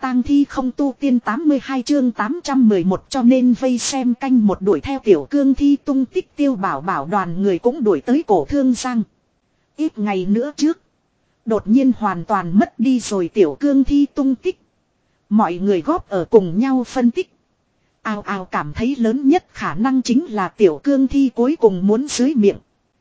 tang thi không tu tiên 82 chương 811 cho nên vây xem canh một đuổi theo tiểu cương thi tung tích Tiêu Bảo Bảo đoàn người cũng đuổi tới cổ thương giang. Ít ngày nữa trước. Đột nhiên hoàn toàn mất đi rồi tiểu cương thi tung tích. Mọi người góp ở cùng nhau phân tích. Ao ao cảm thấy lớn nhất khả năng chính là tiểu cương thi cuối cùng muốn dưới miệng.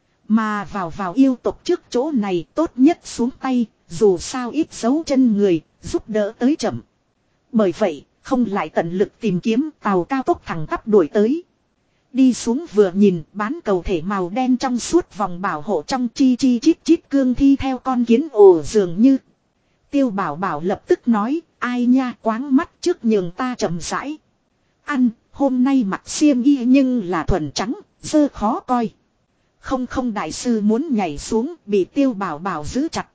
Mà vào yêu tộc trước chỗ này tốt nhất xuống tay, dù sao ít dấu chân người, giúp đỡ tới chậm. Bởi vậy, không lại tận lực tìm kiếm tàu cao tốc thẳng tắp đuổi tới. Đi xuống vừa nhìn bán cầu thể màu đen trong suốt vòng bảo hộ trong chi chi chít chít cương thi theo con kiến ồ dường như. Tiêu Bảo Bảo lập tức nói, ai nha quáng mắt trước nhường ta chậm rãi. Ăn, hôm nay mặc xiêm y nhưng là thuần trắng, dơ khó coi. Không đại sư muốn nhảy xuống bị Tiêu Bảo Bảo giữ chặt.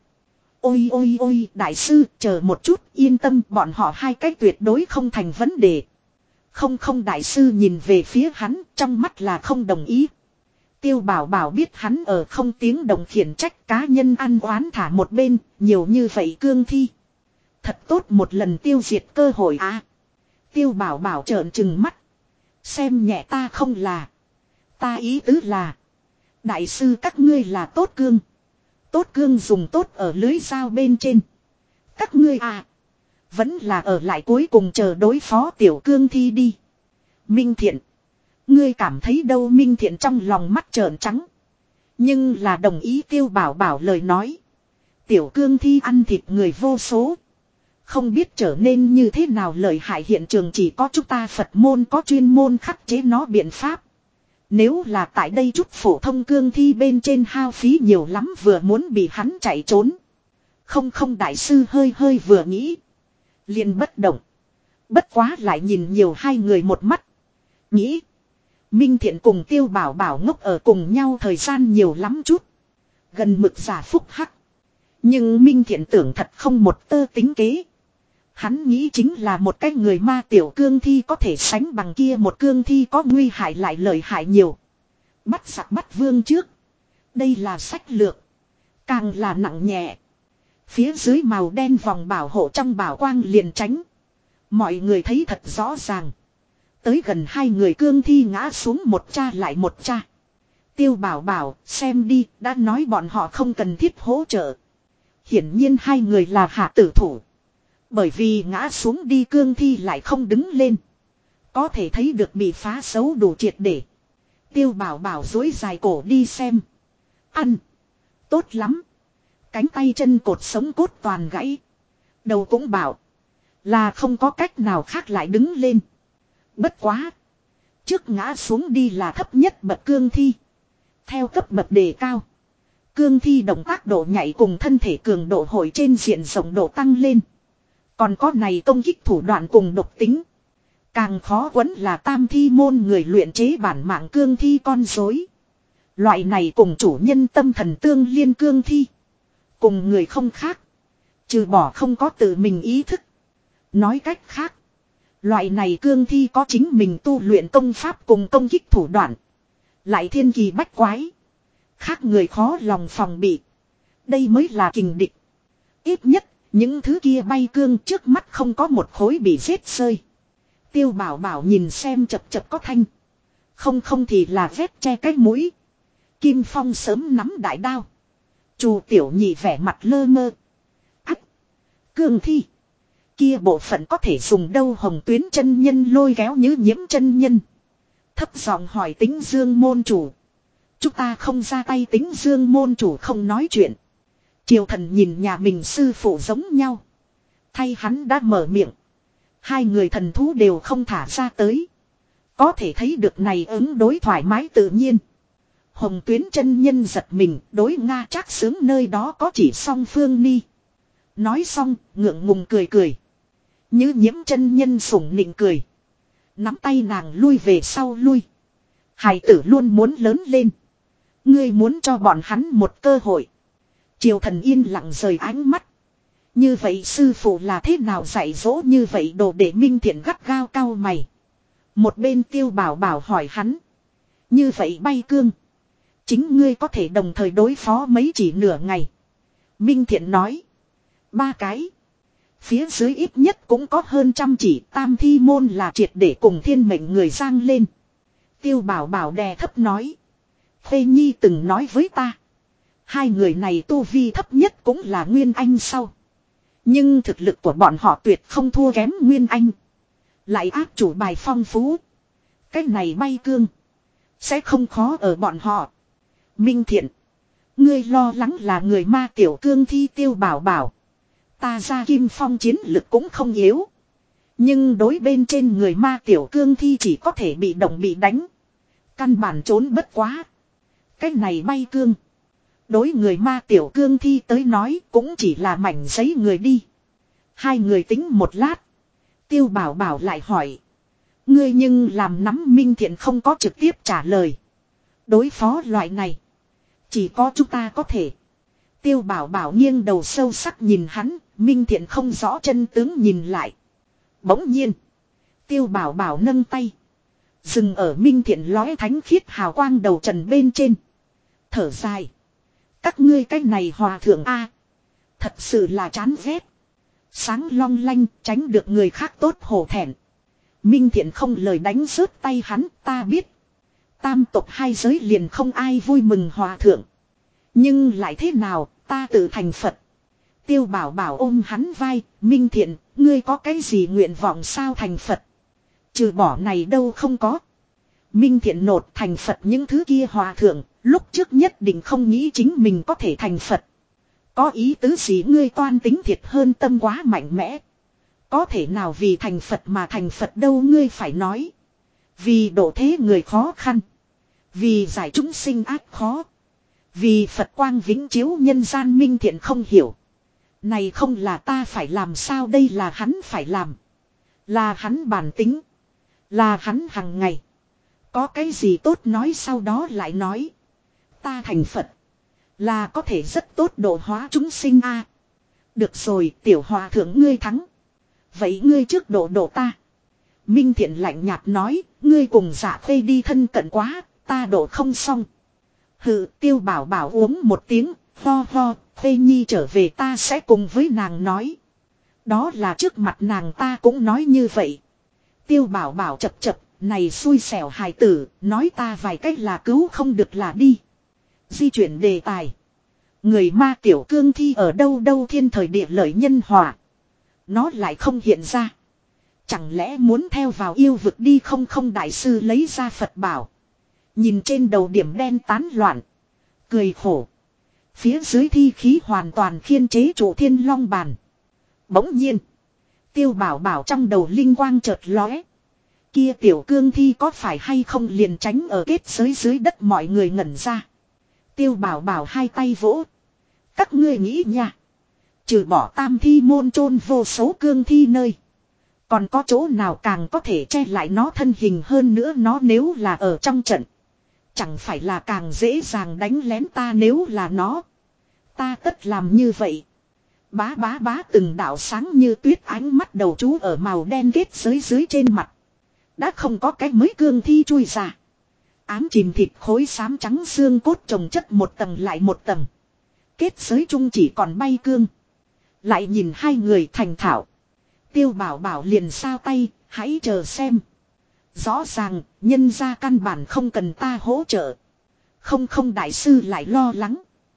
Ôi ôi ôi đại sư chờ một chút yên tâm bọn họ hai cách tuyệt đối không thành vấn đề. Không đại sư nhìn về phía hắn trong mắt là không đồng ý. Tiêu Bảo Bảo biết hắn ở không tiếng động khiển trách cá nhân ăn oán thả một bên nhiều như vậy cương thi. Thật tốt một lần tiêu diệt cơ hội à. Tiêu Bảo Bảo trợn trừng mắt. Xem nhẹ ta không là. Ta ý tứ là. Đại sư các ngươi là tốt cương. Tốt cương dùng tốt ở lưới dao bên trên. Các ngươi à. Vẫn là ở lại cuối cùng chờ đối phó tiểu cương thi đi. Minh Thiện. Ngươi cảm thấy đâu Minh Thiện trong lòng mắt trợn trắng. Nhưng là đồng ý Tiêu Bảo Bảo lời nói. Tiểu cương thi ăn thịt người vô số. Không biết trở nên như thế nào lợi hại hiện trường chỉ có chúng ta Phật môn có chuyên môn khắc chế nó biện pháp. Nếu là tại đây chút phổ thông cương thi bên trên hao phí nhiều lắm vừa muốn bị hắn chạy trốn. Không đại sư hơi vừa nghĩ. Liền bất động. Bất quá lại nhìn nhiều hai người một mắt. Nghĩ. Minh Thiện cùng Tiêu Bảo Bảo ngốc ở cùng nhau thời gian nhiều lắm chút. Gần mực giả phúc hắc. Nhưng Minh Thiện tưởng thật không một tơ tính kế. Hắn nghĩ chính là một cái người ma tiểu cương thi có thể sánh bằng kia một cương thi có nguy hại lại lợi hại nhiều. Bắt giặc bắt vương trước. Đây là sách lược. Càng là nặng nhẹ. Phía dưới màu đen vòng bảo hộ trong bảo quang liền tránh. Mọi người thấy thật rõ ràng. Tới gần hai người cương thi ngã xuống một cha lại một cha. Tiêu Bảo Bảo xem đi đã nói bọn họ không cần thiết hỗ trợ. Hiển nhiên hai người là hạ tử thủ. Bởi vì ngã xuống đi cương thi lại không đứng lên. Có thể thấy được bị phá xấu đủ triệt để. Tiêu Bảo Bảo dối dài cổ đi xem. Ăn. Tốt lắm. Cánh tay chân cột sống cốt toàn gãy. Đầu cũng bảo. Là không có cách nào khác lại đứng lên. Bất quá. Trước ngã xuống đi là thấp nhất bậc cương thi. Theo cấp bậc đề cao. Cương thi động tác độ nhảy cùng thân thể cường độ hội trên diện rộng độ tăng lên. Còn có này công kích thủ đoạn cùng độc tính. Càng khó quấn là tam thi môn người luyện chế bản mạng cương thi con rối. Loại này cùng chủ nhân tâm thần tương liên cương thi. Cùng người không khác. Trừ bỏ không có tự mình ý thức. Nói cách khác. Loại này cương thi có chính mình tu luyện công pháp cùng công kích thủ đoạn. Lại thiên kỳ bách quái. Khác người khó lòng phòng bị. Đây mới là kình địch. Ít nhất. Những thứ kia bay cương trước mắt không có một khối bị giết rơi. Tiêu Bảo Bảo nhìn xem chập có thanh. Không thì là vết che cái mũi. Kim Phong sớm nắm đại đao. Chu Tiểu Nhị vẻ mặt lơ mơ. Ách. Cương thi. Kia bộ phận có thể dùng đâu Hồng Tuyến chân nhân lôi kéo Như Nhiễm chân nhân. Thấp giọng hỏi Tính Dương môn chủ. Chúng ta không ra tay Tính Dương môn chủ không nói chuyện. Triều Thần nhìn nhà mình sư phụ giống nhau. Thay hắn đã mở miệng. Hai người thần thú đều không thả ra tới. Có thể thấy được này ứng đối thoải mái tự nhiên. Hồng Tuyến chân nhân giật mình đối Nga Trác Sướng nơi đó có chỉ song phương ni. Nói xong ngượng ngùng cười. Như Nhiễm chân nhân sủng nịnh cười. Nắm tay nàng lui về sau lui. Hài tử luôn muốn lớn lên. Ngươi muốn cho bọn hắn một cơ hội. Triều Thần yên lặng rời ánh mắt. Như vậy sư phụ là thế nào dạy dỗ như vậy đồ để Minh Thiện gắt gao cau mày. Một bên Tiêu Bảo Bảo hỏi hắn. Như vậy bay cương. Chính ngươi có thể đồng thời đối phó mấy chỉ nửa ngày. Minh Thiện nói. 3 cái. Phía dưới ít nhất cũng có hơn trăm chỉ, tam thi môn là triệt để cùng thiên mệnh người giang lên. Tiêu Bảo Bảo đè thấp nói. Khê Nhi từng nói với ta. Hai người này tu vi thấp nhất cũng là Nguyên Anh sau. Nhưng thực lực của bọn họ tuyệt không thua kém Nguyên Anh. Lại áp chủ bài phong phú. Cái này bay cương. Sẽ không khó ở bọn họ. Minh Thiện. Ngươi lo lắng là người ma tiểu cương thi Tiêu Bảo Bảo. Ta ra Kim Phong chiến lực cũng không yếu. Nhưng đối bên trên người ma tiểu cương thi chỉ có thể bị động bị đánh. Căn bản trốn bất quá. Cái này bay cương. Đối người ma tiểu cương thi tới nói cũng chỉ là mảnh giấy người đi. Hai người tính một lát. Tiêu Bảo Bảo lại hỏi. Ngươi nhưng làm nắm Minh Thiện không có trực tiếp trả lời. Đối phó loại này. Chỉ có chúng ta có thể. Tiêu Bảo Bảo nghiêng đầu sâu sắc nhìn hắn. Minh Thiện không rõ chân tướng nhìn lại. Bỗng nhiên. Tiêu Bảo Bảo nâng tay. Dừng ở Minh Thiện lóe thánh khiết hào quang đầu trần bên trên. Thở dài. Các ngươi cái này hòa thượng A. Thật sự là chán ghét. Sáng long lanh tránh được người khác tốt hổ thẹn. Minh Thiện không lời đánh rớt tay hắn. Ta biết. Tam tộc hai giới liền không ai vui mừng hòa thượng. Nhưng lại thế nào ta tự thành Phật. Tiêu Bảo Bảo ôm hắn vai. Minh Thiện ngươi có cái gì nguyện vọng sao thành Phật. Trừ bỏ này đâu không có. Minh Thiện nột thành Phật những thứ kia hòa thượng. Lúc trước nhất định không nghĩ chính mình có thể thành Phật. Có ý tứ gì ngươi toan tính thiệt hơn tâm quá mạnh mẽ. Có thể nào vì thành Phật mà thành Phật đâu ngươi phải nói. Vì độ thế người khó khăn. Vì giải chúng sinh ác khó. Vì Phật quang vĩnh chiếu nhân gian Minh Thiện không hiểu. Này không là ta phải làm sao đây là hắn phải làm. Là hắn bản tính. Là hắn hằng ngày. Có cái gì tốt nói sau đó lại nói. Ta thành Phật. Là có thể rất tốt độ hóa chúng sinh a. Được rồi tiểu hòa thượng ngươi thắng. Vậy ngươi trước độ ta. Minh Thiện lạnh nhạt nói. Ngươi cùng Dạ Khê đi thân cận quá. Ta độ không xong. Hừ Tiêu Bảo Bảo uống một tiếng. Ho ho. Khê Nhi trở về ta sẽ cùng với nàng nói. Đó là trước mặt nàng ta cũng nói như vậy. Tiêu Bảo Bảo chập chập. Này xui xẻo hài tử. Nói ta vài cách là cứu không được là đi. Di chuyển đề tài. Người ma tiểu cương thi ở đâu đâu thiên thời địa lợi nhân hòa. Nó lại không hiện ra. Chẳng lẽ muốn theo vào yêu vực đi không không đại sư lấy ra Phật bảo. Nhìn trên đầu điểm đen tán loạn. Cười khổ. Phía dưới thi khí hoàn toàn khiên chế trụ thiên long bàn. Bỗng nhiên. Tiêu Bảo Bảo trong đầu linh quang chợt lóe. Kia tiểu cương thi có phải hay không liền tránh ở kết giới dưới đất mọi người ngẩn ra. Tiêu Bảo Bảo hai tay vỗ. Các ngươi nghĩ nha. Trừ bỏ tam thi môn chôn vô số cương thi nơi. Còn có chỗ nào càng có thể che lại nó thân hình hơn nữa nó nếu là ở trong trận. Chẳng phải là càng dễ dàng đánh lén ta nếu là nó. Ta tất làm như vậy. Bá bá bá từng đạo sáng như tuyết ánh mắt đầu chú ở màu đen kết giới dưới trên mặt. Đã không có cái mới cương thi chui ra. Ám chìm thịt khối xám trắng xương cốt chồng chất một tầng lại một tầng. Kết giới chung chỉ còn bay cương. Lại nhìn hai người thành thạo. Tiêu Bảo Bảo liền sao tay, hãy chờ xem. Rõ ràng, nhân ra căn bản không cần ta hỗ trợ. Không không đại sư lại lo lắng.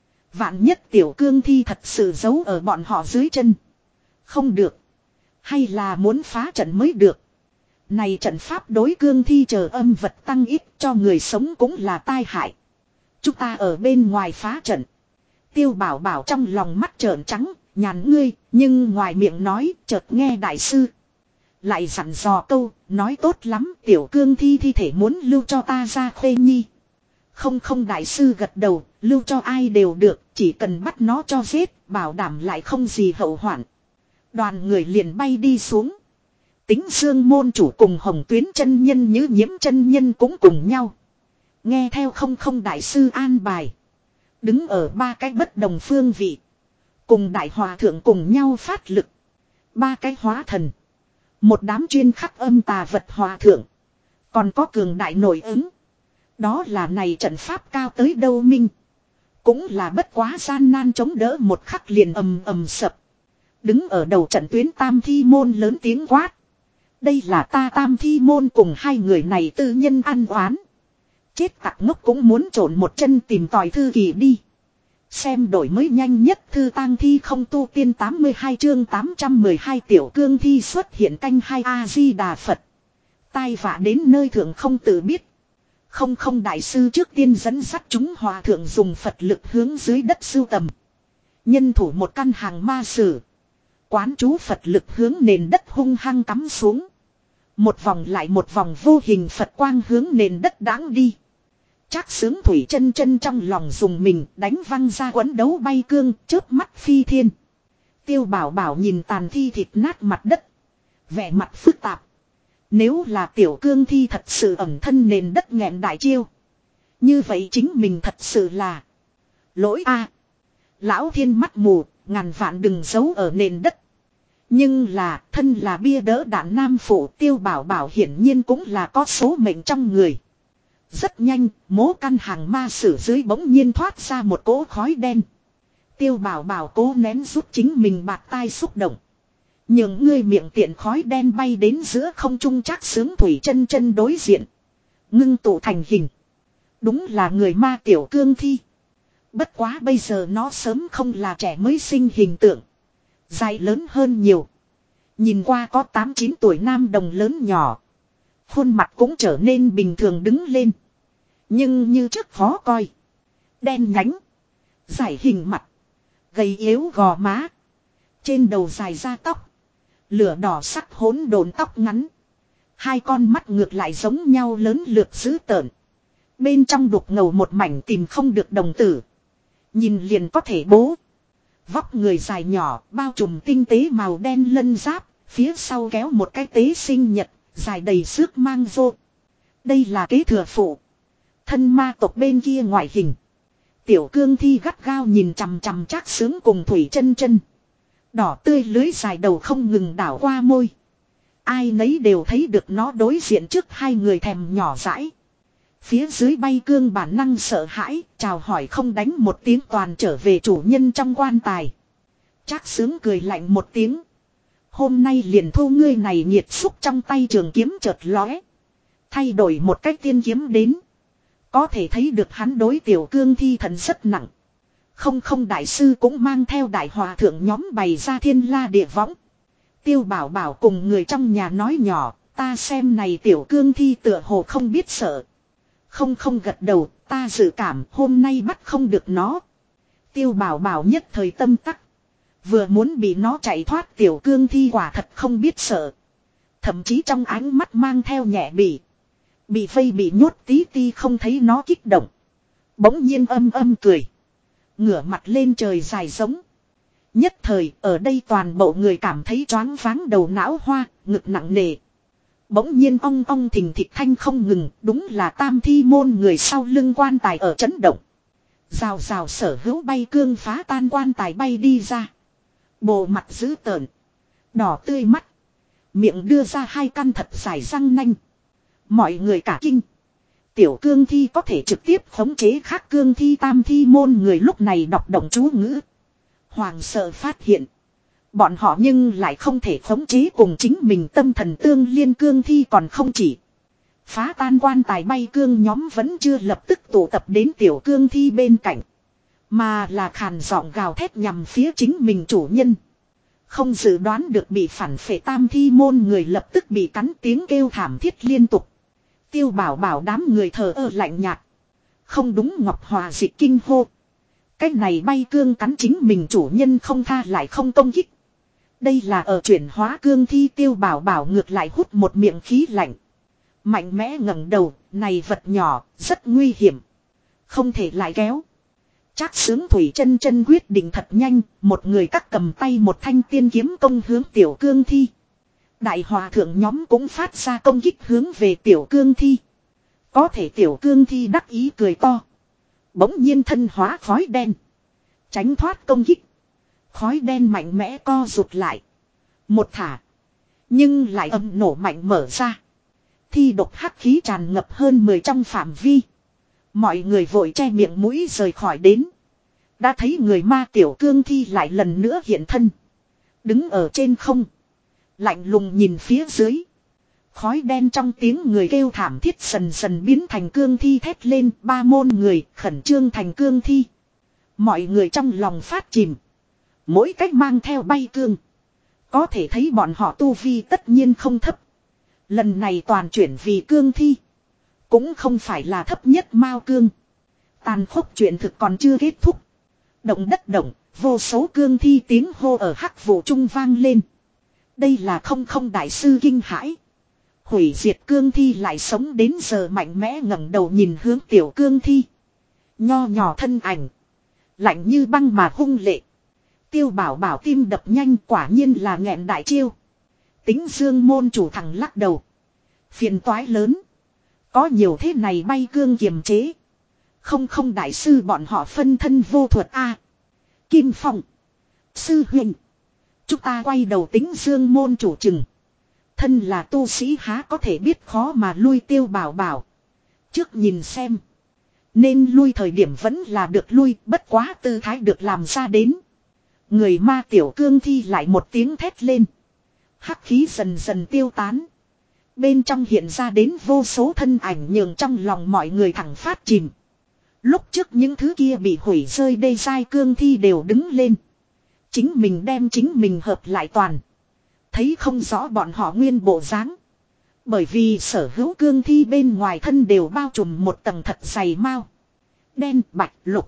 Vạn nhất tiểu cương thi thật sự giấu ở bọn họ dưới chân. Không được. Hay là muốn phá trận mới được. Này trận pháp đối cương thi chờ âm vật tăng ít cho người sống cũng là tai hại. Chúng ta ở bên ngoài phá trận. Tiêu Bảo Bảo trong lòng mắt trợn trắng, nhàn ngươi, nhưng ngoài miệng nói, chợt nghe đại sư. Lại dặn dò câu, nói tốt lắm, tiểu cương thi thi thể muốn lưu cho ta ra Khê Nhi. Không không đại sư gật đầu, lưu cho ai đều được, chỉ cần bắt nó cho giết, bảo đảm lại không gì hậu hoạn. Đoàn người liền bay đi xuống. Tính Dương môn chủ cùng Hồng Tuyến chân nhân như Nhiễm chân nhân cũng cùng nhau. Nghe theo không không đại sư an bài. Đứng ở ba cái bất đồng phương vị. Cùng đại hòa thượng cùng nhau phát lực. Ba cái hóa thần. Một đám chuyên khắc âm tà vật hòa thượng. Còn có cường đại nổi ứng. Đó là này trận pháp cao tới đâu minh. Cũng là bất quá gian nan chống đỡ một khắc liền ầm ầm sập. Đứng ở đầu trận tuyến Tam Thi Môn lớn tiếng quát. Đây là ta Tam Thi Môn cùng hai người này tư nhân ăn oán. Chết tặc ngốc cũng muốn trộn một chân tìm tòi thư kỳ đi. Xem đổi mới nhanh nhất thư tang thi không tu tiên 82 chương 812 tiểu cương thi xuất hiện canh 2 A-di-đà Phật. Tai vạ đến nơi thượng không tự biết. Không đại sư trước tiên dẫn dắt chúng hòa thượng dùng Phật lực hướng dưới đất sưu tầm. Nhân thủ một căn hàng ma sử. Quán chú Phật lực hướng nền đất hung hăng cắm xuống. Một vòng lại một vòng vô hình Phật quang hướng nền đất đãng đi. Trác Xướng Thủy chân chân trong lòng dùng mình đánh văng ra quấn đấu bay cương chớp mắt phi thiên. Tiêu Bảo Bảo nhìn tàn thi thịt nát mặt đất. Vẻ mặt phức tạp. Nếu là tiểu cương thi thật sự ẩm thân nền đất nghẹn đại chiêu. Như vậy chính mình thật sự là lỗi a. Lão Thiên mắt mù, ngàn vạn đừng giấu ở nền đất. Nhưng là thân là bia đỡ đạn nam phụ Tiêu Bảo Bảo hiển nhiên cũng là có số mệnh trong người. Rất nhanh, mố căn hàng ma sử dưới bỗng nhiên thoát ra một cỗ khói đen. Tiêu Bảo Bảo cố nén giúp chính mình bạt tai xúc động. Những người miệng tiện khói đen bay đến giữa không trung Trác Xướng Thủy chân chân đối diện. Ngưng tụ thành hình. Đúng là người ma tiểu cương thi. Bất quá bây giờ nó sớm không là trẻ mới sinh hình tượng. Dài lớn hơn nhiều. Nhìn qua có 8-9 tuổi nam đồng lớn nhỏ. Khuôn mặt cũng trở nên bình thường đứng lên. Nhưng như trước khó coi. Đen nhánh. Dài hình mặt. Gầy yếu gò má. Trên đầu dài da tóc. Lửa đỏ sắc hỗn độn tóc ngắn. Hai con mắt ngược lại giống nhau lớn lượt dữ tợn. Bên trong đục ngầu một mảnh tìm không được đồng tử. Nhìn liền có thể bố. Vóc người dài nhỏ bao trùm tinh tế màu đen lân giáp. Phía sau kéo một cái tế sinh nhật. Dài đầy xước mang vô. Đây là kế thừa phụ. Thân ma tộc bên kia ngoại hình. Tiểu cương thi gắt gao nhìn chằm chằm Trác Xướng cùng Thủy chân chân. Đỏ tươi lưới dài đầu không ngừng đảo qua môi. Ai nấy đều thấy được nó đối diện trước hai người thèm nhỏ dãi. Phía dưới bay cương bản năng sợ hãi, chào hỏi không đánh một tiếng toàn trở về chủ nhân trong quan tài. Trác Xướng cười lạnh một tiếng. Hôm nay liền thu ngươi này nhiệt xúc trong tay trường kiếm chợt lóe. Thay đổi một cách tiên kiếm đến. Có thể thấy được hắn đối tiểu cương thi thần rất nặng. Không đại sư cũng mang theo đại hòa thượng nhóm bày ra thiên la địa võng. Tiêu Bảo Bảo cùng người trong nhà nói nhỏ, ta xem này tiểu cương thi tựa hồ không biết sợ. Không gật đầu, ta dự cảm hôm nay bắt không được nó. Tiêu Bảo Bảo nhất thời tâm tắc. Vừa muốn bị nó chạy thoát tiểu cương thi quả thật không biết sợ. Thậm chí trong ánh mắt mang theo nhẹ bỉ. Bị vây bị nhốt tí ti không thấy nó kích động. Bỗng nhiên âm cười. Ngửa mặt lên trời dài giống. Nhất thời ở đây toàn bộ người cảm thấy choáng váng đầu não hoa, ngực nặng nề. Bỗng nhiên ong thình thịch thanh không ngừng, đúng là Tam Thi Môn người sau lưng quan tài ở chấn động. Rào rào sở hữu bay cương phá tan quan tài bay đi ra. Bộ mặt dữ tợn. Đỏ tươi mắt. Miệng đưa ra hai căn thật dài răng nanh. Mọi người cả kinh. Tiểu cương thi có thể trực tiếp khống chế khác cương thi Tam Thi Môn người lúc này đọc động chú ngữ. Hoàng sợ phát hiện. Bọn họ nhưng lại không thể khống chế cùng chính mình tâm thần tương liên cương thi còn không chỉ. Phá tan quan tài bay cương nhóm vẫn chưa lập tức tụ tập đến tiểu cương thi bên cạnh. Mà là khàn giọng gào thét nhằm phía chính mình chủ nhân. Không dự đoán được bị phản phệ Tam Thi Môn người lập tức bị cắn tiếng kêu thảm thiết liên tục. Tiêu Bảo Bảo đám người thờ ơ lạnh nhạt. Không đúng Ngọc Hòa dị kinh hô. Cái này bay cương cắn chính mình chủ nhân không tha lại không công kích. Đây là ở chuyển hóa cương thi. Tiêu Bảo Bảo ngược lại hút một miệng khí lạnh. Mạnh mẽ ngẩng đầu, này vật nhỏ, rất nguy hiểm. Không thể lại kéo. Trác Xướng Thủy chân chân quyết định thật nhanh, một người cắt cầm tay một thanh tiên kiếm công hướng tiểu cương thi. Đại hòa thượng nhóm cũng phát ra công kích hướng về tiểu cương thi. Có thể tiểu cương thi đắc ý cười to. Bỗng nhiên thân hóa khói đen. Tránh thoát công kích. Khói đen mạnh mẽ co rụt lại. Một thả. Nhưng lại âm nổ mạnh mở ra. Thi độc hắc khí tràn ngập hơn 10 trong phạm vi. Mọi người vội che miệng mũi rời khỏi đến. Đã thấy người ma tiểu cương thi lại lần nữa hiện thân. Đứng ở trên không. Lạnh lùng nhìn phía dưới. Khói đen trong tiếng người kêu thảm thiết dần dần biến thành cương thi thét lên. Ba môn người khẩn trương thành cương thi. Mọi người trong lòng phát chìm. Mỗi cách mang theo bay cương. Có thể thấy bọn họ tu vi tất nhiên không thấp. Lần này toàn chuyển vì cương thi. Cũng không phải là thấp nhất mao cương. Tàn khốc chuyện thực còn chưa kết thúc. Động đất động, vô số cương thi tiếng hô ở hắc vụ trung vang lên. Đây là không đại sư kinh hãi. Hủy diệt cương thi lại sống đến giờ mạnh mẽ ngẩng đầu nhìn hướng tiểu cương thi. Nho nhỏ thân ảnh. Lạnh như băng mà hung lệ. Tiêu bảo bảo tim đập nhanh quả nhiên là nghẹn đại chiêu. Tính dương môn chủ thẳng lắc đầu. Phiền toái lớn. Có nhiều thế này bay cương kiềm chế. Không đại sư bọn họ phân thân vô thuật a. Kim Phong. Sư huynh. Chúng ta quay đầu tính dương môn chủ chừng. Thân là tu sĩ há có thể biết khó mà lui tiêu bảo bảo. Trước nhìn xem. Nên lui thời điểm vẫn là được lui, bất quá tư thái được làm ra đến. Người ma tiểu cương thi lại một tiếng thét lên. Hắc khí dần dần tiêu tán. Bên trong hiện ra đến vô số thân ảnh nhường trong lòng mọi người thẳng phát chìm. Lúc trước những thứ kia bị hủy rơi đê dai cương thi đều đứng lên. Chính mình đem chính mình hợp lại toàn. Thấy không rõ bọn họ nguyên bộ dáng. Bởi vì sở hữu cương thi bên ngoài thân đều bao trùm một tầng thật dày mao. Đen bạch lục.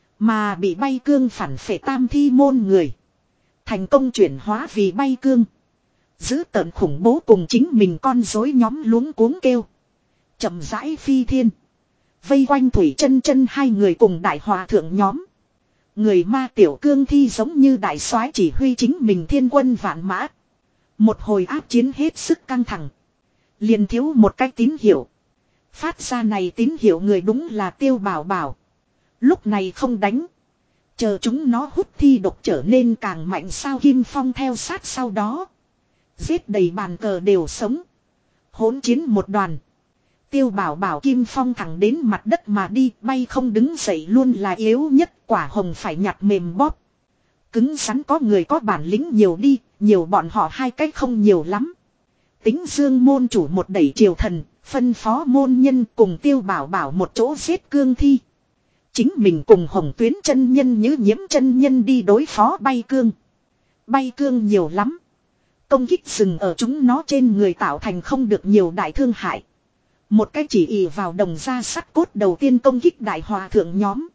Mà bị bay cương phản phệ tam thi môn người. Thành công chuyển hóa vì bay cương. Giữ tợn khủng bố cùng chính mình con rối nhóm luống cuống kêu. Chậm rãi phi thiên. Vây quanh Thủy Chân Chân hai người cùng đại hòa thượng nhóm. Người ma tiểu cương thi giống như đại soái chỉ huy chính mình thiên quân vạn mã. Một hồi áp chiến hết sức căng thẳng. Liền thiếu một cái tín hiệu. Phát ra này tín hiệu người đúng là Tiêu Bảo Bảo. Lúc này không đánh. Chờ chúng nó hút thi độc trở nên càng mạnh sao Kim Phong theo sát sau đó. Giết đầy bàn cờ đều sống. Hỗn chiến một đoàn. Tiêu Bảo Bảo Kim Phong thẳng đến mặt đất mà đi, bay không đứng dậy luôn là yếu nhất, quả hồng phải nhặt mềm bóp. Cứng rắn có người có bản lĩnh nhiều đi, nhiều bọn họ hai cách không nhiều lắm. Tính dương môn chủ một đẩy triều thần, phân phó môn nhân cùng Tiêu Bảo Bảo một chỗ giết cương thi. Chính mình cùng Hồng Tuyến chân nhân như Nhiễm chân nhân đi đối phó bay cương. Bay cương nhiều lắm. Công kích dừng ở chúng nó trên người tạo thành không được nhiều đại thương hại. Một cái chỉ ỷ vào đồng ra sắt cốt đầu tiên công kích đại hòa thượng nhóm.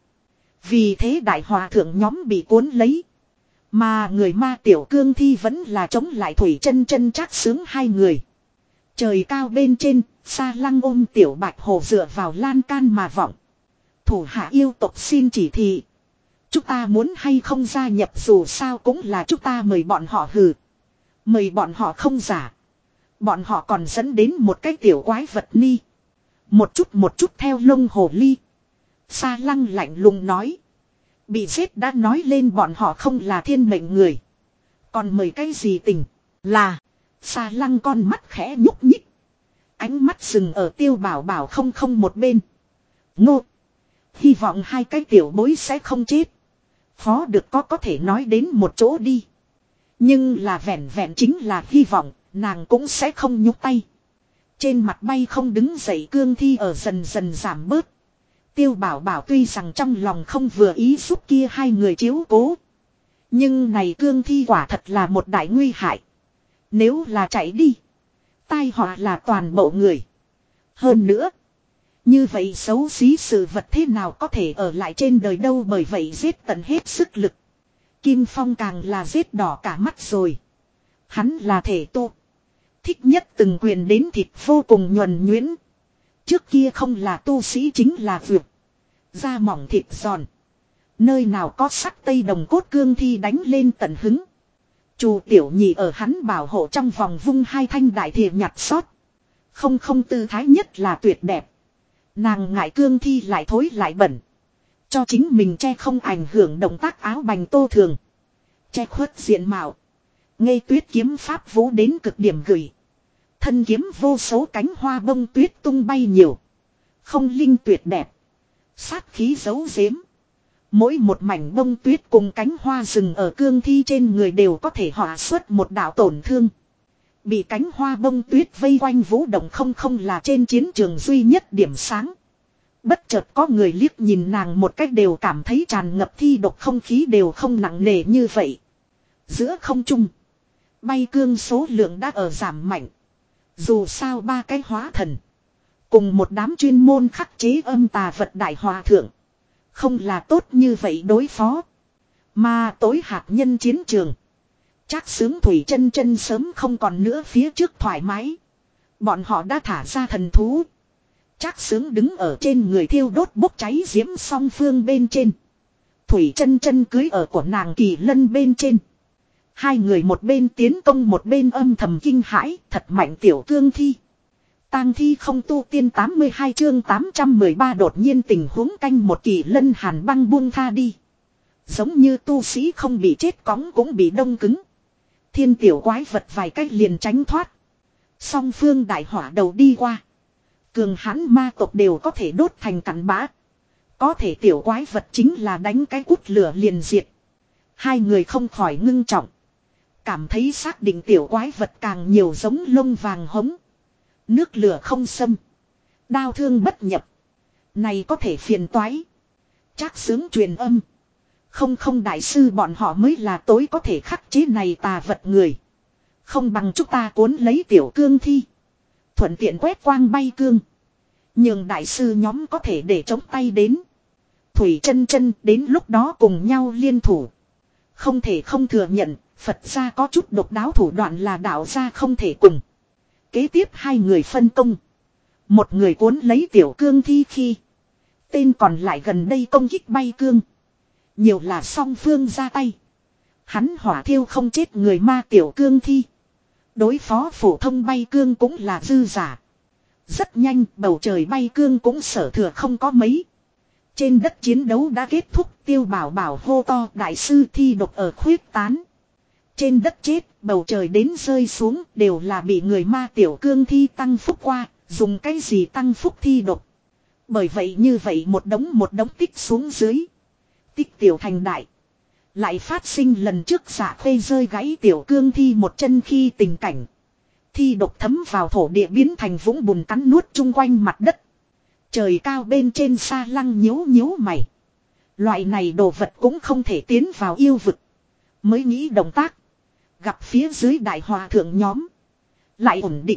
Vì thế đại hòa thượng nhóm bị cuốn lấy. Mà người ma tiểu cương thi vẫn là chống lại Thủy Chân Chân Trác Sướng hai người. Trời cao bên trên, Sa Lăng ôm tiểu bạch hồ dựa vào lan can mà vọng. Thủ hạ yêu tộc xin chỉ thị. Chúng ta muốn hay không gia nhập dù sao cũng là chúng ta mời bọn họ hừ. Mời bọn họ không giả. Bọn họ còn dẫn đến một cái tiểu quái vật ni. Một chút theo lông hồ ly. Sa Lăng lạnh lùng nói. Bị giết đã nói lên bọn họ không là thiên mệnh người. Còn mời cái gì tình là. Sa Lăng con mắt khẽ nhúc nhích. Ánh mắt dừng ở Tiêu Bảo Bảo không một bên. Ngô. Hy vọng hai cái tiểu bối sẽ không chết. Khó được có thể nói đến một chỗ đi. Nhưng là vẹn vẹn chính là hy vọng, nàng cũng sẽ không nhúc tay. Trên mặt bay không đứng dậy cương thi ở dần dần giảm bớt. Tiêu Bảo Bảo tuy rằng trong lòng không vừa ý giúp kia hai người chiếu cố. Nhưng này cương thi quả thật là một đại nguy hại. Nếu là chạy đi, tai họa là toàn bộ người. Hơn nữa, như vậy xấu xí sự vật thế nào có thể ở lại trên đời đâu, bởi vậy giết tận hết sức lực. Kim Phong càng là giết đỏ cả mắt rồi. Hắn là thể tu. Thích nhất từng quyền đến thịt vô cùng nhuần nhuyễn. Trước kia không là tu sĩ chính là vượt. Da mỏng thịt giòn. Nơi nào có sắc tây đồng cốt cương thi đánh lên tận hứng. Chu tiểu nhị ở hắn bảo hộ trong vòng vung hai thanh đại thìa nhặt sót. Không tư thái nhất là tuyệt đẹp. Nàng ngại cương thi lại thối lại bẩn. Cho chính mình che không ảnh hưởng động tác áo bành tô thường. Che khuất diện mạo. Ngây tuyết kiếm pháp vũ đến cực điểm gửi. Thân kiếm vô số cánh hoa bông tuyết tung bay nhiều. Không linh tuyệt đẹp. Sát khí giấu giếm. Mỗi một mảnh bông tuyết cùng cánh hoa rừng ở cương thi trên người đều có thể họa xuất một đạo tổn thương. Bị cánh hoa bông tuyết vây quanh vũ động không là trên chiến trường duy nhất điểm sáng. Bất chợt có người liếc nhìn nàng một cách đều cảm thấy tràn ngập thi độc, không khí đều không nặng nề như vậy. Giữa không trung, bay cương số lượng đã ở giảm mạnh. Dù sao ba cái hóa thần cùng một đám chuyên môn khắc chế âm tà vật đại hòa thượng, không là tốt như vậy đối phó. Mà tối hạt nhân chiến trường, Trác Xướng Thủy Chân Chân sớm không còn nữa phía trước thoải mái. Bọn họ đã thả ra thần thú. Trác Xướng đứng ở trên người thiêu đốt bốc cháy diễm song phương bên trên. Thủy Chân Chân cưới ở của nàng kỳ lân bên trên. Hai người một bên tiến công một bên âm thầm kinh hãi, thật mạnh tiểu cương thi. Tang thi không tu tiên 82 chương 813 đột nhiên tình huống canh một kỳ lân hàn băng buông tha đi. Giống như tu sĩ không bị chết cóng cũng bị đông cứng. Thiên tiểu quái vật vài cách liền tránh thoát. Song phương đại hỏa đầu đi qua. Cường hãn ma tộc đều có thể đốt thành cặn bã. Có thể tiểu quái vật chính là đánh cái cút lửa liền diệt. Hai người không khỏi ngưng trọng. Cảm thấy xác định tiểu quái vật càng nhiều giống lông vàng hống. Nước lửa không xâm. Đao thương bất nhập. Này có thể phiền toái. Trác Xướng truyền âm. Không đại sư bọn họ mới là tối có thể khắc chế này tà vật người. Không bằng chúng ta cuốn lấy tiểu cương thi. Thuận tiện quét quang bay cương. Nhưng đại sư nhóm có thể để chống tay đến. Thủy Chân Chân đến lúc đó cùng nhau liên thủ. Không thể không thừa nhận, Phật gia có chút độc đáo thủ đoạn là đạo gia không thể cùng. Kế tiếp hai người phân công. Một người cuốn lấy tiểu cương thi khi tên còn lại gần đây công kích bay cương. Nhiều là song phương ra tay. Hắn hỏa thiêu không chết người ma tiểu cương thi. Đối phó phổ thông bay cương cũng là dư giả. Rất nhanh bầu trời bay cương cũng sở thừa không có mấy. Trên đất chiến đấu đã kết thúc, Tiêu Bảo Bảo hô to đại sư thi độc ở khuyết tán. Trên đất chết, bầu trời đến rơi xuống đều là bị người ma tiểu cương thi tăng phúc qua, dùng cái gì tăng phúc thi độc. Bởi vậy như vậy một đống tích xuống dưới. Tích tiểu thành đại. Lại phát sinh lần trước Dạ Khê rơi gãy tiểu cương thi một chân khi tình cảnh. Thi độc thấm vào thổ địa biến thành vũng bùn cắn nuốt chung quanh mặt đất. Trời cao bên trên xa lăng nhíu mày. Loại này đồ vật cũng không thể tiến vào yêu vực. Mới nghĩ động tác. Gặp phía dưới đại hòa thượng nhóm. Lại ổn định.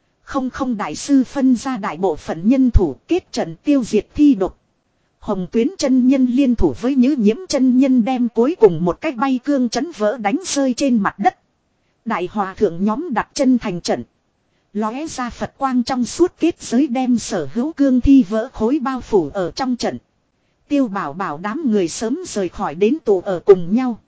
Không đại sư phân ra đại bộ phận nhân thủ kết trận tiêu diệt thi độc. Hồng Tuyến chân nhân liên thủ với Nhữ Nhiễm chân nhân đem cuối cùng một cái bay cương chấn vỡ đánh rơi trên mặt đất. Đại hòa thượng nhóm đặt chân thành trận. Lóe ra Phật quang trong suốt kết giới đem sở hữu cương thi vỡ khối bao phủ ở trong trận. Tiêu Bảo Bảo đám người sớm rời khỏi đến tụ ở cùng nhau.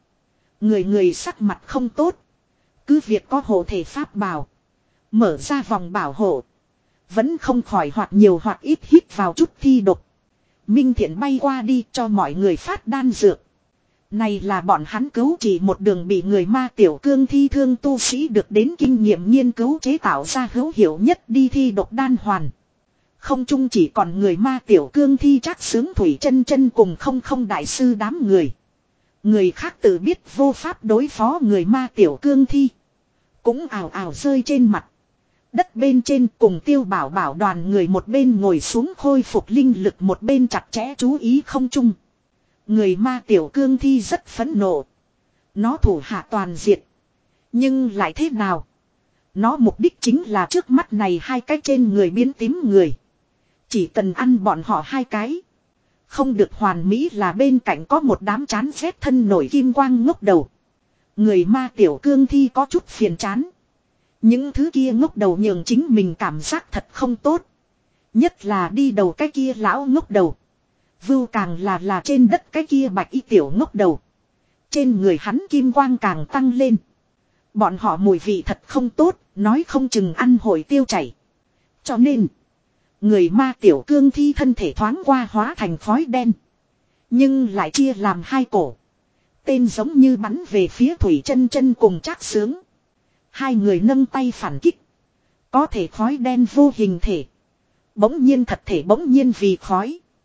Người sắc mặt không tốt. Cứ việc có hộ thể pháp bảo. Mở ra vòng bảo hộ. Vẫn không khỏi hoặc nhiều hoặc ít hít vào chút thi độc. Minh Thiện bay qua đi cho mọi người phát đan dược. Này là bọn hắn cứu chỉ một đường bị người ma tiểu cương thi thương tu sĩ được đến kinh nghiệm nghiên cứu chế tạo ra hữu hiệu nhất đi thi độc đan hoàn. Không chung chỉ còn người ma tiểu cương thi Trác Xướng Thủy Chân Chân cùng không đại sư đám người. Người khác tự biết vô pháp đối phó người ma tiểu cương thi. Cũng ào rơi trên mặt. Đất bên trên cùng Tiêu Bảo Bảo đoàn người một bên ngồi xuống khôi phục linh lực một bên chặt chẽ chú ý không chung. Người ma tiểu cương thi rất phẫn nộ. Nó thủ hạ toàn diệt. Nhưng lại thế nào? Nó mục đích chính là trước mắt này hai cái trên người biến tím người. Chỉ cần ăn bọn họ hai cái. Không được hoàn mỹ là bên cạnh có một đám chán rét thân nổi kim quang ngốc đầu. Người ma tiểu cương thi có chút phiền chán. Những thứ kia ngốc đầu nhường chính mình cảm giác thật không tốt. Nhất là đi đầu cái kia lão ngốc đầu. Vưu càng là trên đất cái kia bạch y tiểu ngốc đầu. Trên người hắn kim quang càng tăng lên. Bọn họ mùi vị thật không tốt, nói không chừng ăn hồi tiêu chảy. Cho nên, người ma tiểu cương thi thân thể thoáng qua hóa thành khói đen. Nhưng lại chia làm hai cổ. Tên giống như bắn về phía Thủy Chân Chân cùng Trác Xướng. Hai người nâng tay phản kích. Có thể khói đen vô hình thể. Bỗng nhiên thật thể bỗng nhiên vì khói.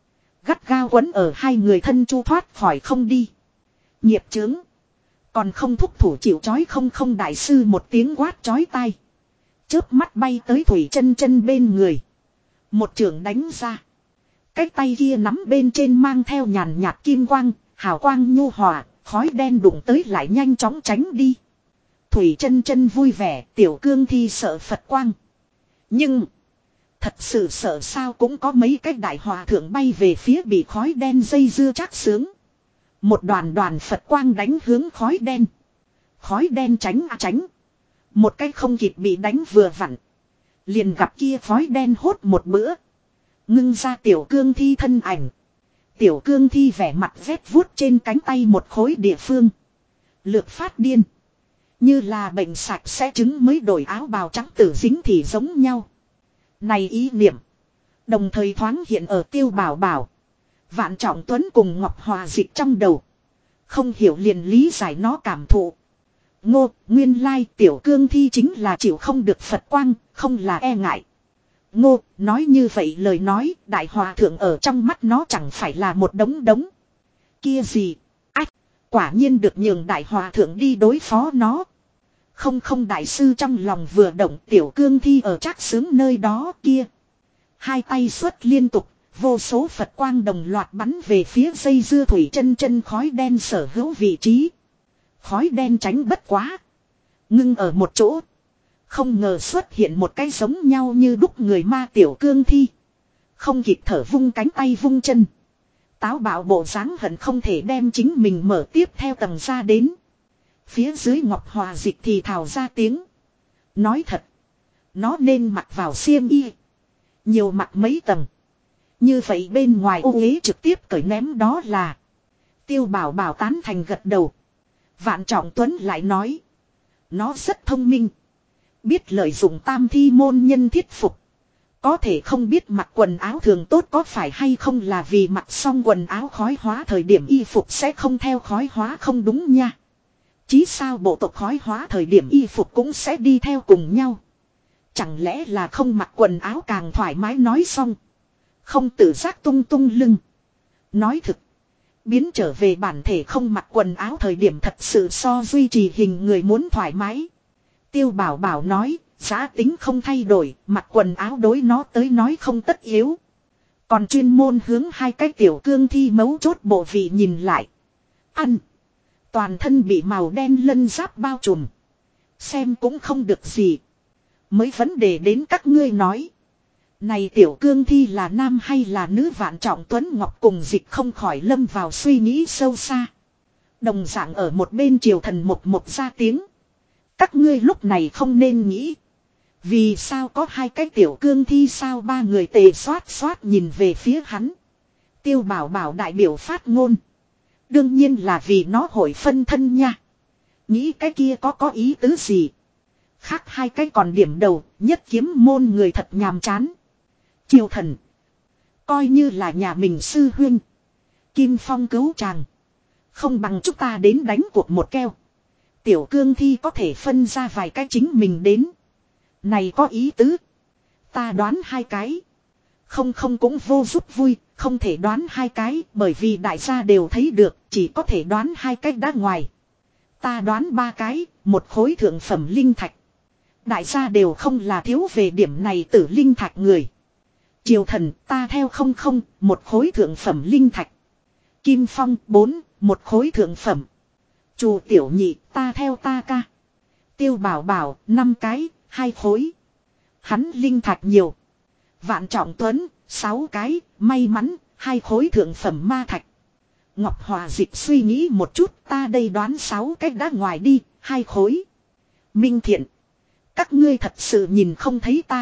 Gắt gao quấn ở hai người thân chu thoát khỏi không đi. Nghiệp chướng. Còn không thúc thủ chịu chói không không đại sư một tiếng quát chói tai. Chớp mắt bay tới Thủy Chân Chân bên người. Một chưởng đánh ra. Cái tay kia nắm bên trên mang theo nhàn nhạt kim quang, hào quang nhu hòa, khói đen đụng tới lại nhanh chóng tránh đi. Thủy Chân Chân vui vẻ, Tiểu Cương Thi sợ Phật quang. Nhưng thật sự sợ sao cũng có mấy cái đại hòa thượng bay về phía bị khói đen dây dưa chắc sướng. Một đoàn đoàn Phật quang đánh hướng khói đen. Khói đen tránh à tránh. Một cái không kịp bị đánh vừa vặn. Liền gặp kia khói đen hốt một bữa. Ngưng ra Tiểu Cương Thi thân ảnh. Tiểu Cương Thi vẻ mặt vét vuốt trên cánh tay một khối địa phương. Lược phát điên. Như là bệnh sạch sẽ trứng mới đổi áo bào trắng tử dính thì giống nhau. Này ý niệm. Đồng thời thoáng hiện ở Tiêu Bảo Bảo. Vạn Trọng Tuấn cùng Ngọc Hòa Dịch trong đầu. Không hiểu liền lý giải nó cảm thụ. Ngô, nguyên lai Tiểu Cương Thi chính là chịu không được Phật quang, không là e ngại. Ngô, nói như vậy lời nói, đại hòa thượng ở trong mắt nó chẳng phải là một đống đống. Kia gì? Ách, quả nhiên được nhường đại hòa thượng đi đối phó nó. Không không đại sư trong lòng vừa động Tiểu Cương Thi ở chắc sướng nơi đó kia. Hai tay xuất liên tục, vô số Phật quang đồng loạt bắn về phía dây dưa Thủy Chân Chân khói đen sở hữu vị trí. Khói đen tránh bất quá. Ngưng ở một chỗ. Không ngờ xuất hiện một cái giống nhau như đúc người ma Tiểu Cương Thi. Không kịp thở vung cánh tay vung chân. Táo bạo bộ dáng hận không thể đem chính mình mở tiếp theo tầng ra đến. Phía dưới Ngọc Hòa Dịch thì thào ra tiếng. Nói thật. Nó nên mặc vào xiêm y. Nhiều mặc mấy tầng. Như vậy bên ngoài ô uế trực tiếp cởi ném đó là. Tiêu Bảo Bảo tán thành gật đầu. Vạn Trọng Tuấn lại nói. Nó rất thông minh. Biết lợi dụng tam thi môn nhân thiết phục. Có thể không biết mặc quần áo thường tốt có phải hay không là vì mặc xong quần áo khói hóa thời điểm y phục sẽ không theo khói hóa không đúng nha. Chí sao bộ tộc khói hóa thời điểm y phục cũng sẽ đi theo cùng nhau. Chẳng lẽ là không mặc quần áo càng thoải mái nói xong. Không tự giác tung tung lưng. Nói thực. Biến trở về bản thể không mặc quần áo thời điểm thật sự so duy trì hình người muốn thoải mái. Tiêu Bảo Bảo nói, giá tính không thay đổi, mặc quần áo đối nó tới nói không tất yếu. Còn chuyên môn hướng hai cái Tiểu Cương Thi mấu chốt bộ vị nhìn lại. Ăn. Toàn thân bị màu đen lân giáp bao trùm. Xem cũng không được gì. Mới vấn đề đến các ngươi nói. Này Tiểu Cương Thi là nam hay là nữ? Vạn Trọng Tuấn Ngọc cùng Dịch không khỏi lâm vào suy nghĩ sâu xa. Đồng dạng ở một bên Triều Thần một ra tiếng. Các ngươi lúc này không nên nghĩ. Vì sao có hai cái Tiểu Cương Thi sao? Ba người tề xoát nhìn về phía hắn. Tiêu Bảo Bảo đại biểu phát ngôn. Đương nhiên là vì nó hội phân thân nha. Nghĩ cái kia có ý tứ gì? Khác hai cái còn điểm đầu, nhất kiếm môn người thật nhàm chán. Triều Thần. Coi như là nhà mình sư huynh. Kim Phong cứu chàng. Không bằng chúng ta đến đánh cuộc một keo. Tiểu Cương Thi có thể phân ra vài cái chính mình đến. Này có ý tứ. Ta đoán hai cái. Không cũng vô giúp vui. Không thể đoán hai cái. Bởi vì đại gia đều thấy được. Chỉ có thể đoán hai cái đã ngoài. Ta đoán ba cái. Một khối thượng phẩm linh thạch. Đại gia đều không là thiếu về điểm này tử linh thạch người. Triều Thần ta theo không một khối thượng phẩm linh thạch. Kim Phong 4 một khối thượng phẩm. Chu Tiểu Nhị ta theo ta ca. Tiêu Bảo Bảo 5 cái 2 khối. Hắn linh thạch nhiều. Vạn Trọng Tuấn 6 cái may mắn 2 khối thượng phẩm ma thạch. Ngọc Hòa Dịch suy nghĩ một chút ta đây đoán 6 cái đã ngoài đi 2 khối. Minh Thiện. Các ngươi thật sự nhìn không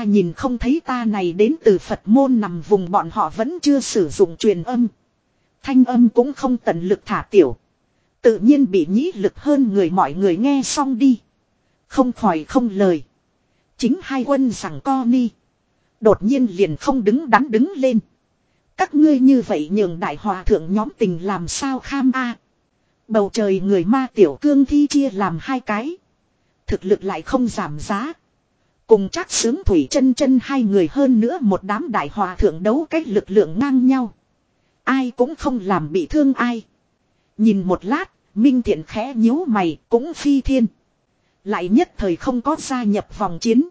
thấy ta này đến từ Phật môn nằm vùng bọn họ vẫn chưa sử dụng truyền âm. Thanh âm cũng không tận lực thả tiểu. Tự nhiên bị nhĩ lực hơn người mọi người nghe xong đi. Không khỏi không lời. Chính hai quân rằng co ni. Đột nhiên liền không đứng đắn đứng lên. Các ngươi như vậy nhường đại hòa thượng nhóm tình làm sao kham a. Bầu trời người ma Tiểu Cương Thi chia làm hai cái. Thực lực lại không giảm giá. Cùng chắc sướng Thủy Chân Chân hai người hơn nữa một đám đại hòa thượng đấu cách lực lượng ngang nhau. Ai cũng không làm bị thương ai. Nhìn một lát, Minh Thiện khẽ nhíu mày cũng phi thiên. Lại nhất thời không có gia nhập vòng chiến.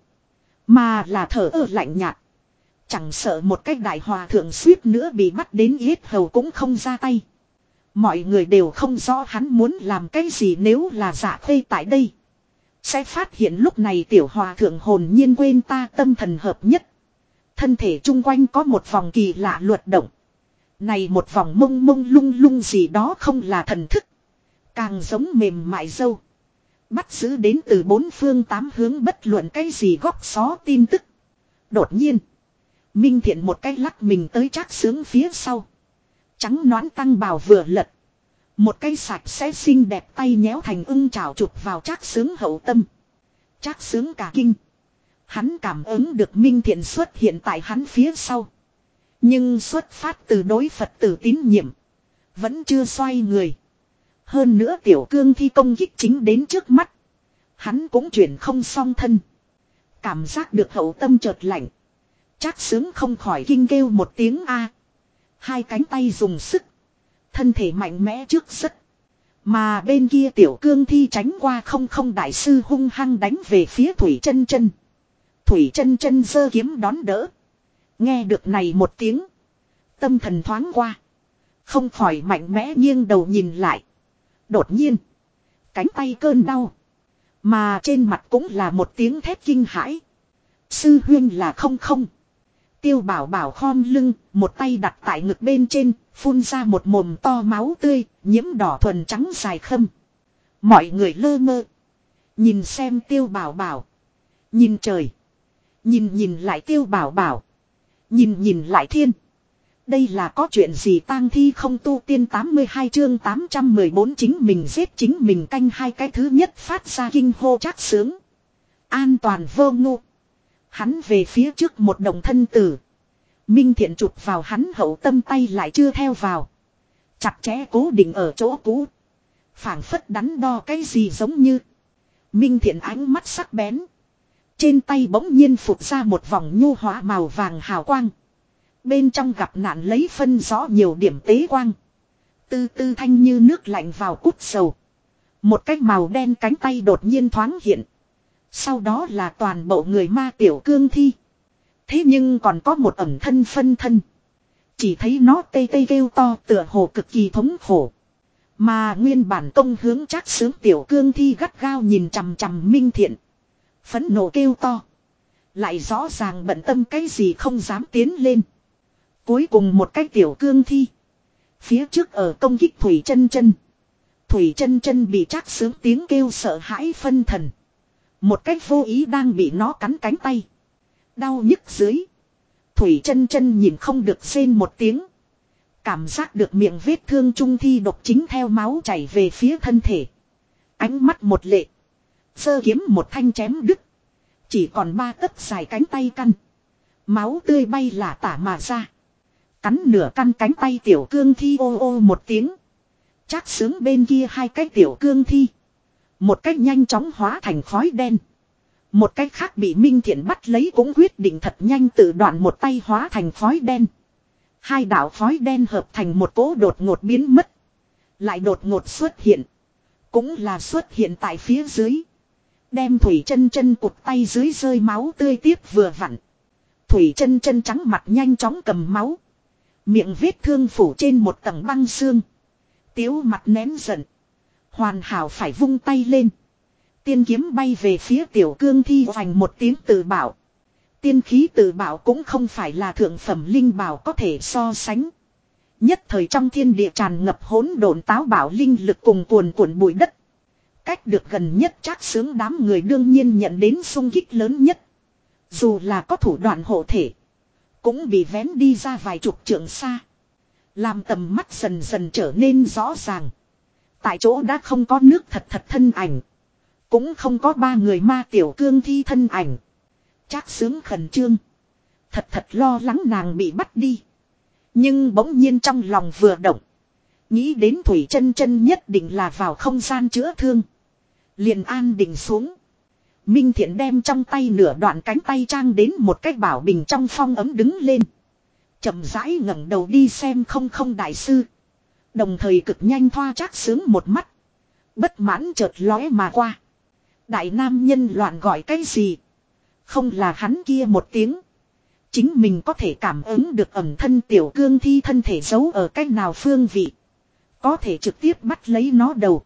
Mà là thở lạnh nhạt. Chẳng sợ một cách đại hòa thượng suýt nữa bị bắt đến yết hầu cũng không ra tay. Mọi người đều không rõ hắn muốn làm cái gì nếu là Dạ Khê tại đây. Sẽ phát hiện lúc này tiểu hòa thượng hồn nhiên quên ta tâm thần hợp nhất. Thân thể chung quanh có một vòng kỳ lạ luật động. Này một vòng mông mông lung lung gì đó không là thần thức. Càng giống mềm mại dâu. Bắt giữ đến từ bốn phương tám hướng bất luận cái gì góc xó tin tức. Đột nhiên. Minh Thiện một cái lắc mình tới Trác Sướng phía sau. Trắng nõn tăng bào vừa lật. Một cái sạch sẽ xinh đẹp tay nhéo thành ưng chảo chụp vào Trác Sướng hậu tâm. Trác Sướng cả kinh. Hắn cảm ứng được Minh Thiện xuất hiện tại hắn phía sau. Nhưng xuất phát từ đối Phật tử tín nhiệm. Vẫn chưa xoay người. Hơn nữa tiểu cương thi công kích chính đến trước mắt. Hắn cũng chuyển không song thân. Cảm giác được hậu tâm chợt lạnh. Trác Sướng không khỏi kinh kêu một tiếng a. Hai cánh tay dùng sức. Thân thể mạnh mẽ trước rất. Mà bên kia tiểu cương thi tránh qua không đại sư hung hăng đánh về phía Thủy Chân Chân. Thủy Chân Chân giơ kiếm đón đỡ. Nghe được này một tiếng. Tâm thần thoáng qua. Không khỏi mạnh mẽ nghiêng đầu nhìn lại. Đột nhiên. Cánh tay cơn đau. Mà trên mặt cũng là một tiếng thét kinh hãi. Sư huynh là không. Tiêu Bảo Bảo khom lưng, một tay đặt tại ngực bên trên, phun ra một mồm to máu tươi, nhiễm đỏ thuần trắng dài khâm. Mọi người lơ mơ. Nhìn xem Tiêu Bảo Bảo. Nhìn trời. Nhìn lại Tiêu Bảo Bảo. Nhìn lại thiên. Đây là có chuyện gì tang thi không tu tiên 82 chương 814 chính mình giết chính mình canh hai cái thứ nhất phát ra kinh hô Trác Sướng. An toàn vô ngu. Hắn về phía trước một đồng thân tử. Minh Thiện chụp vào hắn hậu tâm tay lại chưa theo vào. Chặt chẽ cố định ở chỗ cũ. Phảng phất đắn đo cái gì giống như. Minh Thiện ánh mắt sắc bén. Trên tay bỗng nhiên phụt ra một vòng nhu hóa màu vàng hào quang. Bên trong gặp nạn lấy phân rõ nhiều điểm tế quang. Tư tư thanh như nước lạnh vào cút sầu. Một cái màu đen cánh tay đột nhiên thoáng hiện. Sau đó là toàn bộ người ma tiểu cương thi. Thế nhưng còn có một ẩn thân phân thân. Chỉ thấy nó tê tê kêu to tựa hồ cực kỳ thống khổ. Mà nguyên bản công hướng Trác Sướng tiểu cương thi gắt gao nhìn chằm chằm Minh Thiện. Phẫn nộ kêu to. Lại rõ ràng bận tâm cái gì không dám tiến lên. Cuối cùng một cái tiểu cương thi. Phía trước ở công kích Thủy Chân Chân. Thủy Chân Chân bị Trác Sướng tiếng kêu sợ hãi phân thần. Một cách vô ý đang bị nó cắn cánh tay. Đau nhức dưới. Thủy Chân Chân nhìn không được rên một tiếng. Cảm giác được miệng vết thương trung thi độc chính theo máu chảy về phía thân thể. Ánh mắt một lệ. Giơ kiếm một thanh chém đứt. Chỉ còn 3 tấc dài cánh tay căn. Máu tươi bay lả tả mà ra. Cắn nửa căn cánh tay tiểu cương thi ô ô một tiếng. Trác Sướng bên kia hai cái tiểu cương thi. Một cách nhanh chóng hóa thành khói đen. Một cách khác bị Minh Thiện bắt lấy cũng quyết định thật nhanh tự đoạn một tay hóa thành khói đen. Hai đạo khói đen hợp thành một cỗ đột ngột biến mất. Lại đột ngột xuất hiện. Cũng là xuất hiện tại phía dưới. Đem Thủy Chân Chân cụt tay dưới rơi máu tươi tiếp vừa vặn. Thủy Chân Chân trắng mặt nhanh chóng cầm máu. Miệng vết thương phủ trên một tầng băng xương. Tiếu mặt nén giận. Hoàn hảo phải vung tay lên. Tiên kiếm bay về phía tiểu cương thi vành một tiếng tự bảo. Tiên khí tự bảo cũng không phải là thượng phẩm linh bảo có thể so sánh. Nhất thời trong thiên địa tràn ngập hỗn độn táo bảo linh lực cùng cuồn cuộn bụi đất. Cách được gần nhất Trác Sướng đám người đương nhiên nhận đến xung kích lớn nhất. Dù là có thủ đoạn hộ thể. Cũng bị vén đi ra vài chục trượng xa. Làm tầm mắt dần dần trở nên rõ ràng. Tại chỗ đã không có nước thật thân ảnh. Cũng không có 3 người ma tiểu cương thi thân ảnh. Trác Sướng khẩn trương. Thật lo lắng nàng bị bắt đi. Nhưng bỗng nhiên trong lòng vừa động. Nghĩ đến Thủy Chân Chân nhất định là vào không gian chữa thương. Liền an định xuống. Minh Thiện đem trong tay nửa đoạn cánh tay trang đến một cái bảo bình trong phong ấm đứng lên. Chậm rãi ngẩng đầu đi xem không không đại sư. Đồng thời cực nhanh thoa Trác Sướng một mắt. Bất mãn chợt lóe mà qua. Đại nam nhân loạn gọi cái gì? Không là hắn kia một tiếng. Chính mình có thể cảm ứng được ẩm thân tiểu cương thi thân thể giấu ở cách nào phương vị. Có thể trực tiếp bắt lấy nó đầu.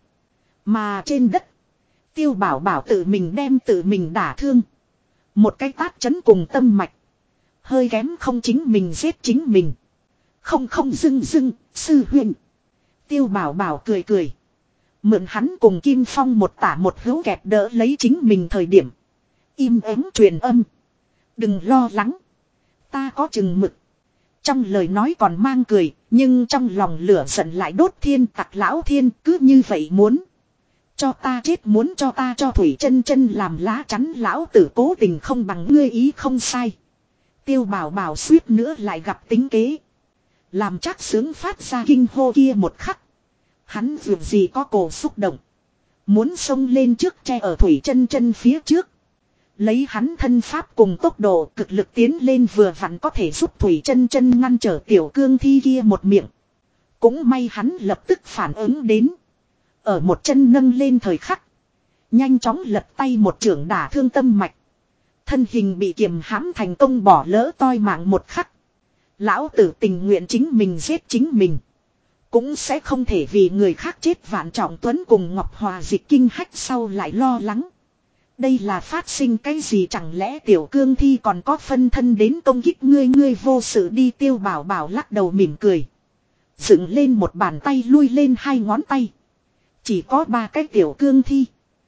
Mà trên đất. Tiêu Bảo Bảo tự mình đem tự mình đả thương. Một cái tát chấn cùng tâm mạch. Hơi kém không chính mình giết chính mình. Không không dưng dưng, sư huynh. Tiêu Bảo Bảo cười cười. Mượn hắn cùng Kim Phong một tả một hữu kẹp đỡ lấy chính mình thời điểm. Im ắng truyền âm. Đừng lo lắng. Ta có chừng mực. Trong lời nói còn mang cười. Nhưng trong lòng lửa giận lại đốt thiên tặc lão thiên cứ như vậy muốn. Cho ta chết muốn cho ta cho Thủy Chân Chân làm lá chắn lão tử cố tình không bằng ngươi ý không sai. Tiêu Bảo Bảo suýt nữa lại gặp tính kế. Làm Trác Sướng phát ra kinh hô kia một khắc. Hắn dường gì có cổ xúc động. Muốn xông lên trước che ở Thủy Chân Chân phía trước. Lấy hắn thân pháp cùng tốc độ cực lực tiến lên vừa vặn có thể giúp Thủy Chân Chân ngăn trở tiểu cương thi kia một miệng. Cũng may hắn lập tức phản ứng đến. Ở một chân nâng lên thời khắc. Nhanh chóng lật tay một chưởng đả thương tâm mạch. Thân hình bị kiềm hãm thành công bỏ lỡ toi mạng một khắc. Lão tử tình nguyện chính mình giết chính mình. Cũng sẽ không thể vì người khác chết. Vạn Trọng Tuấn cùng Ngọc Hòa Dịch kinh hách sau lại lo lắng. Đây là phát sinh cái gì chẳng lẽ tiểu cương thi còn có phân thân đến công kích ngươi vô sự đi. Tiêu Bảo Bảo lắc đầu mỉm cười. Dựng lên một bàn tay lui lên hai ngón tay. Chỉ có 3 cái tiểu cương thi.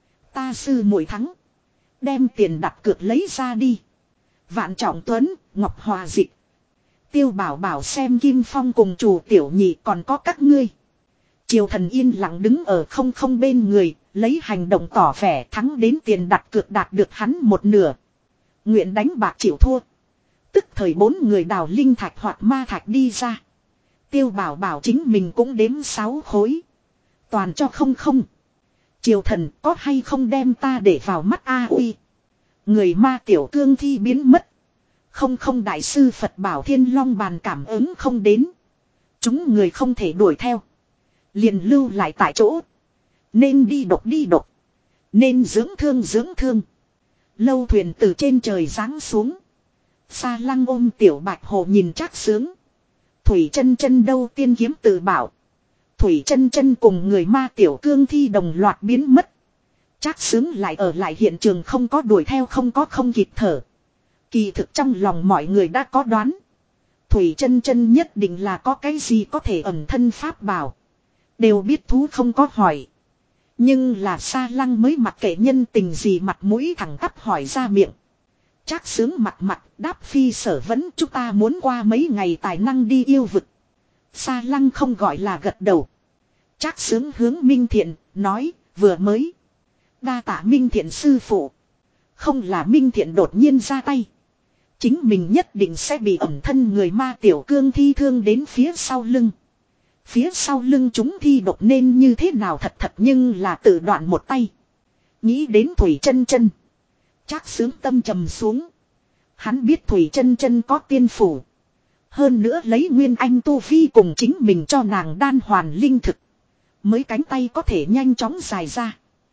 Ta sư muội thắng. Đem tiền đặt cược lấy ra đi. Vạn Trọng Tuấn, Ngọc Hòa Dịch. Tiêu Bảo Bảo xem Kim Phong cùng chủ tiểu nhị còn có các ngươi. Triều Thần yên lặng đứng ở không không bên người. Lấy hành động tỏ vẻ thắng đến tiền đặt cược đạt được hắn một nửa. Nguyện đánh bạc chịu thua. Tức thời 4 người đào linh thạch hoặc ma thạch đi ra. Tiêu Bảo Bảo chính mình cũng đếm 6 khối. Toàn cho không không. Triều Thần có hay không đem ta để vào mắt A uy. Người ma tiểu cương thi biến mất. Không không đại sư Phật Bảo Thiên Long bàn cảm ứng không đến. Chúng người không thể đuổi theo. Liền lưu lại tại chỗ. Nên đi độc. Nên dưỡng thương. Lâu thuyền từ trên trời giáng xuống. Sa Lăng ôm tiểu Bạch Hồ nhìn Trác Sướng. Thủy Chân Chân đâu tiên kiếm tự bảo. Thủy Chân Chân cùng người ma tiểu cương thi đồng loạt biến mất. Trác Sướng lại ở lại hiện trường không có đuổi theo không kịp thở. Kỳ thực trong lòng mọi người đã có đoán. Thủy Chân Chân nhất định là có cái gì có thể ẩn thân pháp bảo. Đều biết thú không có hỏi. Nhưng là Sa Lăng mới mặc kệ nhân tình gì mặt mũi thẳng tắp hỏi ra miệng. Trác Sướng mặt đáp phi sở vấn chúng ta muốn qua mấy ngày tài năng đi yêu vực. Sa Lăng không gọi là gật đầu. Trác Sướng hướng Minh Thiện nói vừa mới. Đa tạ Minh Thiện sư phụ. Không là Minh Thiện đột nhiên ra tay. Chính mình nhất định sẽ bị ẩn thân người ma tiểu cương thi thương đến phía sau lưng. Phía sau lưng chúng thi độc nên như thế nào thật nhưng là tự đoạn một tay. Nghĩ đến Thủy Chân Chân. Trác Sướng tâm trầm xuống. Hắn biết Thủy Chân Chân có tiên phủ. Hơn nữa lấy Nguyên Anh tu vi cùng chính mình cho nàng đan hoàn linh thực. Mới cánh tay có thể nhanh chóng dài ra.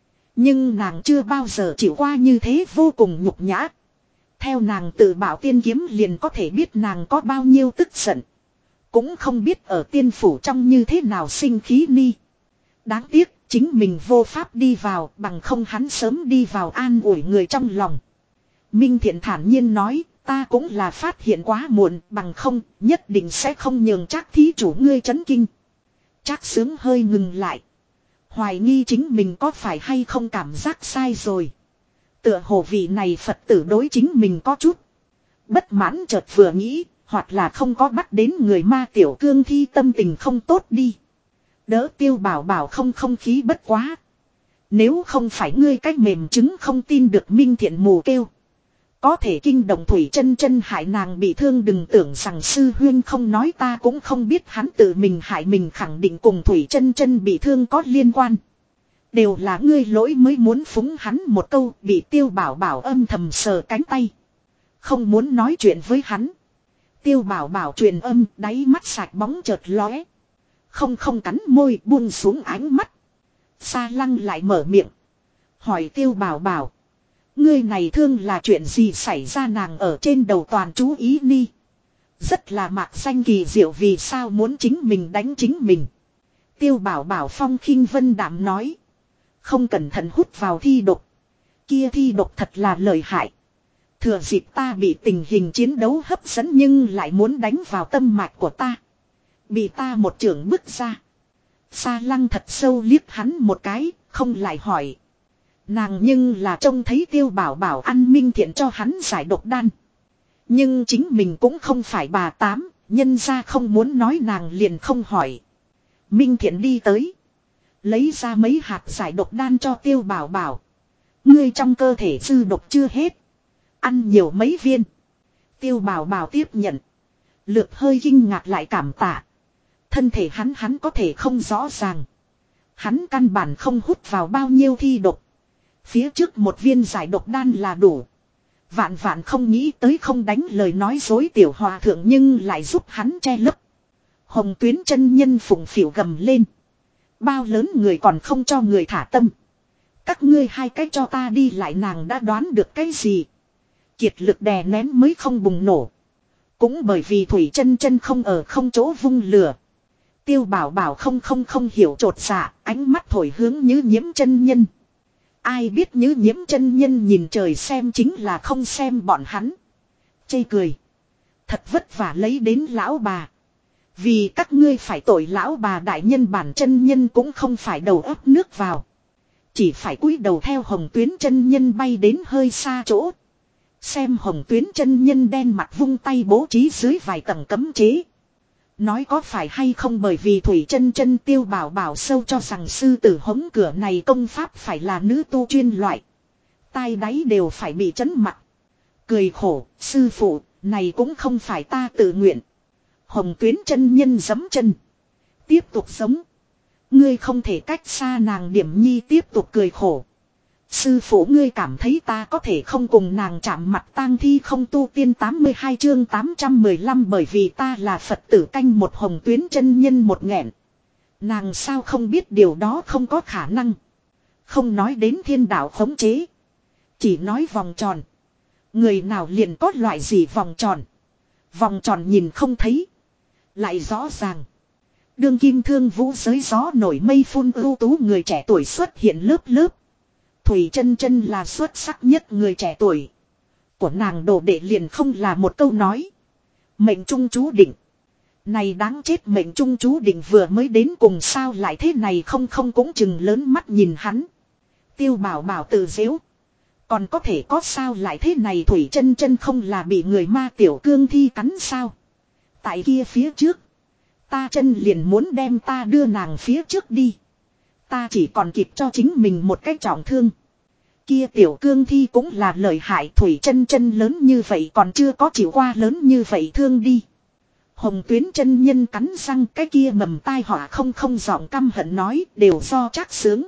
Nhưng nàng chưa bao giờ chịu qua như thế vô cùng nhục nhã. Theo nàng tự bảo tiên kiếm liền có thể biết nàng có bao nhiêu tức giận. Cũng không biết ở tiên phủ trong như thế nào sinh khí ni. Đáng tiếc chính mình vô pháp đi vào bằng không hắn sớm đi vào an ủi người trong lòng. Minh Thiện thản nhiên nói ta cũng là phát hiện quá muộn bằng không nhất định sẽ không nhường Trác thí chủ ngươi chấn kinh. Trác Sướng hơi ngừng lại. Hoài nghi chính mình có phải hay không cảm giác sai rồi. Tựa hồ vị này Phật tử đối chính mình có chút bất mãn chợt vừa nghĩ. Hoặc là không có bắt đến người ma tiểu cương thi tâm tình không tốt đi. Đỡ Tiêu Bảo Bảo không khí bất quá. Nếu không phải ngươi cách mềm chứng không tin được Minh Thiện mù kêu. Có thể kinh động Thủy Chân Chân hại nàng bị thương đừng tưởng rằng sư huyên không nói ta cũng không biết hắn tự mình hại mình khẳng định cùng Thủy Chân Chân bị thương có liên quan. Đều là ngươi lỗi mới muốn phúng hắn một câu bị Tiêu Bảo Bảo âm thầm sờ cánh tay. Không muốn nói chuyện với hắn. Tiêu Bảo Bảo truyền âm, đáy mắt sạch bóng chợt lóe. Không cắn môi, buông xuống ánh mắt. Sa Lăng lại mở miệng. Hỏi Tiêu Bảo Bảo. Ngươi này thương là chuyện gì xảy ra, nàng ở trên đầu toàn chú ý ni. Rất là mạc danh kỳ diệu, vì sao muốn chính mình đánh chính mình. Tiêu Bảo Bảo phong khinh vân đạm nói. Không cẩn thận hút vào thi độc. Kia thi độc thật là lợi hại. Thừa dịp ta bị tình hình chiến đấu hấp dẫn nhưng lại muốn đánh vào tâm mạch của ta. Bị ta một chưởng bức ra. Sa Lăng thật sâu liếc hắn một cái, không lại hỏi. Nàng nhưng là trông thấy Tiêu Bảo Bảo ăn minh thiện cho hắn giải độc đan. Nhưng chính mình cũng không phải bà tám, nhân ra không muốn nói nàng liền không hỏi. Minh thiện đi tới. Lấy ra mấy hạt giải độc đan cho Tiêu Bảo Bảo. Ngươi trong cơ thể dư độc chưa hết. Ăn nhiều mấy viên. Tiêu Bảo Bảo tiếp nhận. Lược hơi kinh ngạc lại cảm tạ. Thân thể hắn có thể không rõ ràng. Hắn căn bản không hút vào bao nhiêu thi độc. Phía trước một viên giải độc đan là đủ. Vạn vạn không nghĩ tới không đánh lời nói dối tiểu hòa thượng nhưng lại giúp hắn che lấp. Hồng Tuyến chân nhân phụng phịu gầm lên. Bao lớn người còn không cho người thả tâm. Các ngươi hai cách cho ta đi lại, nàng đã đoán được cái gì. Kiệt lực đè nén mới không bùng nổ. Cũng bởi vì Thủy Chân Chân không ở không chỗ vung lửa. Tiêu Bảo Bảo không hiểu chột dạ, ánh mắt thổi hướng Như Nhiễm chân nhân. Ai biết Như Nhiễm chân nhân nhìn trời xem chính là không xem bọn hắn. Chê cười. Thật vất vả lấy đến lão bà. Vì các ngươi phải tội lão bà đại nhân, bản chân nhân cũng không phải đầu ấp nước vào. Chỉ phải cúi đầu theo Hồng Tuyến chân nhân bay đến hơi xa chỗ. Xem Hồng Tuyến chân nhân đen mặt vung tay bố trí dưới vài tầng cấm chế. Nói có phải hay không bởi vì Thủy Chân Chân Tiêu Bảo Bảo sâu cho rằng sư tử hống cửa này công pháp phải là nữ tu chuyên loại. Tai đáy đều phải bị chấn mặt. Cười khổ, sư phụ, này cũng không phải ta tự nguyện. Hồng Tuyến chân nhân giẫm chân. Tiếp tục sống. Ngươi không thể cách xa nàng điểm nhi, tiếp tục cười khổ. Sư phụ, ngươi cảm thấy ta có thể không cùng nàng chạm mặt tang thi không? Tu tiên 82 chương 815 bởi vì ta là Phật tử canh một. Hồng Tuyến chân nhân một nghẹn. Nàng sao không biết điều đó không có khả năng. Không nói đến thiên đạo khống chế. Chỉ nói vòng tròn. Người nào liền có loại gì vòng tròn. Vòng tròn nhìn không thấy. Lại rõ ràng. Đương kim thương vũ giới gió nổi mây phun, ưu tú người trẻ tuổi xuất hiện lớp lớp. Thủy Chân Chân là xuất sắc nhất người trẻ tuổi. Của nàng đồ đệ liền không là một câu nói. Mệnh trung chú định. Này đáng chết, mệnh trung chú định vừa mới đến cùng sao lại thế này, không cũng chừng lớn mắt nhìn hắn. Tiêu Bảo Bảo tự giễu. Còn có thể có sao lại thế này, Thủy Chân Chân không là bị người ma tiểu cương thi cắn sao? Tại kia phía trước. Ta chân liền muốn đem ta đưa nàng phía trước đi. Ta chỉ còn kịp cho chính mình một cái trọng thương. Kia tiểu cương thi cũng là lợi hại, Thủy Chân Chân lớn như vậy còn chưa có chịu qua lớn như vậy thương đi. Hồng Tuyến chân nhân cắn răng, cái kia mầm tai họa không giọng căm hận nói, đều do Trác Sướng.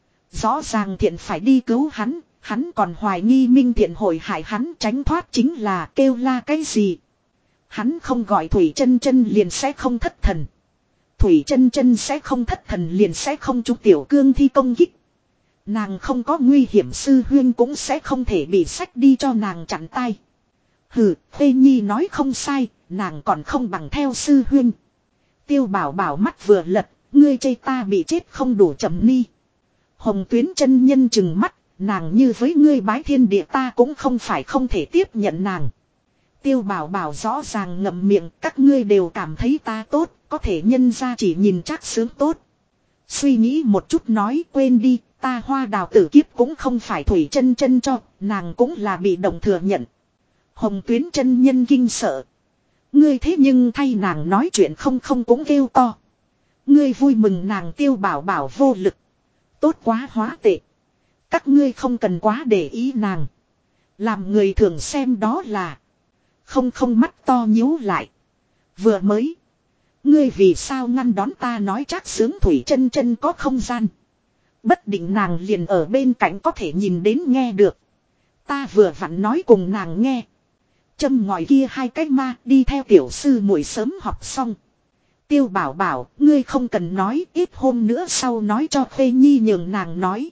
Rõ ràng Thiện phải đi cứu hắn, hắn còn hoài nghi Minh Thiện hội hại hắn, tránh thoát chính là kêu la cái gì. Hắn không gọi Thủy Chân Chân liền sẽ không thất thần. Thủy Chân Chân sẽ không thất thần liền sẽ không trúng tiểu cương thi công kích. Nàng không có nguy hiểm, sư huyên cũng sẽ không thể bị xách đi cho nàng chặn tay. Hừ, Khê Nhi nói không sai, nàng còn không bằng theo sư huyên. Tiêu Bảo Bảo mắt vừa lật, ngươi chê ta bị chết không đủ chậm ni. Hồng Tuyến chân nhân chừng mắt, nàng như với ngươi bái thiên địa, ta cũng không phải không thể tiếp nhận nàng. Tiêu Bảo Bảo rõ ràng ngậm miệng, các ngươi đều cảm thấy ta tốt, có thể nhân ra chỉ nhìn Trác Sướng tốt. Suy nghĩ một chút nói, quên đi, ta Hoa Đào tử kiếp cũng không phải Thủy Chân Chân cho, nàng cũng là bị động thừa nhận. Hồng Tuyến chân nhân kinh sợ. Ngươi thế nhưng thay nàng nói chuyện không cũng kêu to. Ngươi vui mừng nàng. Tiêu Bảo Bảo vô lực. Tốt quá, hóa tệ. Các ngươi không cần quá để ý nàng. Làm người thường xem đó là. Không mắt to nhíu lại. Vừa mới. Ngươi vì sao ngăn đón ta nói Trác Sướng Thủy Chân Chân có không gian. Bất định nàng liền ở bên cạnh có thể nhìn đến nghe được. Ta vừa vặn nói cùng nàng nghe. Châm ngòi kia hai cái ma đi theo tiểu sư muội sớm học xong. Tiêu Bảo Bảo, ngươi không cần nói, ít hôm nữa sau nói cho Khuê Nhi nhường nàng nói.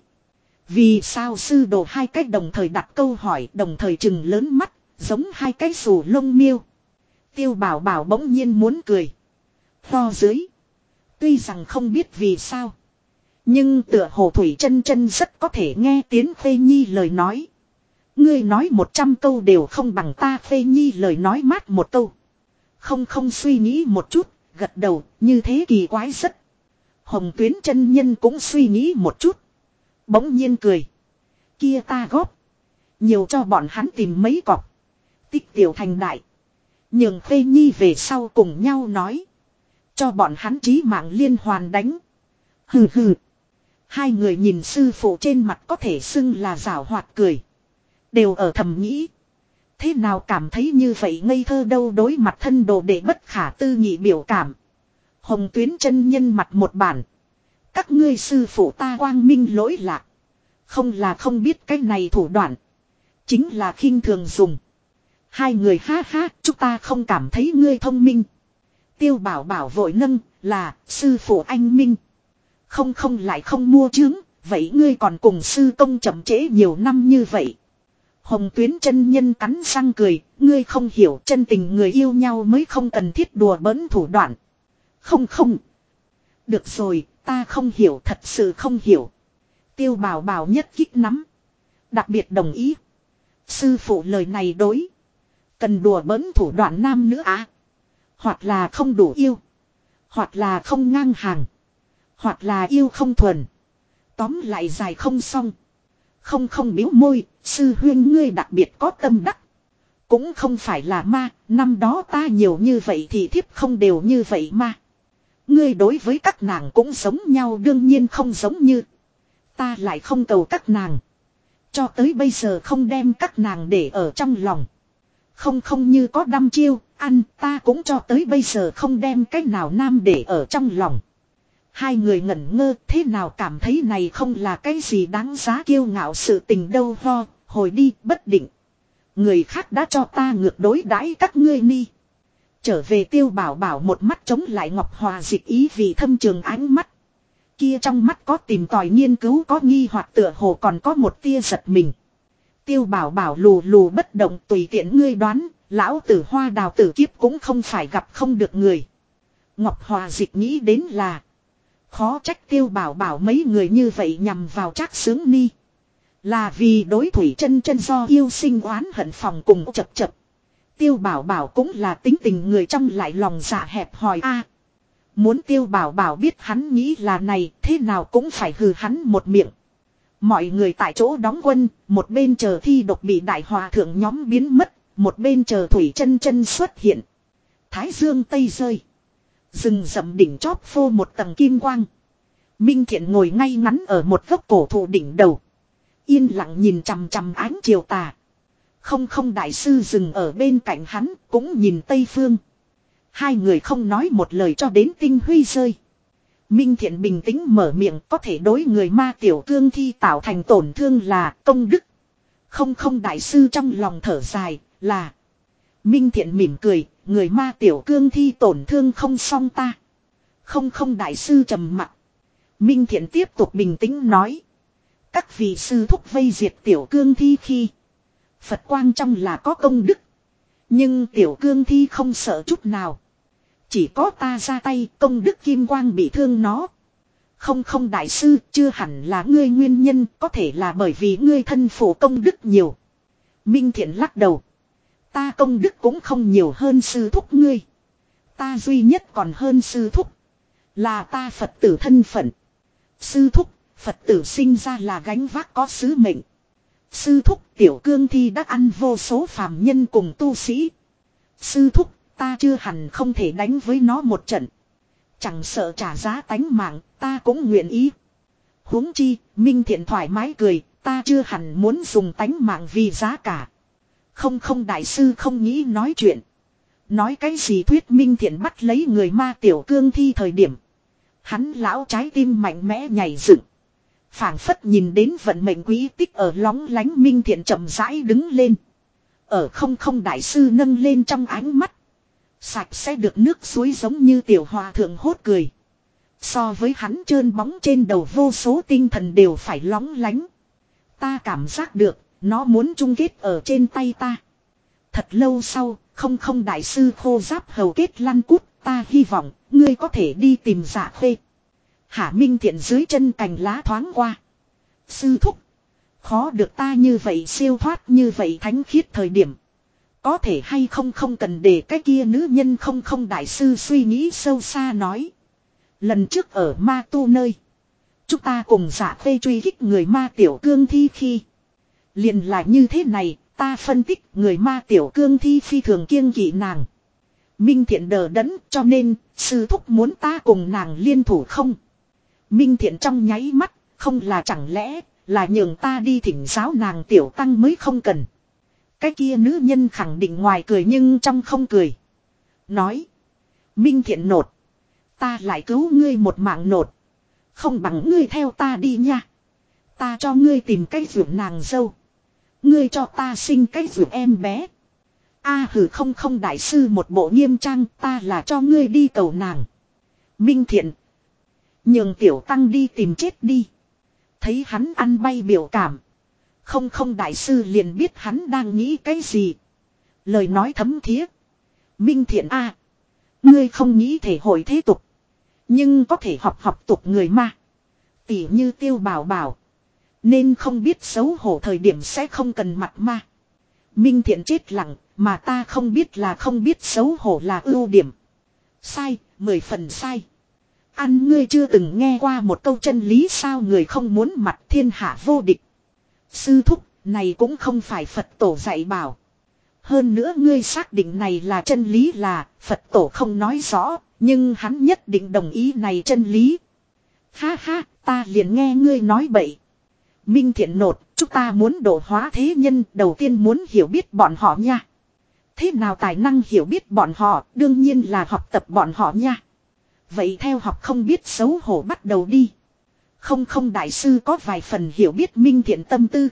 Vì sao sư đồ hai cách đồng thời đặt câu hỏi, đồng thời trừng lớn mắt, giống hai cái xù lông miêu. Tiêu Bảo Bảo bỗng nhiên muốn cười. To dưới. Tuy rằng không biết vì sao. Nhưng tựa hồ Thủy Chân Chân rất có thể nghe tiếng Khuê Nhi lời nói. Ngươi nói 100 câu đều không bằng ta Khuê Nhi lời nói mát một câu. Không suy nghĩ một chút, gật đầu, như thế kỳ quái rất. Hồng Tuyến chân nhân cũng suy nghĩ một chút. Bỗng nhiên cười. Kia ta góp. Nhiều cho bọn hắn tìm mấy cọc. Tích tiểu thành đại. Nhường Khuê Nhi về sau cùng nhau nói. Cho bọn hắn chí mạng liên hoàn đánh. Hừ hừ. Hai người nhìn sư phụ trên mặt có thể xưng là giảo hoạt cười. Đều ở thầm nghĩ. Thế nào cảm thấy như vậy ngây thơ đâu đối mặt thân đồ để bất khả tư nghị biểu cảm. Hồng Tuyến chân nhân mặt một bản. Các ngươi sư phụ ta quang minh lỗi lạc. Không là không biết cái này thủ đoạn. Chính là khinh thường dùng. Hai người ha ha, chúng ta không cảm thấy ngươi thông minh. Tiêu Bảo Bảo vội nâng, là, sư phụ anh minh. Không lại không mua chứng, vậy ngươi còn cùng sư công chậm trễ nhiều năm như vậy. Hồng Tuyến chân nhân cắn răng cười, ngươi không hiểu chân tình người yêu nhau mới không cần thiết đùa bỡn thủ đoạn. Không. Được rồi, ta không hiểu, thật sự không hiểu. Tiêu Bảo Bảo nhất kích nắm. Đặc biệt đồng ý. Sư phụ lời này đối. Cần đùa bỡn thủ đoạn nam nữ á. Hoặc là không đủ yêu. Hoặc là không ngang hàng. Hoặc là yêu không thuần. Tóm lại dài không xong. Không biếu môi, sư huyên ngươi đặc biệt có tâm đắc. Cũng không phải là ma, năm đó ta nhiều như vậy thì thiếp không đều như vậy mà. Ngươi đối với các nàng cũng giống nhau đương nhiên không giống như. Ta lại không cầu các nàng. Cho tới bây giờ không đem các nàng để ở trong lòng. Không như có đăm chiêu, ăn ta cũng cho tới bây giờ không đem cái nào nam để ở trong lòng. Hai người ngẩn ngơ thế nào cảm thấy này không là cái gì đáng giá kiêu ngạo sự tình đâu ho, hồi đi bất định. Người khác đã cho ta ngược đối đãi các ngươi ni. Trở về Tiêu Bảo Bảo một mắt chống lại Ngọc Hòa dịch ý vì thâm trường ánh mắt. Kia trong mắt có tìm tòi nghiên cứu có nghi hoặc tựa hồ còn có một tia giật mình. Tiêu Bảo Bảo lù lù bất động tùy tiện ngươi đoán, lão tử Hoa Đào tử kiếp cũng không phải gặp không được người. Ngọc Hòa dịch nghĩ đến là khó trách Tiêu Bảo Bảo mấy người như vậy nhằm vào Trác Sướng Ni. Là vì đối Thủy Chân Chân do yêu sinh oán hận phòng cùng chập. Tiêu Bảo Bảo cũng là tính tình người trong lại lòng dạ hẹp hòi a. Muốn Tiêu Bảo Bảo biết hắn nghĩ là này thế nào cũng phải hừ hắn một miệng. Mọi người tại chỗ đóng quân, một bên chờ thi độc bị đại hòa thượng nhóm biến mất, một bên chờ Thủy Chân Chân xuất hiện. Thái dương tây rơi. Rừng rậm đỉnh chóp phô một tầng kim quang. Minh Thiện ngồi ngay ngắn ở một gốc cổ thụ đỉnh đầu. Yên lặng nhìn chằm chằm ánh chiều tà. Không đại sư dừng ở bên cạnh hắn cũng nhìn Tây Phương. Hai người không nói một lời cho đến tinh huy rơi. Minh Thiện bình tĩnh mở miệng có thể đối người ma tiểu cương thi tạo thành tổn thương là công đức. Không đại sư trong lòng thở dài là. Minh Thiện mỉm cười, người ma tiểu cương thi tổn thương không xong ta. Không đại sư trầm mặc. Minh Thiện tiếp tục bình tĩnh nói. Các vị sư thúc vây diệt tiểu cương thi khi. Phật quang trong là có công đức. Nhưng tiểu cương thi không sợ chút nào. Chỉ có ta ra tay công đức kim quang bị thương nó. Không đại sư chưa hẳn là ngươi nguyên nhân có thể là bởi vì ngươi thân phụ công đức nhiều. Minh Thiện lắc đầu. Ta công đức cũng không nhiều hơn sư thúc ngươi. Ta duy nhất còn hơn sư thúc. Là ta Phật tử thân phận. Sư thúc, Phật tử sinh ra là gánh vác có sứ mệnh. Sư thúc tiểu cương thi đã ăn vô số phàm nhân cùng tu sĩ. Sư thúc ta chưa hẳn không thể đánh với nó một trận. Chẳng sợ trả giá tánh mạng ta cũng nguyện ý. Huống chi Minh Thiện thoải mái cười. Ta chưa hẳn muốn dùng tánh mạng vì giá cả. Không đại sư không nghĩ nói chuyện. Nói cái gì thuyết Minh Thiện bắt lấy người ma tiểu cương thi thời điểm. Hắn lão trái tim mạnh mẽ nhảy dựng. Phảng phất nhìn đến vận mệnh quý tích ở lóng lánh Minh Thiện chậm rãi đứng lên. Ở không không đại sư nâng lên trong ánh mắt. Sạch sẽ được nước suối giống như tiểu hòa thượng hốt cười. So với hắn trơn bóng trên đầu vô số tinh thần đều phải lóng lánh. Ta cảm giác được, nó muốn chung kết ở trên tay ta. Thật lâu sau, không không đại sư khô giáp hầu kết lăn cút, ta hy vọng, ngươi có thể đi tìm Dạ Khê. Hạ Minh Thiện dưới chân cành lá thoáng qua. Sư thúc. Khó được ta như vậy siêu thoát như vậy thánh khiết thời điểm. Có thể hay không không cần để cái kia nữ nhân không không đại sư suy nghĩ sâu xa nói. Lần trước ở ma tu nơi. Chúng ta cùng Dạ Khê truy kích người ma tiểu cương thi khi. Liền là như thế này, ta phân tích người ma tiểu cương thi phi thường kiêng kỵ nàng. Minh Thiện đờ đẫn cho nên, sư thúc muốn ta cùng nàng liên thủ không? Minh Thiện trong nháy mắt, không là chẳng lẽ là nhường ta đi thỉnh giáo nàng tiểu tăng mới không cần. Cái kia nữ nhân khẳng định ngoài cười nhưng trong không cười. Nói. Minh Thiện nột. Ta lại cứu ngươi một mạng nột. Không bằng ngươi theo ta đi nha. Ta cho ngươi tìm cách dưỡng nàng dâu. Ngươi cho ta sinh cách dưỡng em bé. A hử không không đại sư một bộ nghiêm trang ta là cho ngươi đi cầu nàng. Minh Thiện. Nhường tiểu tăng đi tìm chết đi. Thấy hắn ăn bay biểu cảm. Không không đại sư liền biết hắn đang nghĩ cái gì. Lời nói thấm thía. Minh Thiện a, ngươi không nghĩ thể hội thế tục. Nhưng có thể học tục người ma. Tỉ như Tiêu Bảo Bảo. Nên không biết xấu hổ thời điểm sẽ không cần mặt ma. Minh Thiện chết lặng. Mà ta không biết là không biết xấu hổ là ưu điểm. Sai, 10 phần sai. Ăn ngươi chưa từng nghe qua một câu chân lý sao người không muốn mặt thiên hạ vô địch. Sư thúc, này cũng không phải Phật tổ dạy bảo. Hơn nữa ngươi xác định này là chân lý là Phật tổ không nói rõ, nhưng hắn nhất định đồng ý này chân lý. Ha ha, ta liền nghe ngươi nói bậy. Minh Thiện nột, chúng ta muốn độ hóa thế nhân, đầu tiên muốn hiểu biết bọn họ nha. Thế nào tài năng hiểu biết bọn họ, đương nhiên là học tập bọn họ nha. Vậy theo học không biết xấu hổ bắt đầu đi. Không không đại sư có vài phần hiểu biết Minh Thiện tâm tư.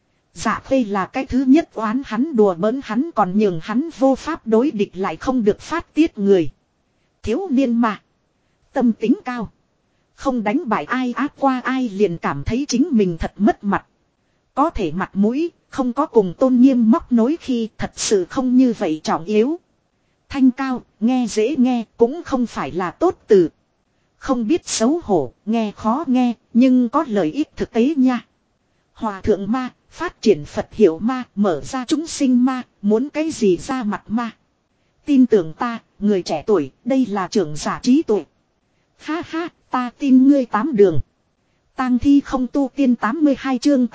Dạ Khê là cái thứ nhất oán hắn đùa bỡn hắn còn nhường hắn vô pháp đối địch lại không được phát tiết người. Thiếu niên mà. Tâm tính cao. Không đánh bại ai áp qua ai liền cảm thấy chính mình thật mất mặt. Có thể mặt mũi, không có cùng tôn nghiêm móc nối khi thật sự không như vậy trọng yếu. Thanh cao, nghe dễ nghe, cũng không phải là tốt từ. Không biết xấu hổ, nghe khó nghe, nhưng có lợi ích thực tế nha. Hòa thượng ma, phát triển Phật hiệu ma, mở ra chúng sinh ma, muốn cái gì ra mặt ma. Tin tưởng ta, người trẻ tuổi, đây là trưởng giả trí tuệ. Ha ha, ta tin ngươi 8 đường. Tang thi không tu tiên 82 chương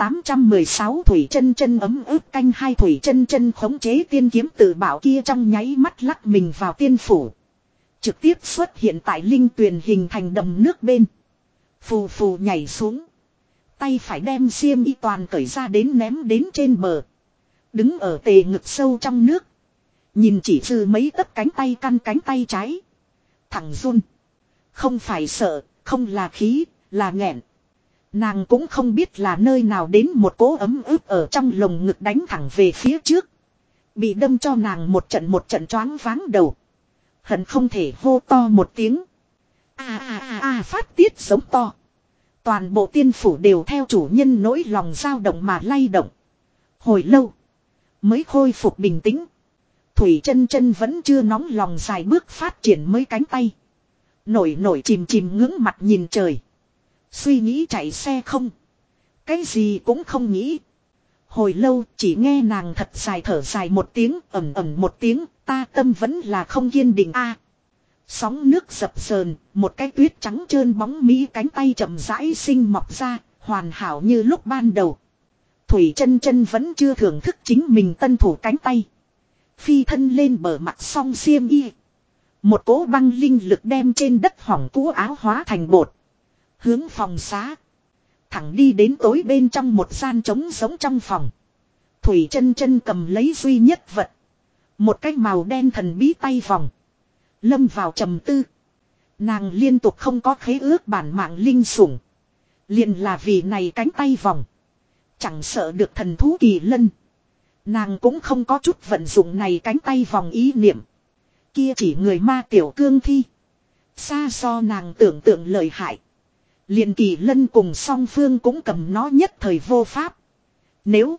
816 Thủy Chân Chân ấm ướp canh hai Thủy Chân Chân khống chế tiên kiếm tự bảo kia trong nháy mắt lắc mình vào tiên phủ. Trực tiếp xuất hiện tại linh tuyền hình thành đầm nước bên. Phù phù nhảy xuống. Tay phải đem xiêm y toàn cởi ra đến ném đến trên bờ. Đứng ở tề ngực sâu trong nước. Nhìn chỉ dư mấy tấc cánh tay căn cánh tay trái. Thẳng run. Không phải sợ, không là khí, là nghẹn. Nàng cũng không biết là nơi nào đến một cỗ ấm ướp ở trong lồng ngực đánh thẳng về phía trước. Bị đâm cho nàng một trận choáng váng đầu. Hận không thể hô to một tiếng. Phát tiết giống to. Toàn bộ tiên phủ đều theo chủ nhân nỗi lòng dao động mà lay động. Hồi lâu. Mới khôi phục bình tĩnh. Thủy Chân Chân vẫn chưa nóng lòng dài bước phát triển mấy cánh tay. Nổi chìm ngưỡng mặt nhìn trời. Suy nghĩ chạy xe không. Cái gì cũng không nghĩ. Hồi lâu chỉ nghe nàng thật dài thở dài một tiếng ầm một tiếng. Ta tâm vẫn là không kiên định a. Sóng nước dập sờn. Một cái tuyết trắng trơn bóng mỹ cánh tay chậm rãi sinh mọc ra. Hoàn hảo như lúc ban đầu. Thủy Chân Chân vẫn chưa thưởng thức chính mình tân thủ cánh tay. Phi thân lên bờ mặt song xiêm y. Một cỗ băng linh lực đem trên đất hỏng cũ áo hóa thành bột. Hướng phòng xá. Thẳng đi đến tối bên trong một gian trống giống trong phòng. Thủy Chân Chân cầm lấy duy nhất vật. Một cái màu đen thần bí tay vòng. Lâm vào trầm tư. Nàng liên tục không có khế ước bản mạng linh sủng. Liền là vì này cánh tay vòng. Chẳng sợ được thần thú kỳ lân. Nàng cũng không có chút vận dụng này cánh tay vòng ý niệm. Kia chỉ người ma tiểu cương thi. Xa so nàng tưởng tượng lợi hại. Liền Kỳ Lân cùng song phương cũng cầm nó nhất thời vô pháp. Nếu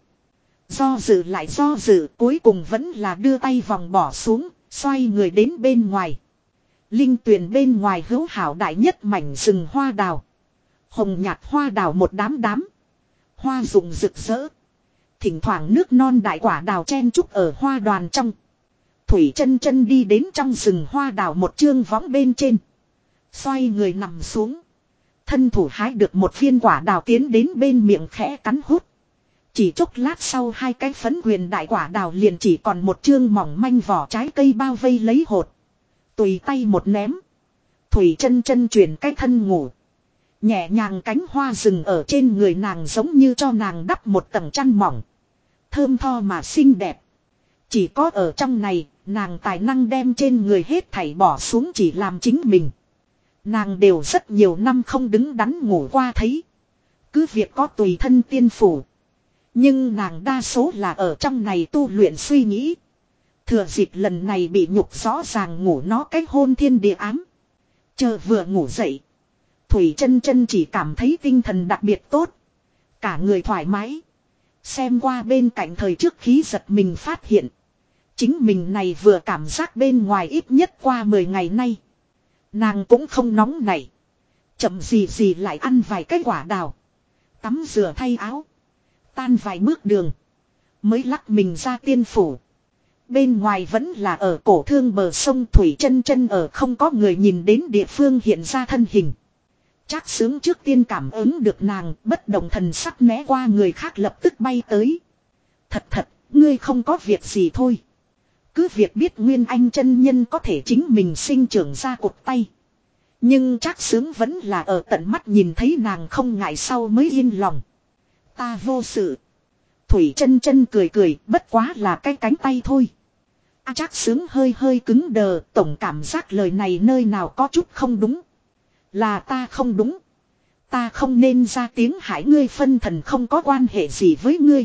do dự lại do dự, cuối cùng vẫn là đưa tay vòng bỏ xuống, xoay người đến bên ngoài. Linh tuyền bên ngoài hữu hảo đại nhất mảnh rừng hoa đào. Hồng nhạt hoa đào một đám đám. Hoa rụng rực rỡ. Thỉnh thoảng nước non đại quả đào chen chúc ở hoa đoàn trong. Thủy chân chân đi đến trong rừng hoa đào một chương võng bên trên. Xoay người nằm xuống. Thân thủ hái được một viên quả đào tiến đến bên miệng khẽ cắn hút. Chỉ chốc lát sau hai cái phấn quyền đại quả đào liền chỉ còn một chương mỏng manh vỏ trái cây bao vây lấy hột. Tùy tay một ném. Thủy chân chân chuyển cái thân ngủ. Nhẹ nhàng cánh hoa rừng ở trên người nàng giống như cho nàng đắp một tầng chăn mỏng. Thơm tho mà xinh đẹp. Chỉ có ở trong này, nàng tài năng đem trên người hết thảy bỏ xuống chỉ làm chính mình. Nàng đều rất nhiều năm không đứng đắn ngủ qua thấy. Cứ việc có tùy thân tiên phủ. Nhưng nàng đa số là ở trong này tu luyện suy nghĩ. Thừa dịp lần này bị nhục rõ ràng ngủ nó cách hôn thiên địa ám. Chờ vừa ngủ dậy. Thủy chân chân chỉ cảm thấy tinh thần đặc biệt tốt. Cả người thoải mái. Xem qua bên cạnh thời trước khí giật mình phát hiện. Chính mình này vừa cảm giác bên ngoài ít nhất qua 10 ngày nay. Nàng cũng không nóng nảy. Chậm gì gì lại ăn vài cái quả đào. Tắm rửa thay áo. Tan vài bước đường. Mới lắc mình ra tiên phủ. Bên ngoài vẫn là ở cổ thương bờ sông Thủy chân chân ở không có người nhìn đến địa phương hiện ra thân hình. Trác Sướng trước tiên cảm ứng được nàng, bất động thần sắc né qua người khác lập tức bay tới. Thật, ngươi không có việc gì thôi. Cứ việc biết Nguyên Anh chân nhân có thể chính mình sinh trưởng ra cột tay. Nhưng Trác Sướng vẫn là ở tận mắt nhìn thấy nàng không ngại sau mới yên lòng. Ta vô sự. Thủy chân chân cười cười, bất quá là cái cánh tay thôi. Trác Sướng hơi cứng đờ, tổng cảm giác lời này nơi nào có chút không đúng. Là ta không đúng. Ta không nên ra tiếng hại ngươi, phân thần không có quan hệ gì với ngươi.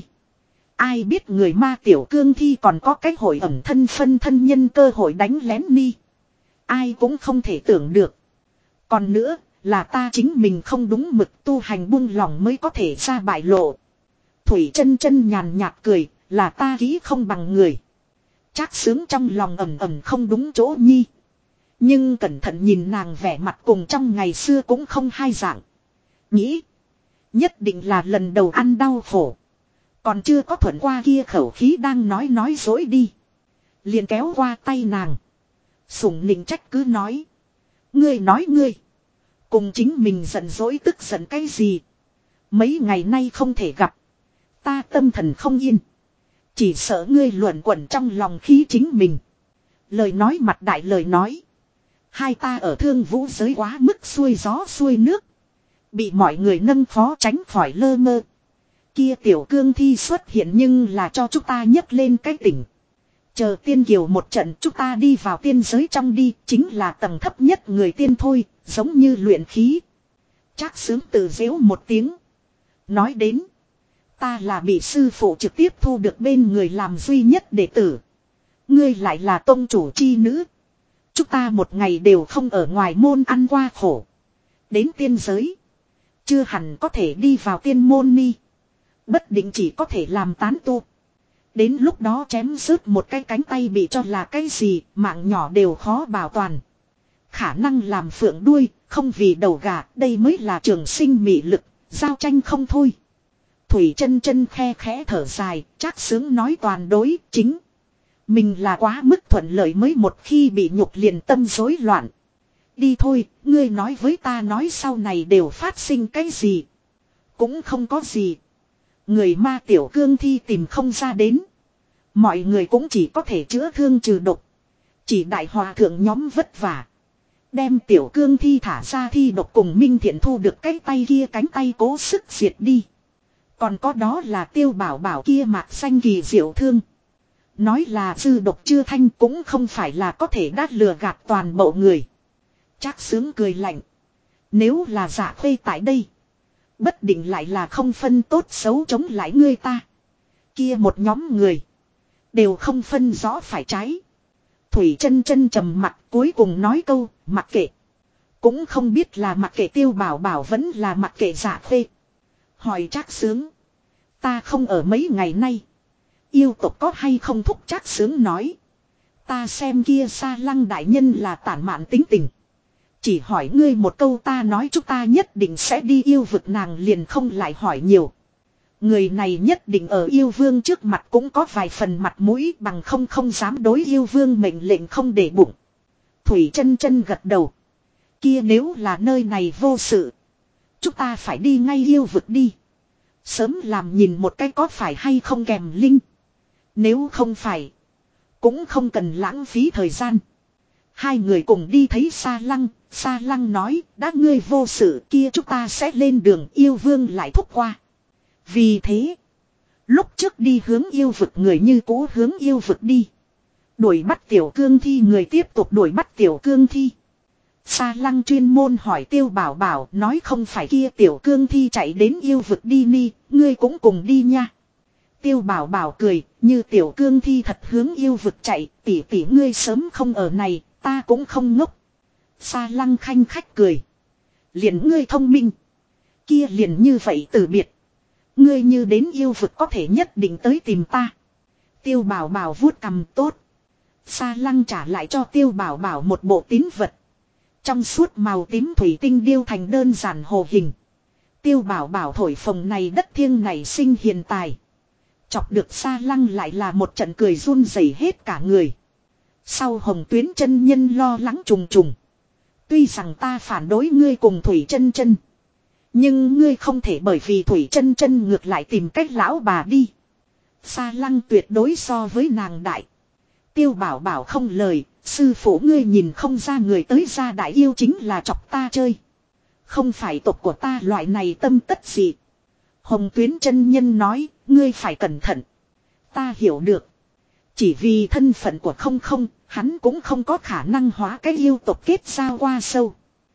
Ai biết người ma tiểu cương thi còn có cái hội ẩn thân phân thân nhân cơ hội đánh lén ni. Ai cũng không thể tưởng được. Còn nữa, là ta chính mình không đúng mực tu hành buông lòng mới có thể ra bại lộ. Thủy chân chân nhàn nhạt cười, là ta kỹ không bằng người. Trác Sướng trong lòng ẩm không đúng chỗ nhi. Nhưng cẩn thận nhìn nàng vẻ mặt cùng trong ngày xưa cũng không hai dạng. Nghĩ, nhất định là lần đầu ăn đau khổ. Còn chưa có thuận qua kia khẩu khí đang nói dối đi. Liền kéo qua tay nàng. Sủng nịnh trách cứ nói. Ngươi nói ngươi. Cùng chính mình giận dỗi tức giận cái gì. Mấy ngày nay không thể gặp. Ta tâm thần không yên. Chỉ sợ ngươi luẩn quẩn trong lòng khí chính mình. Lời nói mặt đại lời nói. Hai ta ở Thương Vũ giới quá mức xuôi gió xuôi nước. Bị mọi người nâng phó tránh khỏi lơ mơ. Kia tiểu cương thi xuất hiện nhưng là cho chúng ta nhấc lên cái tỉnh. Chờ tiên kiều một trận chúng ta đi vào tiên giới trong đi. Chính là tầng thấp nhất người tiên thôi. Giống như luyện khí. Trác Sướng tự giễu một tiếng. Nói đến. Ta là bị sư phụ trực tiếp thu được bên người làm duy nhất đệ tử. Ngươi lại là tông chủ chi nữ. Chúng ta một ngày đều không ở ngoài môn ăn qua khổ. Đến tiên giới. Chưa hẳn có thể đi vào tiên môn ni. Bất định chỉ có thể làm tán tu. Đến lúc đó chém rớt một cái cánh tay bị cho là cái gì, mạng nhỏ đều khó bảo toàn. Khả năng làm phượng đuôi, không vì đầu gà, đây mới là trường sinh mị lực, giao tranh không thôi. Thủy chân chân khe khẽ thở dài, Trác Sướng nói toàn đối, chính. Mình là quá mức thuận lợi mới một khi bị nhục liền tâm rối loạn. Đi thôi, ngươi nói với ta nói sau này đều phát sinh cái gì. Cũng không có gì. Người ma tiểu cương thi tìm không ra đến. Mọi người cũng chỉ có thể chữa thương trừ độc. Chỉ đại hòa thượng nhóm vất vả. Đem tiểu cương thi thả ra thi độc cùng Minh Thiện thu được cái tay kia cánh tay cố sức diệt đi. Còn có đó là Tiêu Bảo Bảo kia mạc xanh kỳ diệu thương. Nói là dư độc chưa thanh cũng không phải là có thể đát lừa gạt toàn bộ người. Trác Sướng cười lạnh. Nếu là Dạ Khuê tại đây. Bất định lại là không phân tốt xấu chống lại ngươi ta. Kia một nhóm người. Đều không phân rõ phải trái. Thủy Chân Chân trầm mặt cuối cùng nói câu mặc kệ. Cũng không biết là mặc kệ Tiêu Bảo Bảo vẫn là mặc kệ Dạ Khê. Hỏi Trác Sướng. Ta không ở mấy ngày nay. Yêu tộc có hay không thúc? Trác Sướng nói. Ta xem kia Sa Lăng đại nhân là tản mạn tính tình. Chỉ hỏi ngươi một câu ta nói chúng ta nhất định sẽ đi yêu vực, nàng liền không lại hỏi nhiều. Người này nhất định ở yêu vương trước mặt cũng có vài phần mặt mũi, bằng không dám đối yêu vương mệnh lệnh không để bụng. Thủy Chân Chân gật đầu. Kia nếu là nơi này vô sự, chúng ta phải đi ngay yêu vực đi. Sớm làm nhìn một cái có phải hay không kèm linh. Nếu không phải, cũng không cần lãng phí thời gian. Hai người cùng đi thấy Sa Lăng. Sa Lăng nói, đã ngươi vô sự kia chúng ta sẽ lên đường, yêu vương lại thúc qua. Vì thế, lúc trước đi hướng yêu vực người như cũ hướng yêu vực đi. Đuổi bắt Tiểu Cương Thi người tiếp tục đuổi bắt Tiểu Cương Thi. Sa Lăng chuyên môn hỏi Tiêu Bảo Bảo, nói không phải kia Tiểu Cương Thi chạy đến yêu vực đi ni, ngươi cũng cùng đi nha. Tiêu Bảo Bảo cười, như Tiểu Cương Thi thật hướng yêu vực chạy, tỷ tỷ ngươi sớm không ở này, ta cũng không ngốc. Sa Lăng khanh khách cười. Liền ngươi thông minh. Kia liền như vậy từ biệt. Ngươi như đến yêu vực có thể nhất định tới tìm ta. Tiêu Bảo Bảo vuốt cằm tốt. Sa Lăng trả lại cho Tiêu Bảo Bảo một bộ tín vật. Trong suốt màu tím thủy tinh điêu thành đơn giản hồ hình. Tiêu Bảo Bảo thổi phồng này đất thiêng này sinh hiền tài. Chọc được Sa Lăng lại là một trận cười run rẩy hết cả người. Sau Hồng Tuyến chân nhân lo lắng trùng trùng. Tuy rằng ta phản đối ngươi cùng Thủy Chân Chân, nhưng ngươi không thể bởi vì Thủy Chân Chân ngược lại tìm cách lão bà đi. Sa Lăng tuyệt đối so với nàng đại. Tiêu Bảo Bảo không lời, sư phụ ngươi nhìn không ra người tới ra đại yêu chính là chọc ta chơi. Không phải tộc của ta loại này tâm tất gì. Hồng Tuyến chân nhân nói, ngươi phải cẩn thận. Ta hiểu được. Chỉ vì thân phận của không, hắn cũng không có khả năng hóa cái yêu tộc kết giao qua sâu.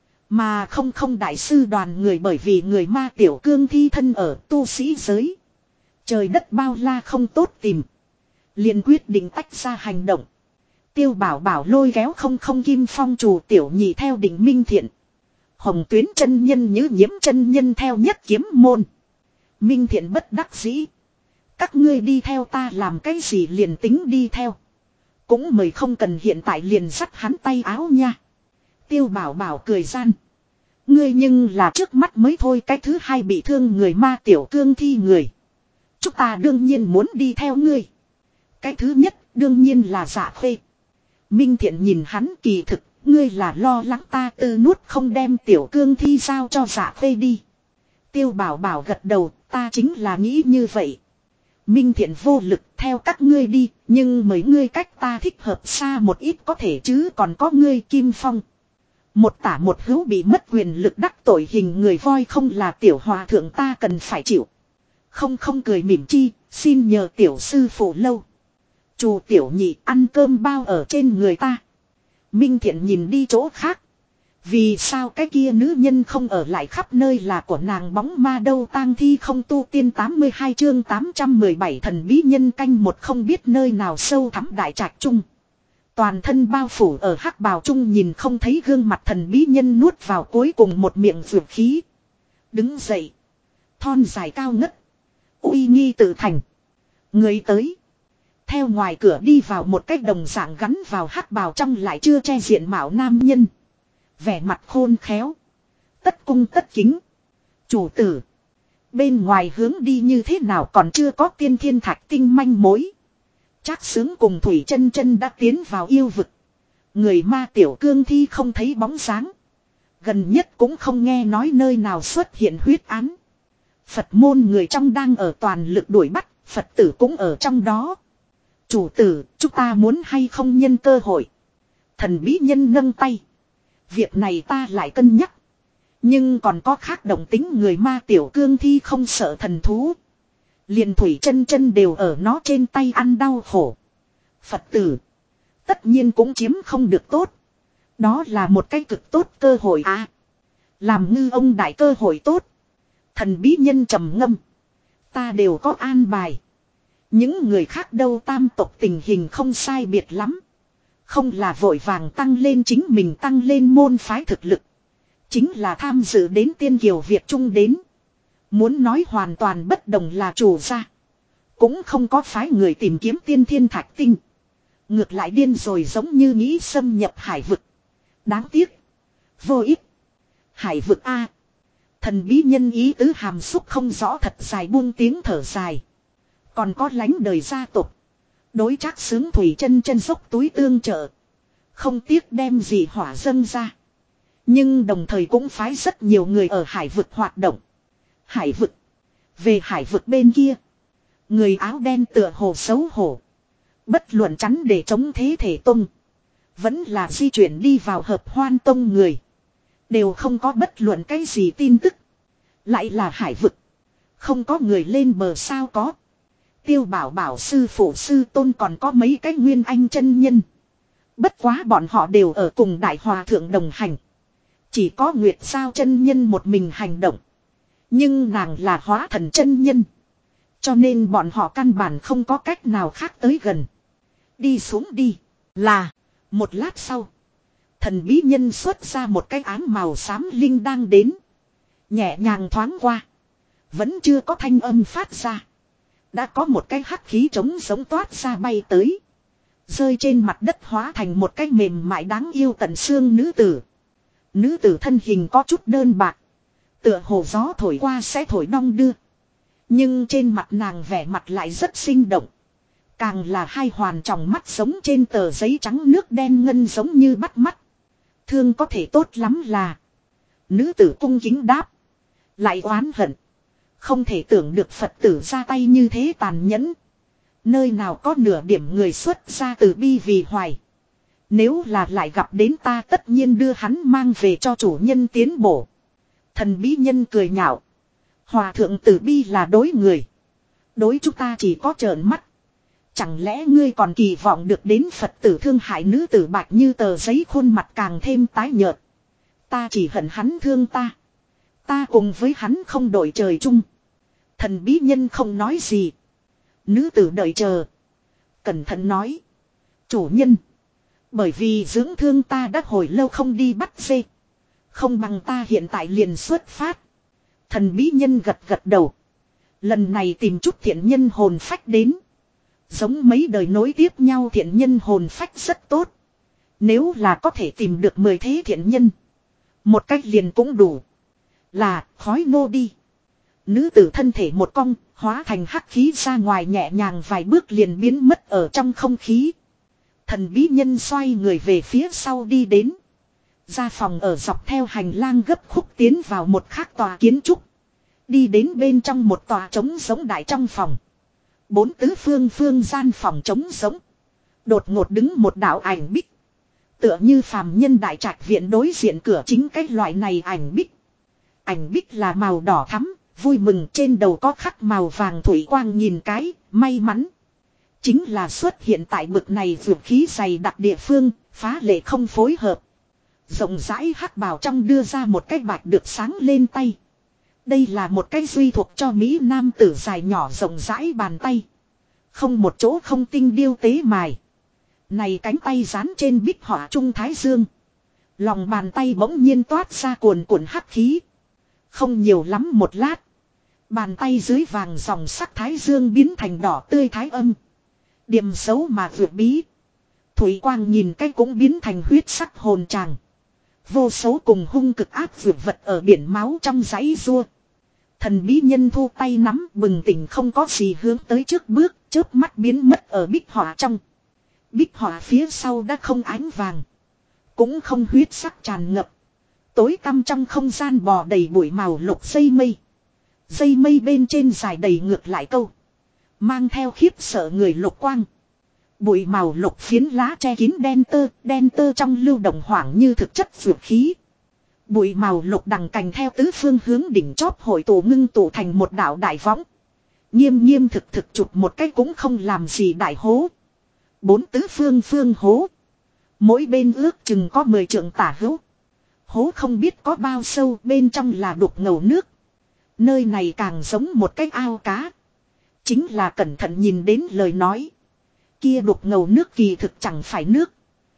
Mà không đại sư đoàn người bởi vì người ma Tiểu Cương Thi thân ở tu sĩ giới. Trời đất bao la không tốt tìm. Liền quyết định tách ra hành động. Tiêu Bảo Bảo lôi kéo không Kim Phong Trù Tiểu Nhị theo đỉnh Minh Thiện. Hồng Tuyến chân nhân như Nhiễm chân nhân theo Nhất Kiếm môn. Minh Thiện bất đắc dĩ. Các ngươi đi theo ta làm cái gì liền tính đi theo. Cũng mời không cần hiện tại liền dắt hắn tay áo nha. Tiêu Bảo Bảo cười gian. Ngươi nhưng là trước mắt mới thôi, cái thứ hai bị thương người ma Tiểu Cương Thi người. Chúng ta đương nhiên muốn đi theo ngươi. Cái thứ nhất đương nhiên là Dạ Khê. Minh Thiện nhìn hắn, kỳ thực, ngươi là lo lắng ta tư nuốt không đem Tiểu Cương Thi giao cho Dạ Khê đi. Tiêu Bảo Bảo gật đầu, ta chính là nghĩ như vậy. Minh Thiện vô lực theo các ngươi đi, nhưng mấy ngươi cách ta thích hợp xa một ít có thể chứ, còn có ngươi Kim Phong. Một tả một hữu bị mất quyền lực đắc tội hình người voi không là tiểu hòa thượng ta cần phải chịu. Không cười mỉm chi, xin nhờ tiểu sư phụ lâu. Chù Tiểu Nhị ăn cơm bao ở trên người ta. Minh Thiện nhìn đi chỗ khác. Vì sao cái kia nữ nhân không ở lại khắp nơi là của nàng bóng ma đâu? Tang thi không tu tiên 82 chương 817 thần bí nhân canh một, không biết nơi nào sâu thẳm đại trạch trung. Toàn thân bao phủ ở hắc bào trung, nhìn không thấy gương mặt thần bí nhân nuốt vào cuối cùng một miệng dược khí. Đứng dậy. Thon dài cao ngất. Uy nghi tự thành. Người tới. Theo ngoài cửa đi vào một cách đồng dạng gắn vào hắc bào trong lại chưa che diện mạo nam nhân. Vẻ mặt khôn khéo. Tất cung tất kính. Chủ tử. Bên ngoài hướng đi như thế nào còn chưa có tiên thiên thạch tinh manh mối. Trác Sướng cùng Thủy Chân Chân đã tiến vào yêu vực. Người ma Tiểu Cương Thi không thấy bóng dáng. Gần nhất cũng không nghe nói nơi nào xuất hiện huyết án. Phật môn người trong đang ở toàn lực đuổi bắt, Phật tử cũng ở trong đó. Chủ tử, chúng ta muốn hay không nhân cơ hội. Thần bí nhân nâng tay. Việc này ta lại cân nhắc. Nhưng còn có khác động tính, người ma Tiểu Cương Thi không sợ thần thú. Liền Thủy Chân Chân đều ở nó trên tay ăn đau khổ. Phật tử. Tất nhiên cũng chiếm không được tốt. Đó là một cái cực tốt cơ hội à. Làm ngư ông đại cơ hội tốt. Thần bí nhân trầm ngâm. Ta đều có an bài. Những người khác đâu, tam tộc tình hình không sai biệt lắm. Không là vội vàng tăng lên chính mình, tăng lên môn phái thực lực. Chính là tham dự đến tiên kiều Việt Trung đến. Muốn nói hoàn toàn bất đồng là chủ gia. Cũng không có phái người tìm kiếm tiên thiên thạch tinh. Ngược lại điên rồi giống như nghĩ xâm nhập hải vực. Đáng tiếc. Vô ích. Hải vực A. Thần bí nhân ý tứ hàm xúc không rõ thật dài buông tiếng thở dài. Còn có lánh đời gia tộc. Đối Trác Xướng Thủy chân chân dốc túi tương trợ. Không tiếc đem gì hỏa dâng ra. Nhưng đồng thời cũng phái rất nhiều người ở hải vực hoạt động. Hải vực. Về hải vực bên kia. Người áo đen tựa hồ xấu hổ. Bất luận chắn để chống thế thể tông. Vẫn là di chuyển đi vào hợp hoan tông người. Đều không có bất luận cái gì tin tức. Lại là hải vực. Không có người lên bờ sao có. Tiêu bảo bảo sư phụ sư tôn còn có mấy cái nguyên anh chân nhân. Bất quá bọn họ đều ở cùng đại hòa thượng đồng hành. Chỉ có Nguyệt Sao chân nhân một mình hành động. Nhưng nàng là hóa thần chân nhân. Cho nên bọn họ căn bản không có cách nào khác tới gần. Đi xuống đi. Là. Một lát sau. Thần bí nhân xuất ra một cái ám màu xám linh đang đến. Nhẹ nhàng thoáng qua. Vẫn chưa có thanh âm phát ra. Đã có một cái hắc khí trống giống toát ra bay tới. Rơi trên mặt đất hóa thành một cái mềm mại đáng yêu tận xương nữ tử. Nữ tử thân hình có chút đơn bạc. Tựa hồ gió thổi qua sẽ thổi đong đưa. Nhưng trên mặt nàng vẻ mặt lại rất sinh động. Càng là hai hoàn tròng mắt giống trên tờ giấy trắng nước đen ngân giống như bắt mắt. Thương có thể tốt lắm là. Nữ tử cung kính đáp. Lại oán hận. Không thể tưởng được Phật tử ra tay như thế tàn nhẫn. Nơi nào có nửa điểm người xuất ra từ bi vì hoài. Nếu là lại gặp đến ta tất nhiên đưa hắn mang về cho chủ nhân tiến bổ. Thần bí nhân cười nhạo. Hòa thượng từ bi là đối người. Đối chúng ta chỉ có trợn mắt. Chẳng lẽ ngươi còn kỳ vọng được đến Phật tử thương hại nữ tử bạch như tờ giấy khuôn mặt càng thêm tái nhợt. Ta chỉ hận hắn thương ta. Ta cùng với hắn không đổi trời chung. Thần bí nhân không nói gì. Nữ tử đợi chờ. Cẩn thận nói. Chủ nhân. Bởi vì dưỡng thương ta đã hồi lâu không đi bắt dê. Không bằng ta hiện tại liền xuất phát. Thần bí nhân gật gật đầu. Lần này tìm chút thiện nhân hồn phách đến. Giống mấy đời nối tiếp nhau thiện nhân hồn phách rất tốt. Nếu là có thể tìm được 10 thế thiện nhân. Một cách liền cũng đủ. Là khói nô đi. Nữ tử thân thể một cong, hóa thành hắc khí ra ngoài nhẹ nhàng vài bước liền biến mất ở trong không khí. Thần bí nhân xoay người về phía sau đi đến. Ra phòng ở dọc theo hành lang gấp khúc tiến vào một khác tòa kiến trúc. Đi đến bên trong một tòa trống giống đại trong phòng. 4 tứ phương gian phòng trống giống. Đột ngột đứng một đạo ảnh bích. Tựa như phàm nhân đại trạch viện đối diện cửa chính cái loại này ảnh bích. Ảnh bích là màu đỏ thắm, vui mừng trên đầu có khắc màu vàng thủy quang nhìn cái, may mắn. Chính là xuất hiện tại bực này vượt khí dày đặc địa phương, phá lệ không phối hợp. Rộng rãi hắc bào trong đưa ra một cái bạch được sáng lên tay. Đây là một cái duy thuộc cho Mỹ nam tử dài nhỏ rộng rãi bàn tay. Không một chỗ không tinh điêu tế mài. Này cánh tay dán trên bích họa trung thái dương. Lòng bàn tay bỗng nhiên toát ra cuồn cuộn hắc khí. Không nhiều lắm một lát. Bàn tay dưới vàng dòng sắc thái dương biến thành đỏ tươi thái âm. Điểm xấu mà vượt bí. Thủy quang nhìn cái cũng biến thành huyết sắc hồn tràng. Vô số cùng hung cực ác vượt vật ở biển máu trong dãy rua. Thần bí nhân thu tay nắm bừng tỉnh không có gì hướng tới trước bước, chớp mắt biến mất ở bích họa trong. Bích họa phía sau đã không ánh vàng. Cũng không huyết sắc tràn ngập. Tối tăm trong không gian bò đầy bụi màu lục dây mây. Dây mây bên trên dài đầy ngược lại câu. Mang theo khiếp sợ người lục quang. Bụi màu lục phiến lá che kín đen tơ trong lưu động hoảng như thực chất vượt khí. Bụi màu lục đằng cành theo tứ phương hướng đỉnh chóp hội tụ ngưng tụ thành một đạo đại võng. Nghiêm thực chụp một cái cũng không làm gì đại hố. 4 tứ phương hố. Mỗi bên ước chừng có 10 trượng tả hữu. Hố không biết có bao sâu bên trong là đục ngầu nước. Nơi này càng giống một cái ao cá. Chính là cẩn thận nhìn đến lời nói. Kia đục ngầu nước kỳ thực chẳng phải nước.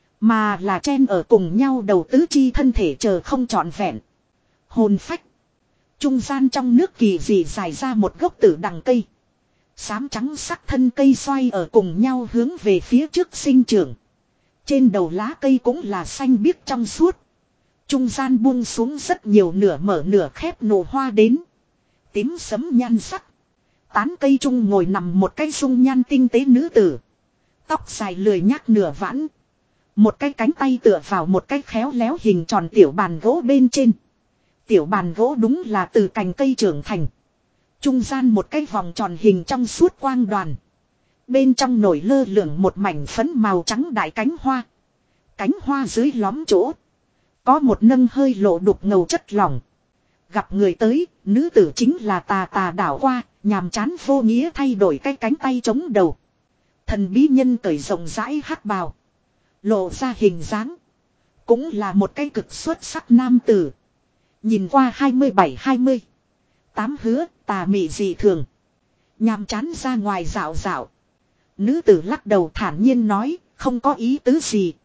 Mà là chen ở cùng nhau đầu tứ chi thân thể chờ không trọn vẹn. Hồn phách. Trung gian trong nước kỳ dị dài ra một gốc tử đằng cây. Xám trắng sắc thân cây xoay ở cùng nhau hướng về phía trước sinh trưởng. Trên đầu lá cây cũng là xanh biếc trong suốt. Trung gian buông xuống rất nhiều nửa mở nửa khép nụ hoa đến. Tím sẫm nhan sắc. Tán cây trung ngồi nằm một cái dung nhan tinh tế nữ tử. Tóc dài lười nhác nửa vãn. Một cái cánh tay tựa vào một cái khéo léo hình tròn tiểu bàn gỗ bên trên. Tiểu bàn gỗ đúng là từ cành cây trưởng thành. Trung gian một cái vòng tròn hình trong suốt quang đoàn. Bên trong nổi lơ lửng một mảnh phấn màu trắng đại cánh hoa. Cánh hoa dưới lõm chỗ. Có một nâng hơi lộ đục ngầu chất lỏng. Gặp người tới, nữ tử chính là tà tà đảo qua, nhàm chán vô nghĩa thay đổi cái cánh tay chống đầu. Thần bí nhân cởi rộng rãi hắc bào. Lộ ra hình dáng. Cũng là một cái cực xuất sắc nam tử. Nhìn qua 27-20. Tám hứa, tà mị dị thường. Nhàm chán ra ngoài dạo dạo. Nữ tử lắc đầu thản nhiên nói, không có ý tứ gì.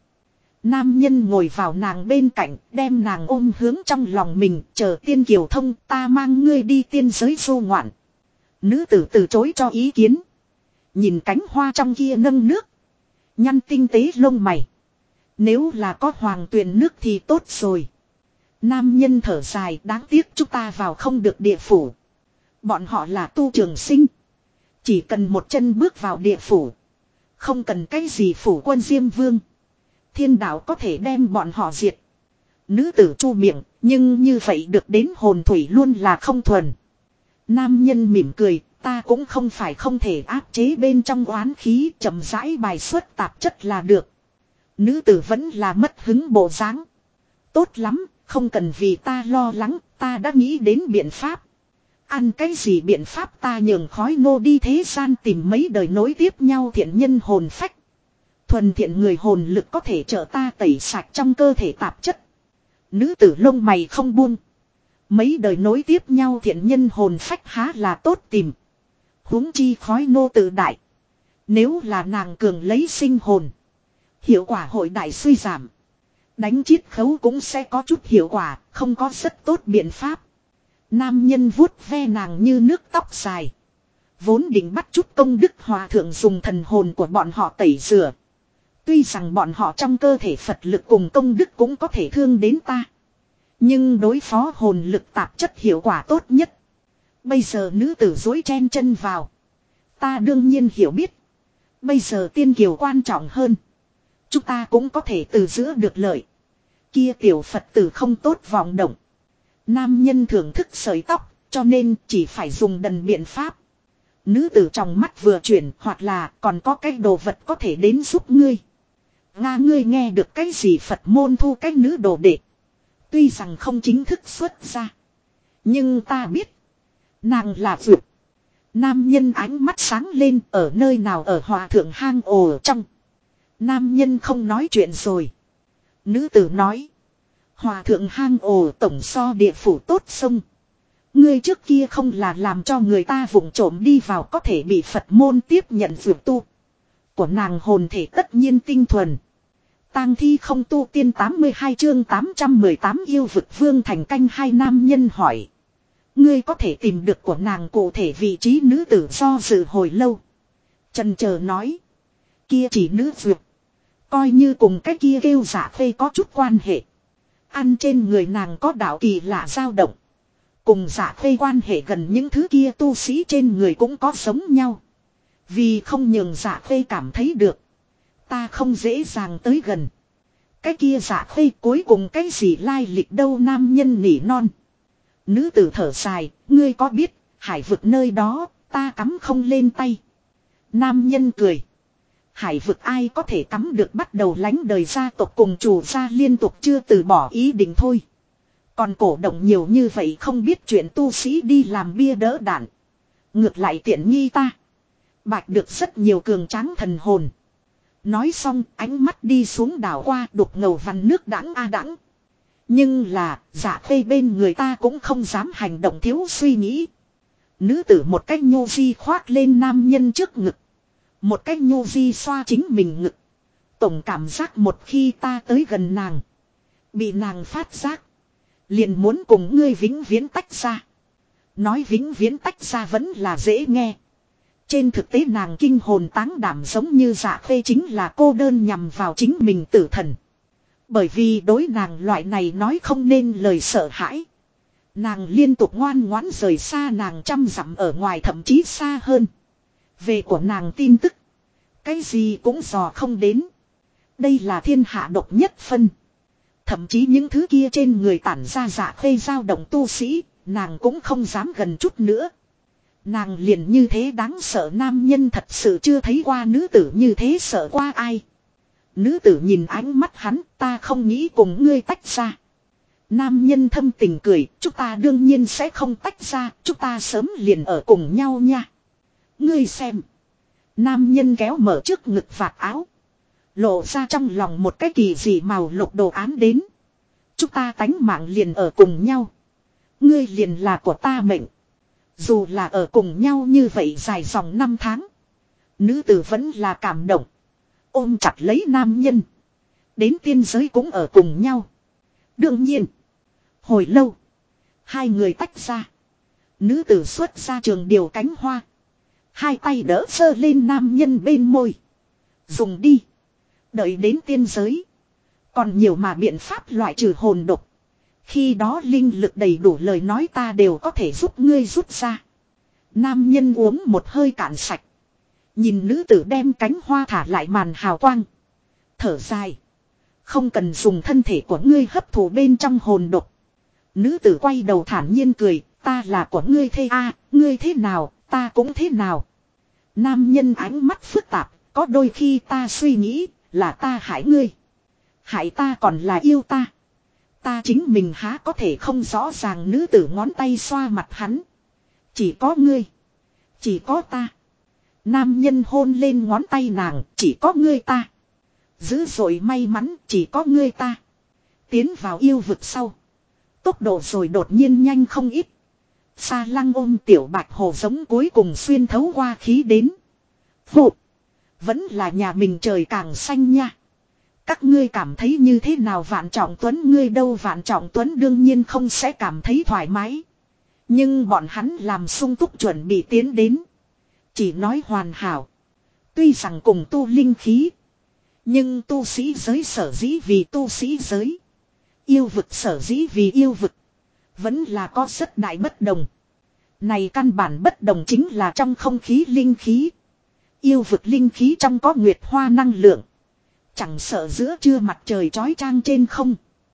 Nam nhân ngồi vào nàng bên cạnh, đem nàng ôm hướng trong lòng mình, chờ tiên kiều thông, ta mang ngươi đi tiên giới du ngoạn. Nữ tử từ chối cho ý kiến. Nhìn cánh hoa trong kia nâng nước. Nhăn tinh tế lông mày. Nếu là có hoàng tuyền nước thì tốt rồi. Nam nhân thở dài, đáng tiếc chúng ta vào không được địa phủ. Bọn họ là tu trường sinh. Chỉ cần một chân bước vào địa phủ. Không cần cái gì phủ quân Diêm Vương. Thiên đạo có thể đem bọn họ diệt. Nữ tử chu miệng, nhưng như vậy được đến hồn thủy luôn là không thuần. Nam nhân mỉm cười, ta cũng không phải không thể áp chế bên trong oán khí, chậm rãi bài xuất tạp chất là được. Nữ tử vẫn là mất hứng bộ dáng. Tốt lắm, không cần vì ta lo lắng, ta đã nghĩ đến biện pháp. Ăn cái gì biện pháp ta nhường khói nô đi thế gian tìm mấy đời nối tiếp nhau thiện nhân hồn phách. Thuần thiện người hồn lực có thể trợ ta tẩy sạch trong cơ thể tạp chất. Nữ tử lông mày không buông. Mấy đời nối tiếp nhau thiện nhân hồn phách há là tốt tìm. Huống chi khói nô tự đại. Nếu là nàng cường lấy sinh hồn. Hiệu quả hội đại suy giảm. Đánh chiết khấu cũng sẽ có chút hiệu quả, không có rất tốt biện pháp. Nam nhân vuốt ve nàng như nước tóc dài. Vốn định bắt chút công đức hòa thượng dùng thần hồn của bọn họ tẩy rửa. Tuy rằng bọn họ trong cơ thể Phật lực cùng công đức cũng có thể thương đến ta. Nhưng đối phó hồn lực tạp chất hiệu quả tốt nhất. Bây giờ nữ tử dối chen chân vào. Ta đương nhiên hiểu biết. Bây giờ tiên kiều quan trọng hơn. Chúng ta cũng có thể từ giữa được lợi. Kia tiểu Phật tử không tốt vọng động. Nam nhân thưởng thức sợi tóc, cho nên chỉ phải dùng đần biện pháp. Nữ tử trong mắt vừa chuyển, hoặc là còn có cái đồ vật có thể đến giúp ngươi. Nga ngươi nghe được cái gì Phật môn thu cái nữ đồ đệ. Tuy rằng không chính thức xuất ra. Nhưng ta biết. Nàng là vượt. Nam nhân ánh mắt sáng lên ở nơi nào ở hòa thượng hang ổ trong. Nam nhân không nói chuyện rồi. Nữ tử nói. Hòa thượng hang ổ tổng so địa phủ tốt sông. Ngươi trước kia không là làm cho người ta vụng trộm đi vào có thể bị Phật môn tiếp nhận vượt tu. Của nàng hồn thể tất nhiên tinh thuần. Tang thi không tu tiên 82 chương 818 yêu vực vương thành canh hai nam nhân hỏi. Ngươi có thể tìm được của nàng cụ thể vị trí nữ tử do dự hồi lâu. Trần chờ nói. Kia chỉ nữ vượt. Coi như cùng cái kia kêu giả phê có chút quan hệ. Ăn trên người nàng có đạo kỳ lạ dao động. Cùng giả phê quan hệ gần những thứ kia tu sĩ trên người cũng có giống nhau. Vì không nhường giả phê cảm thấy được. Ta không dễ dàng tới gần. Cái kia giả phê cuối cùng cái gì lai lịch đâu nam nhân nỉ non. Nữ tử thở dài, ngươi có biết, hải vực nơi đó, ta cắm không lên tay. Nam nhân cười. Hải vực ai có thể cắm được bắt đầu lánh đời gia tộc cùng chủ gia liên tục chưa từ bỏ ý định thôi. Còn cổ động nhiều như vậy không biết chuyện tu sĩ đi làm bia đỡ đạn. Ngược lại tiện nghi ta. Bạch được rất nhiều cường tráng thần hồn. Nói xong ánh mắt đi xuống đảo qua đục ngầu vằn nước đãng a đãng. Nhưng là dạ phê bên người ta cũng không dám hành động thiếu suy nghĩ. Nữ tử một cách nhô di khoác lên nam nhân trước ngực. Một cách nhô di xoa chính mình ngực. Tổng cảm giác một khi ta tới gần nàng. Bị nàng phát giác. Liền muốn cùng ngươi vĩnh viễn tách ra. Nói vĩnh viễn tách ra vẫn là dễ nghe. Trên thực tế nàng kinh hồn táng đảm giống như Dạ Khê chính là cô đơn nhằm vào chính mình tử thần. Bởi vì đối nàng loại này nói không nên lời sợ hãi. Nàng liên tục ngoan ngoãn rời xa nàng 100 dặm ở ngoài, thậm chí xa hơn. Về của nàng tin tức. Cái gì cũng dò không đến. Đây là thiên hạ độc nhất phân. Thậm chí những thứ kia trên người tản ra Dạ Khê dao động tu sĩ, nàng cũng không dám gần chút nữa. Nàng liền như thế đáng sợ, nam nhân thật sự chưa thấy qua nữ tử như thế sợ qua ai. Nữ tử nhìn ánh mắt hắn, ta không nghĩ cùng ngươi tách ra. Nam nhân thâm tình cười, chúng ta đương nhiên sẽ không tách ra, chúng ta sớm liền ở cùng nhau nha. Ngươi xem. Nam nhân kéo mở trước ngực vạt áo. Lộ ra trong lòng một cái kỳ dị màu lục đồ án đến. Chúng ta tánh mạng liền ở cùng nhau. Ngươi liền là của ta mệnh. Dù là ở cùng nhau như vậy dài dòng 5 tháng. Nữ tử vẫn là cảm động. Ôm chặt lấy nam nhân. Đến tiên giới cũng ở cùng nhau. Đương nhiên. Hồi lâu. Hai người tách ra. Nữ tử xuất ra trường điều cánh hoa. Hai tay đỡ sơ lên nam nhân bên môi. Dùng đi. Đợi đến tiên giới. Còn nhiều mà biện pháp loại trừ hồn độc. Khi đó linh lực đầy đủ lời nói ta đều có thể giúp ngươi rút ra. Nam nhân uống một hơi cạn sạch. Nhìn nữ tử đem cánh hoa thả lại màn hào quang. Thở dài. Không cần dùng thân thể của ngươi hấp thụ bên trong hồn độc. Nữ tử quay đầu thản nhiên cười. Ta là của ngươi thê a, ngươi thế nào, ta cũng thế nào. Nam nhân ánh mắt phức tạp. Có đôi khi ta suy nghĩ là ta hại ngươi. Hại ta còn là yêu ta. Ta chính mình há có thể không rõ ràng. Nữ tử ngón tay xoa mặt hắn. Chỉ có ngươi. Chỉ có ta. Nam nhân hôn lên ngón tay nàng. Chỉ có ngươi ta. Dữ dội may mắn. Chỉ có ngươi ta. Tiến vào yêu vực sau. Tốc độ rồi đột nhiên nhanh không ít. Sa Lăng ôm tiểu bạch hồ giống cuối cùng xuyên thấu qua khí đến. Phụ. Vẫn là nhà mình trời càng xanh nha. Các ngươi cảm thấy như thế nào Vạn Trọng Tuấn, ngươi đâu? Vạn Trọng Tuấn đương nhiên không sẽ cảm thấy thoải mái. Nhưng bọn hắn làm sung túc chuẩn bị tiến đến. Chỉ nói hoàn hảo. Tuy rằng cùng tu linh khí. Nhưng tu sĩ giới sở dĩ vì tu sĩ giới. Yêu vực sở dĩ vì yêu vực. Vẫn là có rất đại bất đồng. Này căn bản bất đồng chính là trong không khí linh khí. Yêu vực linh khí trong có nguyệt hoa năng lượng. Chẳng sợ giữa trưa mặt trời chói chang trên không.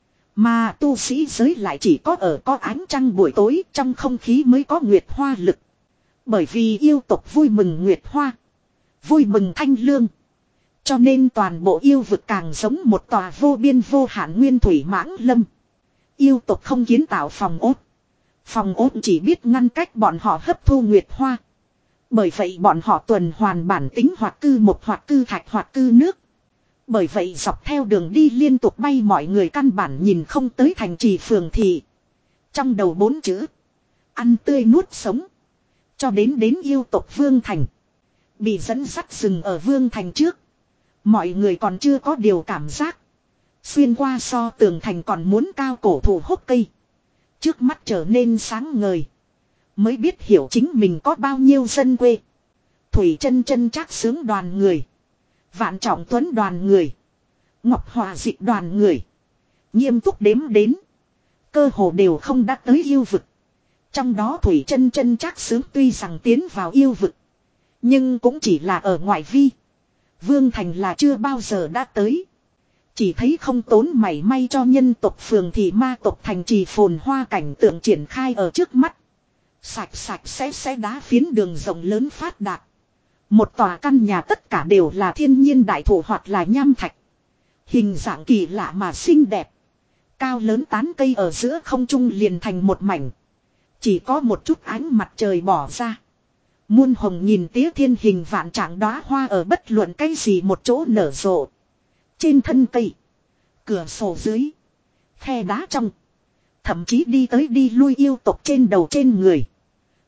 Mà tu sĩ giới lại chỉ có ở có ánh trăng buổi tối trong không khí mới có nguyệt hoa lực. Bởi vì yêu tộc vui mừng nguyệt hoa. Vui mừng thanh lương. Cho nên toàn bộ yêu vực càng giống một tòa vô biên vô hạn nguyên thủy mãng lâm. Yêu tộc không kiến tạo phòng ốt. Phòng ốt chỉ biết ngăn cách bọn họ hấp thu nguyệt hoa. Bởi vậy bọn họ tuần hoàn bản tính hoặc cư một hoặc cư thạch hoặc cư nước. Bởi vậy dọc theo đường đi liên tục bay mọi người căn bản nhìn không tới thành trì phường thị. Trong đầu 4 chữ. Ăn tươi nuốt sống. Cho đến yêu tộc Vương Thành. Bị dẫn dắt dừng ở Vương Thành trước. Mọi người còn chưa có điều cảm giác. Xuyên qua so tường thành còn muốn cao cổ thụ hốc cây. Trước mắt trở nên sáng ngời. Mới biết hiểu chính mình có bao nhiêu dân quê. Thủy chân chân trác sướng đoàn người. Vạn Trọng Tuấn đoàn người. Ngọc Hòa Dịch đoàn người. Nghiêm túc đếm đến. Cơ hồ đều không đã tới yêu vực. Trong đó Thủy chân chân trác sướng tuy rằng tiến vào yêu vực. Nhưng cũng chỉ là ở ngoại vi. Vương Thành là chưa bao giờ đã tới. Chỉ thấy không tốn mảy may cho nhân tộc phường thì ma tộc thành trì phồn hoa cảnh tượng triển khai ở trước mắt. Sạch sạch sẽ đá phiến đường rộng lớn phát đạt. Một tòa căn nhà tất cả đều là thiên nhiên đại thụ hoặc là nham thạch. Hình dạng kỳ lạ mà xinh đẹp. Cao lớn tán cây ở giữa không trung liền thành một mảnh. Chỉ có một chút ánh mặt trời bỏ ra. Muôn hồng nhìn tía thiên hình vạn trạng đóa hoa ở bất luận cái gì một chỗ nở rộ. Trên thân cây. Cửa sổ dưới. Khe đá trong. Thậm chí đi tới đi lui yêu tộc trên đầu trên người.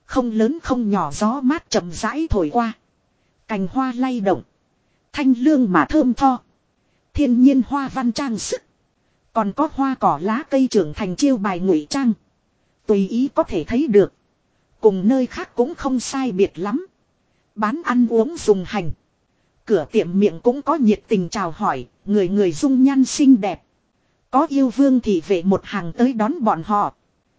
Không lớn không nhỏ gió mát chậm rãi thổi qua. Cành hoa lay động. Thanh lương mà thơm tho. Thiên nhiên hoa văn trang sức. Còn có hoa cỏ lá cây trưởng thành chiêu bài ngụy trang. Tùy ý có thể thấy được. Cùng nơi khác cũng không sai biệt lắm. Bán ăn uống dùng hành. Cửa tiệm miệng cũng có nhiệt tình chào hỏi. Người người dung nhan xinh đẹp. Có yêu vương thì vệ một hàng tới đón bọn họ.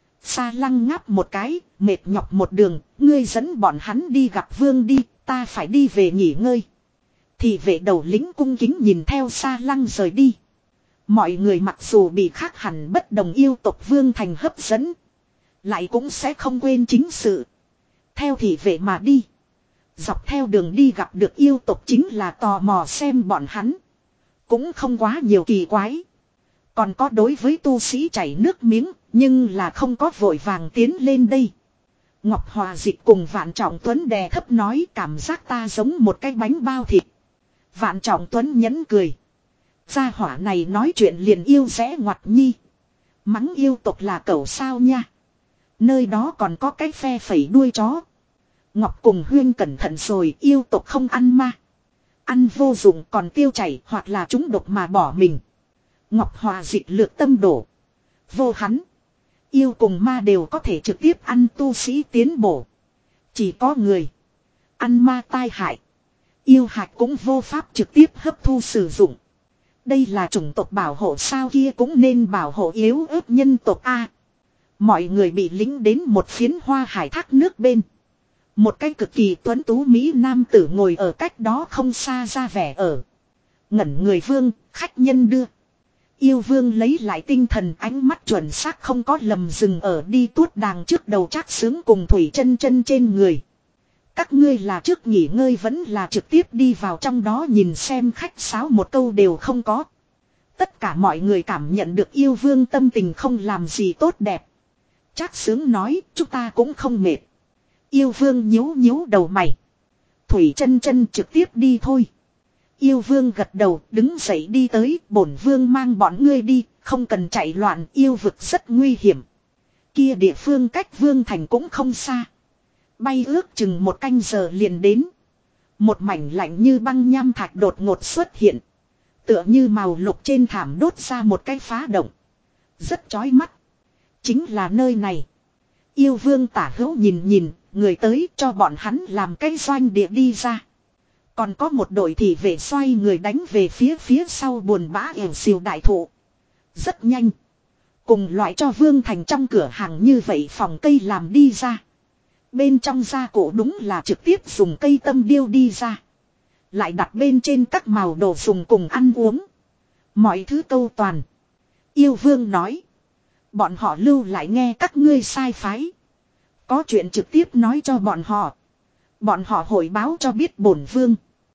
Sa Lăng ngáp một cái, mệt nhọc một đường, ngươi dẫn bọn hắn đi gặp vương đi, ta phải đi về nghỉ ngơi. Thì vệ đầu lính cung kính nhìn theo Sa Lăng rời đi. Mọi người mặc dù bị khác hẳn bất đồng yêu tộc vương thành hấp dẫn, lại cũng sẽ không quên chính sự. Theo thị vệ mà đi. Dọc theo đường đi gặp được yêu tộc chính là tò mò xem bọn hắn. Cũng không quá nhiều kỳ quái. Còn có đối với tu sĩ chảy nước miếng, nhưng là không có vội vàng tiến lên đây. Ngọc Hòa Dịch cùng Vạn Trọng Tuấn đè thấp nói cảm giác ta giống một cái bánh bao thịt. Vạn Trọng Tuấn nhẫn cười. Gia hỏa này nói chuyện liền yêu rẽ ngoặt nhi. Mắng yêu tộc là cẩu sao nha. Nơi đó còn có cái phe phẩy đuôi chó. Ngọc cùng Huyên cẩn thận rồi, yêu tộc không ăn ma. Ăn vô dụng còn tiêu chảy hoặc là chúng độc mà bỏ mình. Ngọc Hòa Dịch lược tâm đổ. Vô hắn. Yêu cùng ma đều có thể trực tiếp ăn tu sĩ tiến bổ. Chỉ có người. Ăn ma tai hại. Yêu hạch cũng vô pháp trực tiếp hấp thu sử dụng. Đây là chủng tộc bảo hộ sao kia cũng nên bảo hộ yếu ớt nhân tộc A. Mọi người bị lính đến một phiến hoa hải thác nước bên. Một cái cực kỳ tuấn tú Mỹ nam tử ngồi ở cách đó không xa ra vẻ ở. Ngẩn người vương, khách nhân đưa. Yêu vương lấy lại tinh thần ánh mắt chuẩn xác không có lầm dừng ở đi tuốt đàng trước đầu Trác Sướng cùng Thủy Chân Chân trên người. Các ngươi là trước nghỉ ngơi vẫn là trực tiếp đi vào trong đó nhìn xem khách sáo một câu đều không có. Tất cả mọi người cảm nhận được yêu vương tâm tình không làm gì tốt đẹp. Trác Sướng nói chúng ta cũng không mệt. Yêu vương nhíu nhíu đầu mày. Thủy Chân Chân trực tiếp đi thôi. Yêu vương gật đầu đứng dậy đi tới bổn vương mang bọn ngươi đi. Không cần chạy loạn yêu vực rất nguy hiểm. Kia địa phương cách vương thành cũng không xa. Bay ước chừng một canh giờ liền đến. Một mảnh lạnh như băng nham thạch đột ngột xuất hiện. Tựa như màu lục trên thảm đốt ra một cái phá động. Rất chói mắt. Chính là nơi này. Yêu vương tả hữu nhìn nhìn. Người tới cho bọn hắn làm cái doanh địa đi ra. Còn có một đội thị vệ xoay người đánh về phía sau buồn bã ẻo xìu đại thụ. Rất nhanh. Cùng loại cho vương thành trong cửa hàng như vậy phòng cây làm đi ra. Bên trong gia cổ đúng là trực tiếp dùng cây tâm điêu đi ra. Lại đặt bên trên các màu đồ dùng cùng ăn uống. Mọi thứ câu toàn. Yêu vương nói. Bọn họ lưu lại nghe các ngươi sai phái. Có chuyện trực tiếp nói cho bọn họ. Bọn họ hội báo cho biết bổn vương.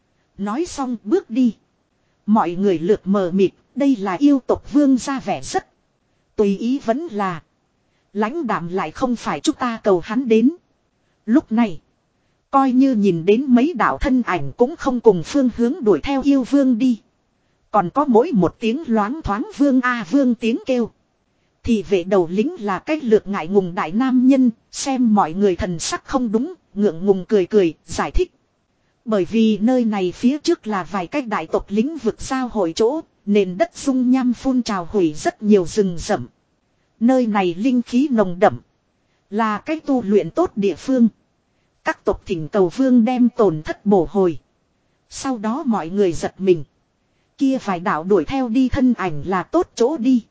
Nói xong bước đi. Mọi người lượt mờ mịt. Đây là yêu tộc vương ra vẻ rất. Tùy ý vẫn là. Lãnh đạm lại không phải chúng ta cầu hắn đến. Lúc này. Coi như nhìn đến mấy đạo thân ảnh cũng không cùng phương hướng đuổi theo yêu vương đi. Còn có mỗi một tiếng loáng thoáng vương a vương tiếng kêu. Thì vệ đầu lính là cách lược ngại ngùng đại nam nhân. Xem mọi người thần sắc không đúng. Ngượng ngùng cười cười giải thích. Bởi vì nơi này phía trước là vài cách đại tộc lĩnh vực giao hội chỗ. Nền đất dung nham phun trào hủy rất nhiều rừng rậm. Nơi này linh khí nồng đậm. Là cách tu luyện tốt địa phương. Các tộc thỉnh cầu vương đem tổn thất bổ hồi. Sau đó mọi người giật mình. Kia vài đạo đuổi theo đi thân ảnh là tốt chỗ đi.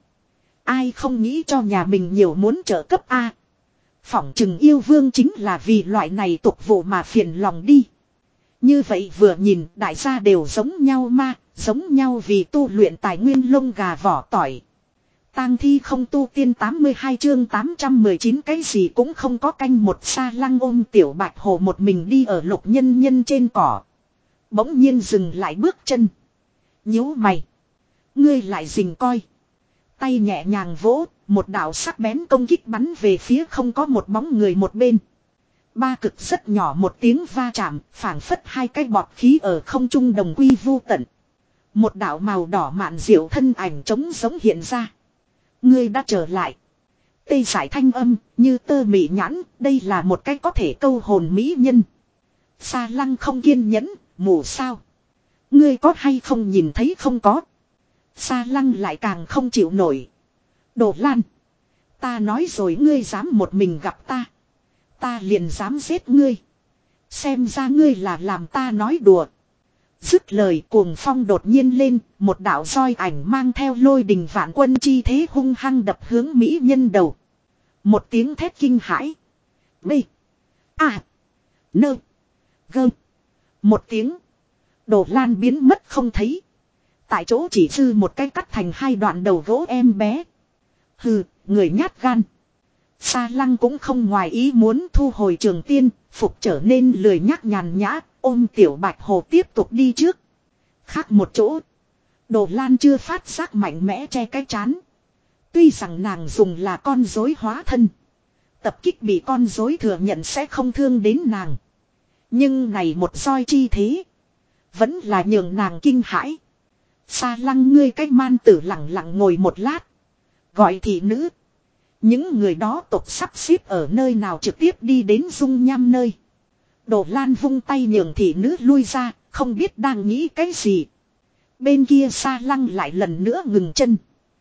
Ai không nghĩ cho nhà mình nhiều muốn trợ cấp A. Phỏng chừng yêu vương chính là vì loại này tục vụ mà phiền lòng đi. Như vậy vừa nhìn đại gia đều giống nhau ma. Giống nhau vì tu luyện tài nguyên lông gà vỏ tỏi. Tang thi không tu tiên 82 chương 819 cái gì cũng không có canh một Sa Lăng ôm tiểu bạch hồ một mình đi ở lục nhân nhân trên cỏ. Bỗng nhiên dừng lại bước chân. Nhíu mày. Ngươi lại rình coi. Tay nhẹ nhàng vỗ, một đạo sắc bén công kích bắn về phía không có một bóng người một bên. Ba cực rất nhỏ một tiếng va chạm, phảng phất hai cái bọt khí ở không trung đồng quy vu tận. Một đạo màu đỏ mạn diệu thân ảnh trống giống hiện ra. Ngươi đã trở lại. tê dại thanh âm, như tơ mị nhãn, đây là một cái có thể câu hồn mỹ nhân. Sa Lăng không kiên nhẫn, mù sao? Ngươi có hay không nhìn thấy không có? Sa Lăng lại càng không chịu nổi. Đồ Lan, ta nói rồi ngươi dám một mình gặp ta. Ta liền dám giết ngươi. Xem ra ngươi là làm ta nói đùa. Dứt lời cuồng phong đột nhiên lên, một đạo roi ảnh mang theo lôi đình vạn quân chi thế hung hăng đập hướng mỹ nhân đầu. Một tiếng thét kinh hãi. B. A. Nơ. Gơ. Một tiếng. Đồ Lan biến mất không thấy. Tại chỗ chỉ dư một cái cắt thành hai đoạn đầu gỗ em bé. Hừ, người nhát gan. Sa Lăng cũng không ngoài ý muốn thu hồi trường tiên, phục trở nên lười nhác nhàn nhã, ôm tiểu bạch hồ tiếp tục đi trước. Khác một chỗ. Đồ Lan chưa phát giác mạnh mẽ che cái chán. Tuy rằng nàng dùng là con rối hóa thân. Tập kích bị con rối thừa nhận sẽ không thương đến nàng. Nhưng này một roi chi thế. Vẫn là nhường nàng kinh hãi. Sa Lăng ngươi cái man tử lặng lặng ngồi một lát. Gọi thị nữ. Những người đó tộc sắp xếp ở nơi nào trực tiếp đi đến dung nham nơi. Đồ Lan vung tay nhường thị nữ lui ra, không biết đang nghĩ cái gì. Bên kia Sa Lăng lại lần nữa ngừng chân.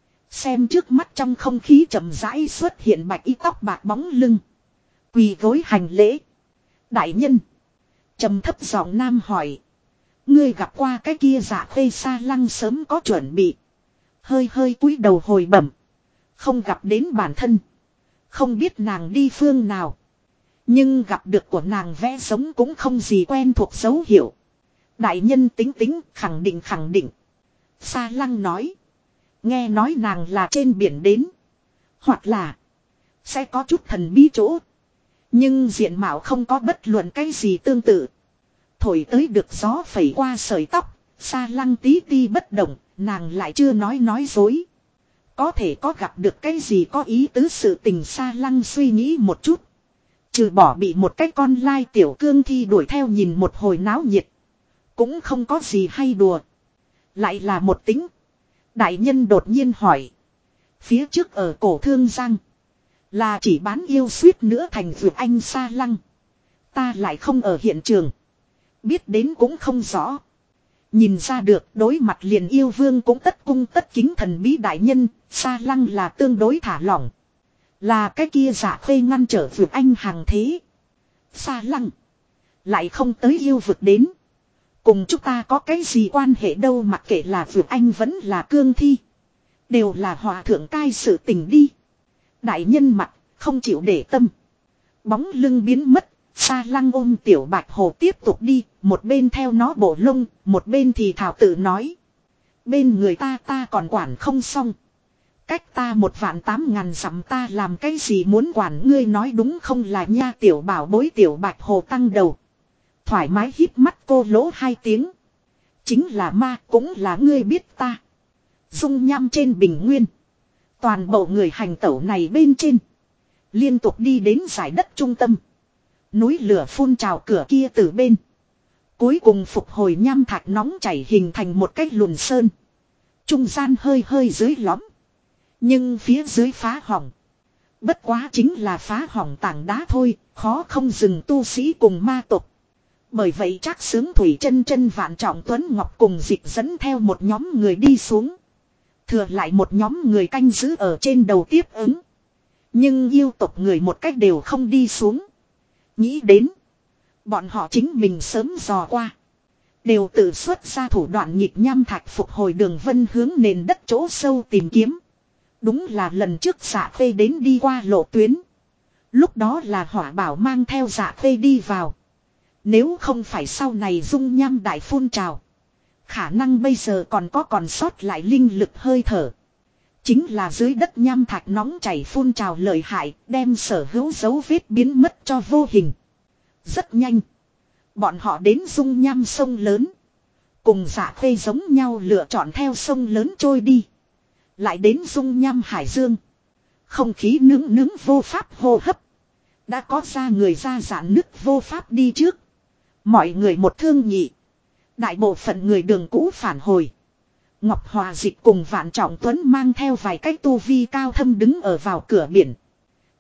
Xem trước mắt trong không khí chậm rãi xuất hiện bạch y tóc bạc bóng lưng. Quỳ gối hành lễ. Đại nhân. Trầm thấp giọng nam hỏi. Ngươi gặp qua cái kia Dạ Khê? Sa Lăng sớm có chuẩn bị. Hơi hơi cúi đầu hồi bẩm. Không gặp đến bản thân. Không biết nàng đi phương nào. Nhưng gặp được của nàng vẽ giống cũng không gì quen thuộc dấu hiệu. Đại nhân tính tính khẳng định. Sa Lăng nói. Nghe nói nàng là trên biển đến. Hoặc là. Sẽ có chút thần bí chỗ. Nhưng diện mạo không có bất luận cái gì tương tự. Thổi tới được gió phẩy qua sợi tóc. Sa Lăng tí ti bất động. Nàng lại chưa nói dối. Có thể có gặp được cái gì có ý tứ sự tình. Sa Lăng suy nghĩ một chút. Trừ bỏ bị một cái con lai tiểu cương thi đuổi theo nhìn một hồi náo nhiệt. Cũng không có gì hay đùa. Lại là một tính. Đại nhân đột nhiên hỏi. Phía trước ở cổ Thương Giang. Là chỉ bán yêu suýt nữa thành vượt anh. Sa Lăng. Ta lại không ở hiện trường. Biết đến cũng không rõ. Nhìn ra được đối mặt liền yêu vương cũng tất cung tất kính thần bí đại nhân. Sa Lăng là tương đối thả lỏng. Là cái kia Dạ Khê ngăn trở vượt anh hàng thế. Sa Lăng. Lại không tới yêu vực đến. Cùng chúng ta có cái gì quan hệ đâu, mặc kệ là vượt anh vẫn là cương thi. Đều là hòa thượng cai sự tình đi. Đại nhân mặt không chịu để tâm. Bóng lưng biến mất. Sa Lăng ôm tiểu bạch hồ tiếp tục đi. Một bên theo nó bộ lông. Một bên thì thảo tự nói. Bên người ta còn quản không xong. Cách ta 1.800.000 dặm ta làm cái gì muốn quản ngươi nói đúng không là nha. Tiểu bảo bối tiểu bạch hồ tăng đầu. Thoải mái hít mắt cô lỗ hai tiếng. Chính là ma cũng là ngươi biết ta. Dung nham trên bình nguyên. Toàn bộ người hành tẩu này bên trên. Liên tục đi đến giải đất trung tâm. Núi lửa phun trào cửa kia từ bên. Cuối cùng phục hồi nham thạch nóng chảy hình thành một cái lùn sơn. Trung gian hơi dưới lõm. Nhưng phía dưới phá hỏng. Bất quá chính là phá hỏng tảng đá thôi. Khó không dừng tu sĩ cùng ma tộc. Bởi vậy chắc sướng Thủy chân Vạn Trọng Tuấn Ngọc cùng dịch dẫn theo một nhóm người đi xuống. Thừa lại một nhóm người canh giữ ở trên đầu tiếp ứng. Nhưng yêu tộc người một cách đều không đi xuống. Nghĩ đến. Bọn họ chính mình sớm dò qua. Đều tự xuất ra thủ đoạn nhịp nham thạch phục hồi đường vân hướng nền đất chỗ sâu tìm kiếm. Đúng là lần trước Dạ Khê đến đi qua lộ tuyến. Lúc đó là Hỏa Bảo mang theo Dạ Khê đi vào. Nếu không phải sau này dung nham đại phun trào. Khả năng bây giờ còn sót lại linh lực hơi thở. Chính là dưới đất nham thạch nóng chảy phun trào lợi hại. Đem sở hữu dấu vết biến mất cho vô hình. Rất nhanh. Bọn họ đến dung nham sông lớn. Cùng Dạ Khê giống nhau lựa chọn theo sông lớn trôi đi. Lại đến dung nham hải dương. Không khí nướng vô pháp hô hấp. Đã có ra người ra giãn nứt vô pháp đi trước. Mọi người một thương nhị. Đại bộ phận người đường cũ phản hồi. Ngọc Hòa Dịch cùng Vạn Trọng Tuấn mang theo vài cái tu vi cao thâm đứng ở vào cửa biển.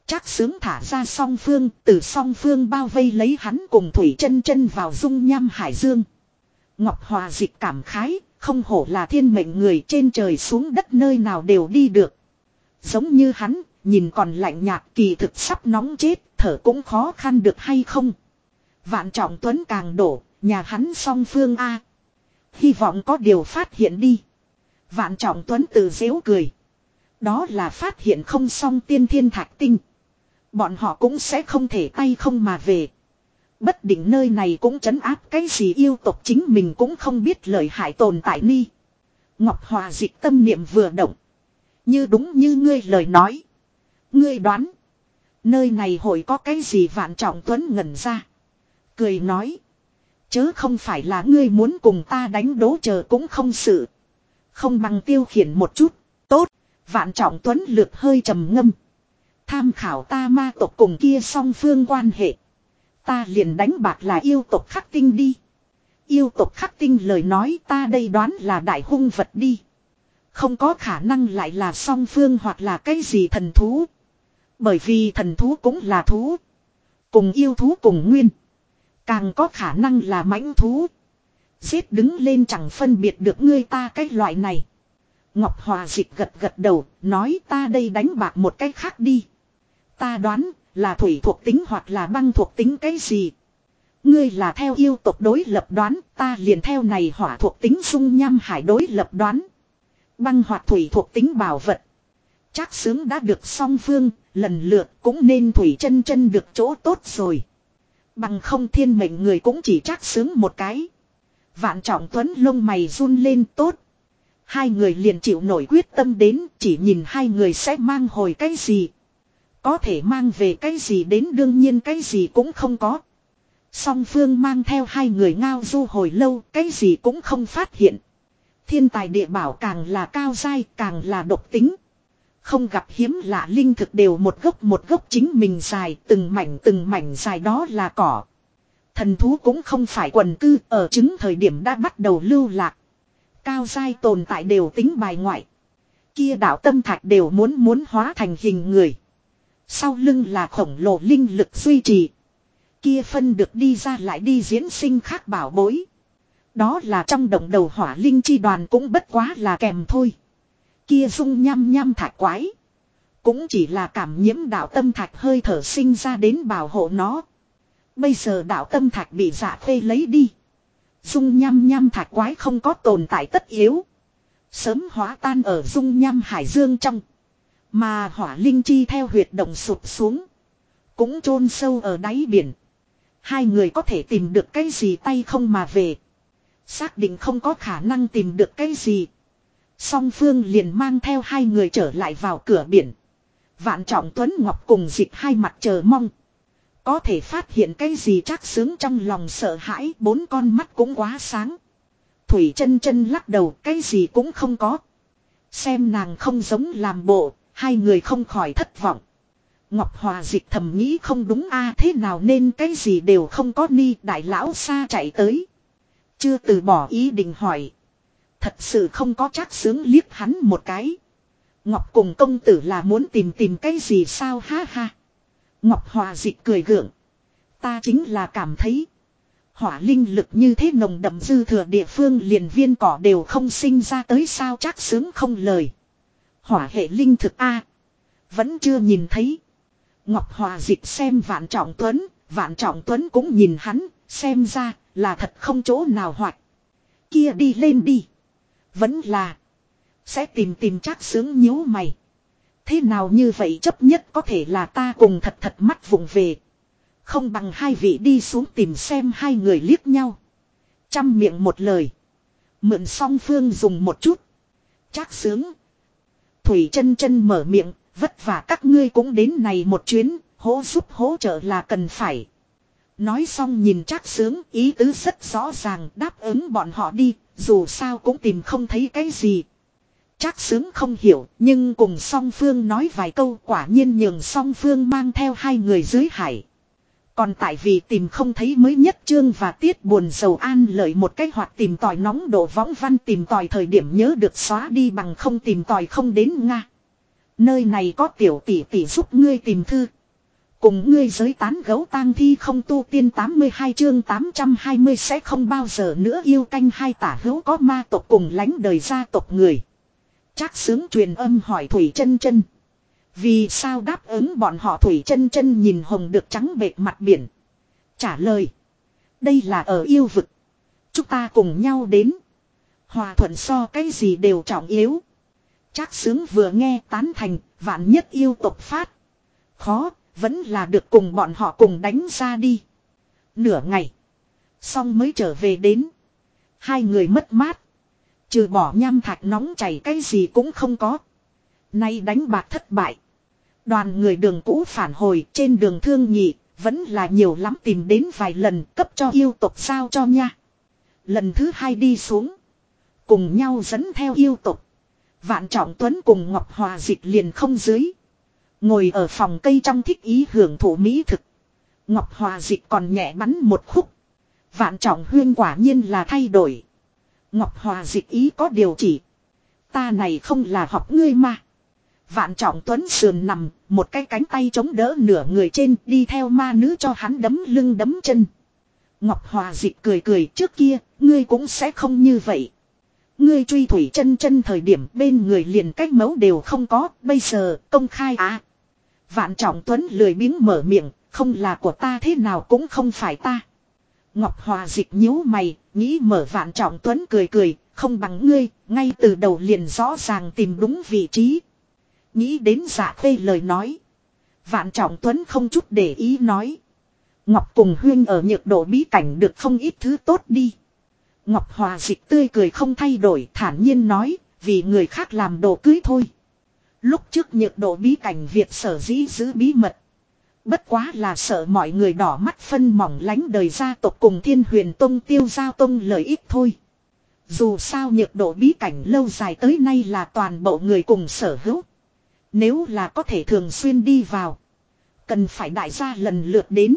Trác Xướng thả ra Song Phương, từ Song Phương bao vây lấy hắn cùng Thủy Chân Chân vào dung nham hải dương. Ngọc Hòa Dịch cảm khái, không hổ là thiên mệnh người, trên trời xuống đất nơi nào đều đi được. Giống như hắn, nhìn còn lạnh nhạt, kỳ thực sắp nóng chết, thở cũng khó khăn được hay không. Vạn Trọng Tuấn càng đổ, nhà hắn Song Phương a. Hy vọng có điều phát hiện đi. Vạn Trọng Tuấn tự giễu cười. Đó là phát hiện không xong tiên thiên thạch tinh. Bọn họ cũng sẽ không thể tay không mà về. Bất định nơi này cũng trấn áp cái gì yêu tộc, chính mình cũng không biết lợi hại tồn tại ni. Ngọc Hòa Dịch tâm niệm vừa động. Như đúng như ngươi lời nói. Ngươi đoán. Nơi này hội có cái gì? Vạn Trọng Tuấn ngẩn ra. Cười nói. Chớ không phải là ngươi muốn cùng ta đánh đố, chờ cũng không sự. Không bằng tiêu khiển một chút. Tốt. Vạn Trọng Tuấn lược hơi trầm ngâm. Tham khảo ta ma tộc cùng kia Song Phương quan hệ. Ta liền đánh bạc là yêu tộc khắc tinh đi. Yêu tộc khắc tinh lời nói, ta đây đoán là đại hung vật đi. Không có khả năng lại là Song Phương hoặc là cái gì thần thú. Bởi vì thần thú cũng là thú. Cùng yêu thú cùng nguyên. Càng có khả năng là mãnh thú. Giết đứng lên chẳng phân biệt được ngươi ta cái loại này. Ngọc Hòa Dịch gật gật đầu, nói ta đây đánh bạc một cách khác đi. Ta đoán là thủy thuộc tính hoặc là băng thuộc tính cái gì. Ngươi là theo yêu tộc đối lập đoán, ta liền theo này hỏa thuộc tính dung nham hải đối lập đoán. Băng hoặc thủy thuộc tính bảo vật. Trác Xướng đã được Song Phương, lần lượt cũng nên Thủy Chân Chân được chỗ tốt rồi. Bằng không thiên mệnh người cũng chỉ Trác Xướng một cái. Vạn Trọng Tuấn lông mày run lên. Tốt. Hai người liền chịu nổi quyết tâm đến, chỉ nhìn hai người sẽ mang hồi cái gì. Có thể mang về cái gì đến, đương nhiên cái gì cũng không có. Song Phương mang theo hai người ngao du hồi lâu, cái gì cũng không phát hiện. Thiên tài địa bảo càng là cao dai, càng là độc tính. Không gặp hiếm lạ linh thực đều một gốc chính mình dài, từng mảnh dài đó là cỏ. Thần thú cũng không phải quần cư, ở trứng thời điểm đã bắt đầu lưu lạc. Cao dai tồn tại đều tính bài ngoại. Kia đạo tâm thạch đều muốn hóa thành hình người. Sau lưng là khổng lồ linh lực duy trì. Kia phân được đi ra lại đi diễn sinh khác bảo bối. Đó là trong động đầu hỏa linh chi đoàn cũng bất quá là kèm thôi. Kia dung nham thạch quái. Cũng chỉ là cảm nhiễm đạo tâm thạch hơi thở sinh ra đến bảo hộ nó. Bây giờ đạo tâm thạch bị Dạ Khê lấy đi. Dung nham thạch quái không có tồn tại tất yếu. Sớm hóa tan ở dung nham hải dương trong. Mà hỏa linh chi theo huyệt động sụp xuống. Cũng chôn sâu ở đáy biển. Hai người có thể tìm được cái gì tay không mà về. Xác định không có khả năng tìm được cái gì. Song Phương liền mang theo hai người trở lại vào cửa biển. Vạn Trọng Tuấn Ngọc cùng Dịch hai mặt chờ mong. Có thể phát hiện cái gì Trác Xướng trong lòng sợ hãi, bốn con mắt cũng quá sáng. Thủy Chân Chân lắc đầu, cái gì cũng không có. Xem nàng không giống làm bộ, hai người không khỏi thất vọng. Ngọc Hòa Dịch thầm nghĩ không đúng a, thế nào nên cái gì đều không có ni. Đại lão xa chạy tới. Chưa từ bỏ ý định hỏi. Thật sự không có. Trác Xướng liếc hắn một cái. Ngọc cùng công tử là muốn tìm cái gì sao, ha ha. Ngọc Hòa Dịch cười gượng. Ta chính là cảm thấy. Hỏa linh lực như thế nồng đậm dư thừa địa phương liền viên cỏ đều không sinh ra tới sao. Trác Xướng không lời. Hỏa hệ linh thực a, vẫn chưa nhìn thấy. Ngọc Hòa Dịch xem Vạn Trọng Tuấn. Vạn Trọng Tuấn cũng nhìn hắn. Xem ra là thật không chỗ nào hoạt. Kia đi lên đi. Vẫn là. Sẽ tìm Trác Xướng nhíu mày. Thế nào như vậy chấp nhất có thể là ta cùng thật mắt vụng về. Không bằng hai vị đi xuống tìm xem. Hai người liếc nhau. Trăm miệng một lời. Mượn Song Phương dùng một chút. Trác Xướng. Thủy Chân Chân mở miệng. Vất vả các ngươi cũng đến này một chuyến. Hỗ trợ là cần phải. Nói xong nhìn Trác Xướng, ý tứ rất rõ ràng, đáp ứng bọn họ đi. Dù sao cũng tìm không thấy cái gì. Trác Xướng không hiểu, nhưng cùng Song Phương nói vài câu, quả nhiên nhường Song Phương mang theo hai người dưới hải. Còn tại vì tìm không thấy mới nhất chương và tiết buồn sầu an lợi một cách, hoặc tìm tòi nóng độ võng văn, tìm tòi thời điểm nhớ được xóa đi bằng không tìm tòi không đến Nga. Nơi này có tiểu tỷ tỷ giúp ngươi tìm thư. Cùng ngươi giới tán gấu tang thi không tu tiên 82 chương 820 sẽ không bao giờ nữa yêu canh hai tả hữu có ma tộc cùng lánh đời gia tộc người. Trác Xướng truyền âm hỏi Thủy Chân Chân. Vì sao đáp ứng bọn họ? Thủy Chân Chân nhìn hồng được trắng bệt mặt biển. Trả lời. Đây là ở yêu vực. Chúng ta cùng nhau đến. Hòa thuận so cái gì đều trọng yếu. Trác Xướng vừa nghe tán thành, vạn nhất yêu tộc phát. Khó, vẫn là được cùng bọn họ cùng đánh ra đi. Nửa ngày. Xong mới trở về đến. Hai người mất mát. Trừ bỏ nham thạch nóng chảy cái gì cũng không có. Nay đánh bạc thất bại. Đoàn người đường cũ phản hồi trên đường thương nhị. Vẫn là nhiều lắm tìm đến vài lần cấp cho yêu tộc sao cho nha. Lần thứ hai đi xuống. Cùng nhau dẫn theo yêu tộc. Vạn Trọng Tuấn cùng Ngọc Hòa Dịch liền không dưới. Ngồi ở phòng cây trong thích ý hưởng thụ mỹ thực. Ngọc Hòa Dịch còn nhẹ bắn một khúc. Vạn Trọng Huyên quả nhiên là thay đổi. Ngọc Hòa Dịch ý có điều chỉ. Ta này không là học ngươi mà. Vạn Trọng Tuấn sườn nằm, một cái cánh tay chống đỡ nửa người trên đi theo ma nữ cho hắn đấm lưng đấm chân. Ngọc Hòa Dịch cười cười trước kia, ngươi cũng sẽ không như vậy. Ngươi truy Thủy Chân Chân thời điểm bên người liền cách mấu đều không có, bây giờ công khai à. Vạn Trọng Tuấn lười biếng mở miệng, không là của ta thế nào cũng không phải ta. Ngọc Hòa Dịch nhíu mày, nghĩ mở. Vạn Trọng Tuấn cười cười, không bằng ngươi, ngay từ đầu liền rõ ràng tìm đúng vị trí. Nghĩ đến Dạ Khê lời nói. Vạn Trọng Tuấn không chút để ý nói. Ngọc cùng Huyên ở nhược độ bí cảnh được không ít thứ tốt đi. Ngọc Hòa Dịch tươi cười không thay đổi, thản nhiên nói, vì người khác làm đồ cưới thôi. Lúc trước nhược độ bí cảnh việc sở dĩ giữ bí mật. Bất quá là sợ mọi người đỏ mắt phân mỏng lánh đời gia tộc cùng Thiên Huyền Tông Tiêu Giao Tông lợi ích thôi. Dù sao nhược độ bí cảnh lâu dài tới nay là toàn bộ người cùng sở hữu. Nếu là có thể thường xuyên đi vào. Cần phải đại gia lần lượt đến.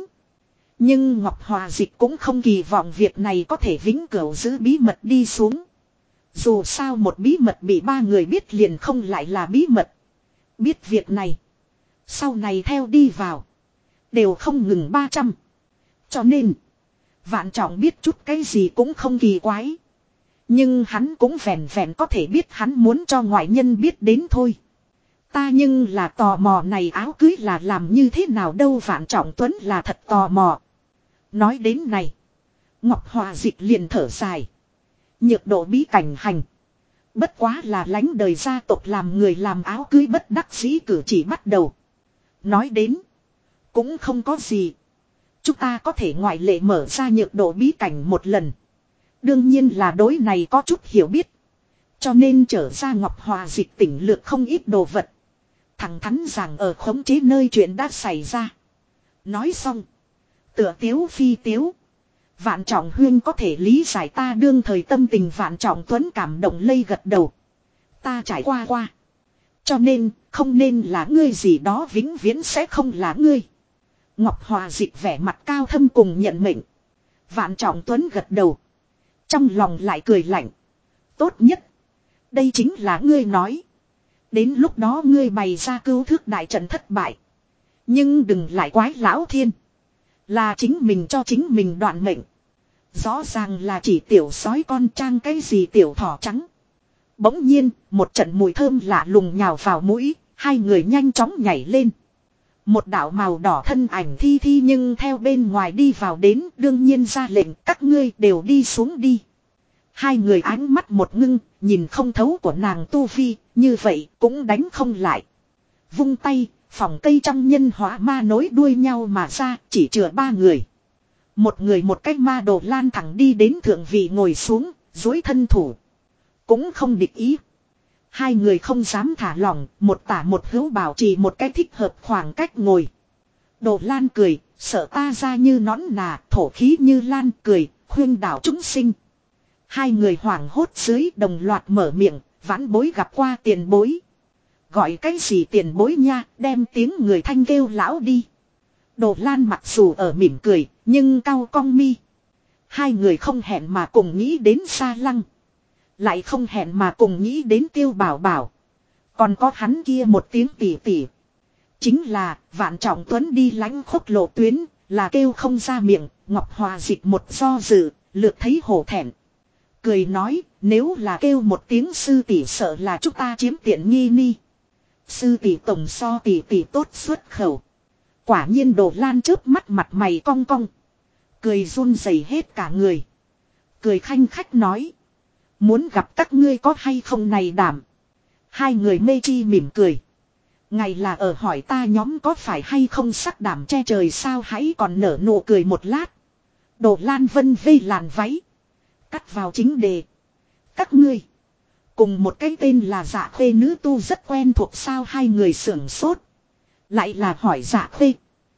Nhưng Ngọc Hòa Dịch cũng không kỳ vọng việc này có thể vĩnh cửu giữ bí mật đi xuống. Dù sao một bí mật bị ba người biết liền không lại là bí mật. Biết việc này. Sau này theo đi vào. Đều không ngừng 300. Cho nên. Vạn Trọng biết chút cái gì cũng không kỳ quái. Nhưng hắn cũng vẹn vẹn có thể biết hắn muốn cho ngoại nhân biết đến thôi. Ta nhưng là tò mò này áo cưới là làm như thế nào đâu. Vạn Trọng Tuấn là thật tò mò. Nói đến này. Ngọc Hòa Dịch liền thở dài. Nhược độ bí cảnh hành. Bất quá là lánh đời gia tộc làm người làm áo cưới bất đắc dĩ cử chỉ bắt đầu. Nói đến. Cũng không có gì. Chúng ta có thể ngoại lệ mở ra nhược độ bí cảnh một lần. Đương nhiên là đối này có chút hiểu biết. Cho nên trở ra Ngọc Hòa Dịch tỉnh lược không ít đồ vật. Thẳng thắn rằng ở khống chế nơi chuyện đã xảy ra. Nói xong. Tựa tiếu phi tiếu. Vạn Trọng Huyên có thể lý giải ta đương thời tâm tình. Vạn Trọng Tuấn cảm động lây gật đầu. Ta trải qua. Cho nên không nên là ngươi gì đó vĩnh viễn sẽ không là ngươi. Ngọc Hòa Dịch vẻ mặt cao thâm cùng nhận mệnh. Vạn Trọng Tuấn gật đầu. Trong lòng lại cười lạnh. Tốt nhất. Đây chính là ngươi nói. Đến lúc đó ngươi bày ra cứu thước đại trận thất bại. Nhưng đừng lại quái lão thiên. Là chính mình cho chính mình đoạn mệnh. Rõ ràng là chỉ tiểu sói con trang cái gì tiểu thỏ trắng. Bỗng nhiên, một trận mùi thơm lạ lùng nhào vào mũi, hai người nhanh chóng nhảy lên. Một đạo màu đỏ thân ảnh thi thi nhưng theo bên ngoài đi vào đến, đương nhiên ra lệnh các ngươi đều đi xuống đi. Hai người ánh mắt một ngưng, nhìn không thấu của nàng tu vi, như vậy cũng đánh không lại. Vung tay, phòng cây trong nhân hóa ma nối đuôi nhau mà ra, chỉ chừa ba người. Một người một cách ma đồ lan thẳng đi đến thượng vị ngồi xuống, duỗi thân thủ. Cũng không địch ý. Hai người không dám thả lỏng, một tả một hữu bảo trì một cái thích hợp khoảng cách ngồi. Đồ Lan cười, sợ ta ra như nón nà, thổ khí như lan cười, khuyên đảo chúng sinh. Hai người hoảng hốt dưới đồng loạt mở miệng, vãn bối gặp qua tiền bối. Gọi cái gì tiền bối nha, đem tiếng người thanh kêu lão đi. Đồ Lan mặc dù ở mỉm cười, nhưng cau cong mi. Hai người không hẹn mà cùng nghĩ đến Sa Lăng. Lại không hẹn mà cùng nghĩ đến Tiêu Bảo Bảo. Còn có hắn kia một tiếng tỉ tỉ. Chính là Vạn Trọng Tuấn đi lánh khúc lộ tuyến, là kêu không ra miệng, Ngọc Hòa Dịch một do dự, lược thấy hổ thẹn. Cười nói, nếu là kêu một tiếng sư tỷ sợ là chúng ta chiếm tiện nghi ni. Sư tỷ tổng so tỷ tỷ tốt xuất khẩu. Quả nhiên Đồ Lan chớp mắt mặt mày cong cong. Cười run rẩy hết cả người. Cười khanh khách nói. Muốn gặp các ngươi có hay không này đảm. Hai người mê chi mỉm cười. Ngày là ở hỏi ta nhóm có phải hay không sắc đảm che trời sao hãy còn nở nụ cười một lát. Đồ Lan vân vê làn váy. Cắt vào chính đề. Các ngươi. Cùng một cái tên là Dạ Khuê nữ tu rất quen thuộc sao hai người sưởng sốt. Lại là hỏi Dạ Khuê.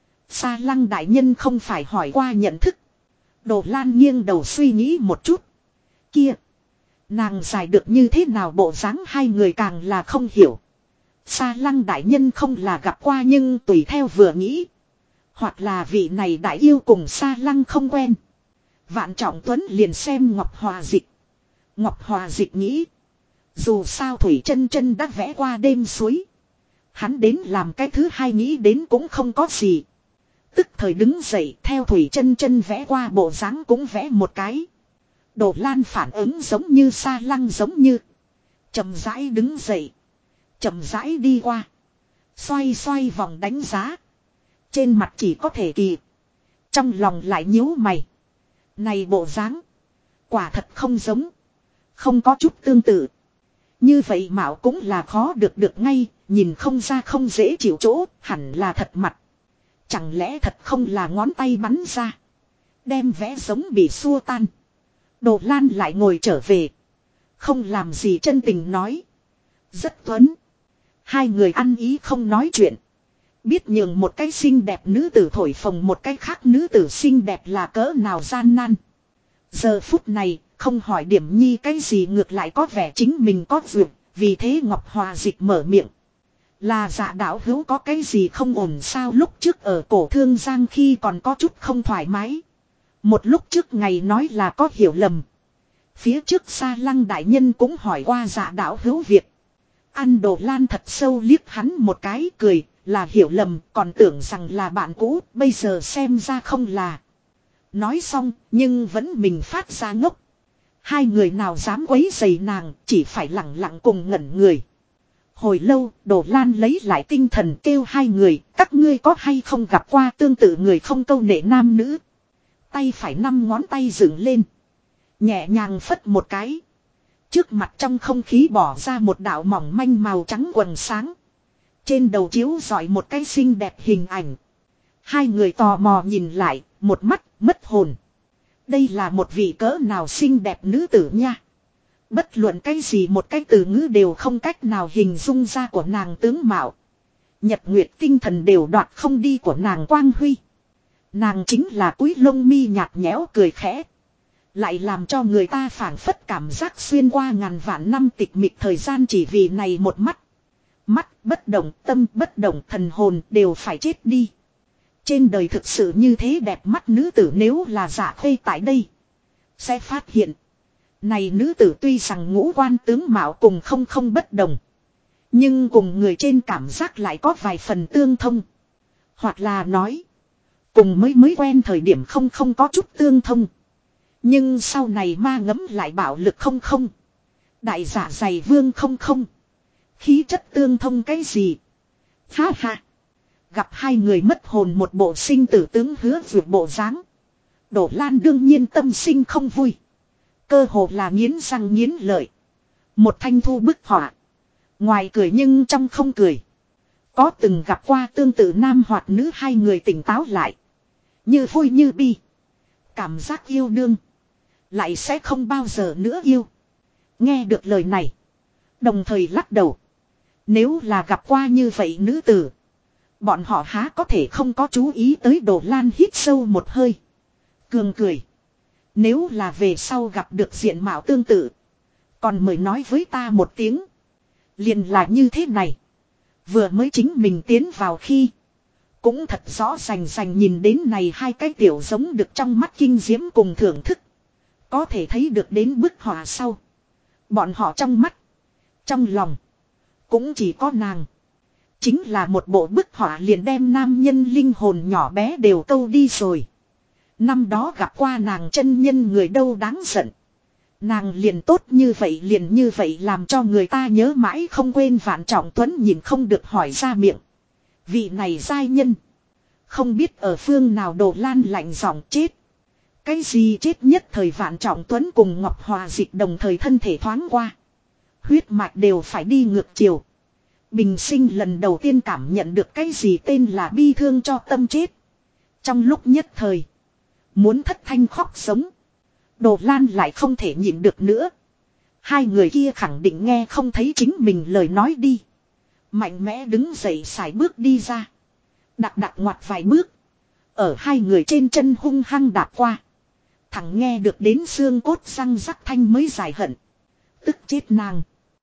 Sa Lăng đại nhân không phải hỏi qua nhận thức. Đồ Lan nghiêng đầu suy nghĩ một chút. Kia. Nàng giải được như thế nào bộ dáng hai người càng là không hiểu. Sa Lăng đại nhân không là gặp qua nhưng tùy theo vừa nghĩ. Hoặc là vị này đại yêu cùng Sa Lăng không quen. Vạn Trọng Tuấn liền xem Ngọc Hòa Dịch. Ngọc Hòa Dịch nghĩ. Dù sao Thủy Chân Chân đã vẽ qua đêm suối. Hắn đến làm cái thứ hai nghĩ đến cũng không có gì. Tức thời đứng dậy theo Thủy Chân Chân vẽ qua bộ dáng cũng vẽ một cái. Đồ Lan phản ứng giống như Sa Lăng giống như. Chậm rãi đứng dậy. Chậm rãi đi qua. Xoay xoay vòng đánh giá. Trên mặt chỉ có thể kỳ. Trong lòng lại nhíu mày. Này bộ dáng. Quả thật không giống. Không có chút tương tự. Như vậy Mạo cũng là khó được ngay. Nhìn không ra không dễ chịu chỗ. Hẳn là thật mặt. Chẳng lẽ thật không là ngón tay bắn ra. Đem vẽ giống bị xua tan. Đồ Lan lại ngồi trở về. Không làm gì chân tình nói. Rất tuấn. Hai người ăn ý không nói chuyện. Biết nhường một cái xinh đẹp nữ tử thổi phồng một cái khác nữ tử xinh đẹp là cỡ nào gian nan. Giờ phút này không hỏi Điểm Nhi cái gì ngược lại có vẻ chính mình có duyệt. Vì thế Ngọc Hòa Dịch mở miệng. Là Dạ đạo hữu có cái gì không ổn sao lúc trước ở Cổ Thương Giang khi còn có chút không thoải mái. Một lúc trước ngày nói là có hiểu lầm. Phía trước Sa Lăng đại nhân cũng hỏi qua Dạ đạo hữu việc. Ăn Đồ Lan thật sâu liếc hắn một cái cười là hiểu lầm còn tưởng rằng là bạn cũ bây giờ xem ra không là. Nói xong nhưng vẫn mình phát ra ngốc. Hai người nào dám quấy rầy nàng chỉ phải lặng lặng cùng ngẩn người. Hồi lâu Đồ Lan lấy lại tinh thần kêu hai người các ngươi có hay không gặp qua tương tự người không câu nệ nam nữ. Tay phải 5 ngón tay dựng lên. Nhẹ nhàng phất một cái. Trước mặt trong không khí bỏ ra một đạo mỏng manh màu trắng quần sáng. Trên đầu chiếu rọi một cái xinh đẹp hình ảnh. Hai người tò mò nhìn lại, một mắt mất hồn. Đây là một vị cỡ nào xinh đẹp nữ tử nha. Bất luận cái gì một cái từ ngữ đều không cách nào hình dung ra của nàng tướng mạo. Nhật nguyệt tinh thần đều đoạt không đi của nàng quang huy. Nàng chính là cúi lông mi nhạt nhẽo cười khẽ. Lại làm cho người ta phảng phất cảm giác xuyên qua ngàn vạn năm tịch mịch thời gian chỉ vì này một mắt. Mắt bất động, tâm bất động, thần hồn đều phải chết đi. Trên đời thực sự như thế đẹp mắt nữ tử nếu là Dạ Khuê tại đây. Sẽ phát hiện. Này nữ tử tuy rằng ngũ quan tướng mạo cùng không bất đồng. Nhưng cùng người trên cảm giác lại có vài phần tương thông. Hoặc là nói. Cùng mới quen thời điểm không có chút tương thông. Nhưng sau này ma ngấm lại bạo lực không. Đại giả dày vương không. Khí chất tương thông cái gì. Ha ha. Gặp hai người mất hồn một bộ sinh tử tướng hứa vượt bộ dáng. Đổ Lan đương nhiên tâm sinh không vui. Cơ hồ là nghiến răng nghiến lợi. Một thanh thu bức họa. Ngoài cười nhưng trong không cười. Có từng gặp qua tương tự nam hoặc nữ hai người tỉnh táo lại. Như vui như bi. Cảm giác yêu đương. Lại sẽ không bao giờ nữa yêu. Nghe được lời này. Đồng thời lắc đầu. Nếu là gặp qua như vậy nữ tử. Bọn họ há có thể không có chú ý tới Đồ Lan hít sâu một hơi. Cường cười. Nếu là về sau gặp được diện mạo tương tự. Còn mời nói với ta một tiếng. Liền là như thế này. Vừa mới chính mình tiến vào khi. Cũng thật rõ rành nhìn đến này hai cái tiểu giống được trong mắt kinh diễm cùng thưởng thức. Có thể thấy được đến bức họa sau. Bọn họ trong mắt. Trong lòng. Cũng chỉ có nàng. Chính là một bộ bức họa liền đem nam nhân linh hồn nhỏ bé đều câu đi rồi. Năm đó gặp qua nàng chân nhân người đâu đáng giận. Nàng liền tốt như vậy làm cho người ta nhớ mãi không quên. Vạn Trọng Tuấn nhìn không được hỏi ra miệng. Vị này giai nhân. Không biết ở phương nào Đồ Lan lạnh giọng chết. Cái gì chết nhất thời Vạn Trọng Tuấn cùng Ngọc Hòa Dịch đồng thời thân thể thoáng qua. Huyết mạch đều phải đi ngược chiều. Bình sinh lần đầu tiên cảm nhận được cái gì tên là bi thương cho tâm chết. Trong lúc nhất thời. Muốn thất thanh khóc sống. Đồ Lan lại không thể nhịn được nữa. Hai người kia khẳng định nghe không thấy chính mình lời nói đi. Mạnh mẽ đứng dậy sải bước đi ra. Đặc ngoặt vài bước. Ở hai người trên chân hung hăng đạp qua. Thằng nghe được đến xương cốt răng rắc thanh mới giải hận. Tức chết nàng.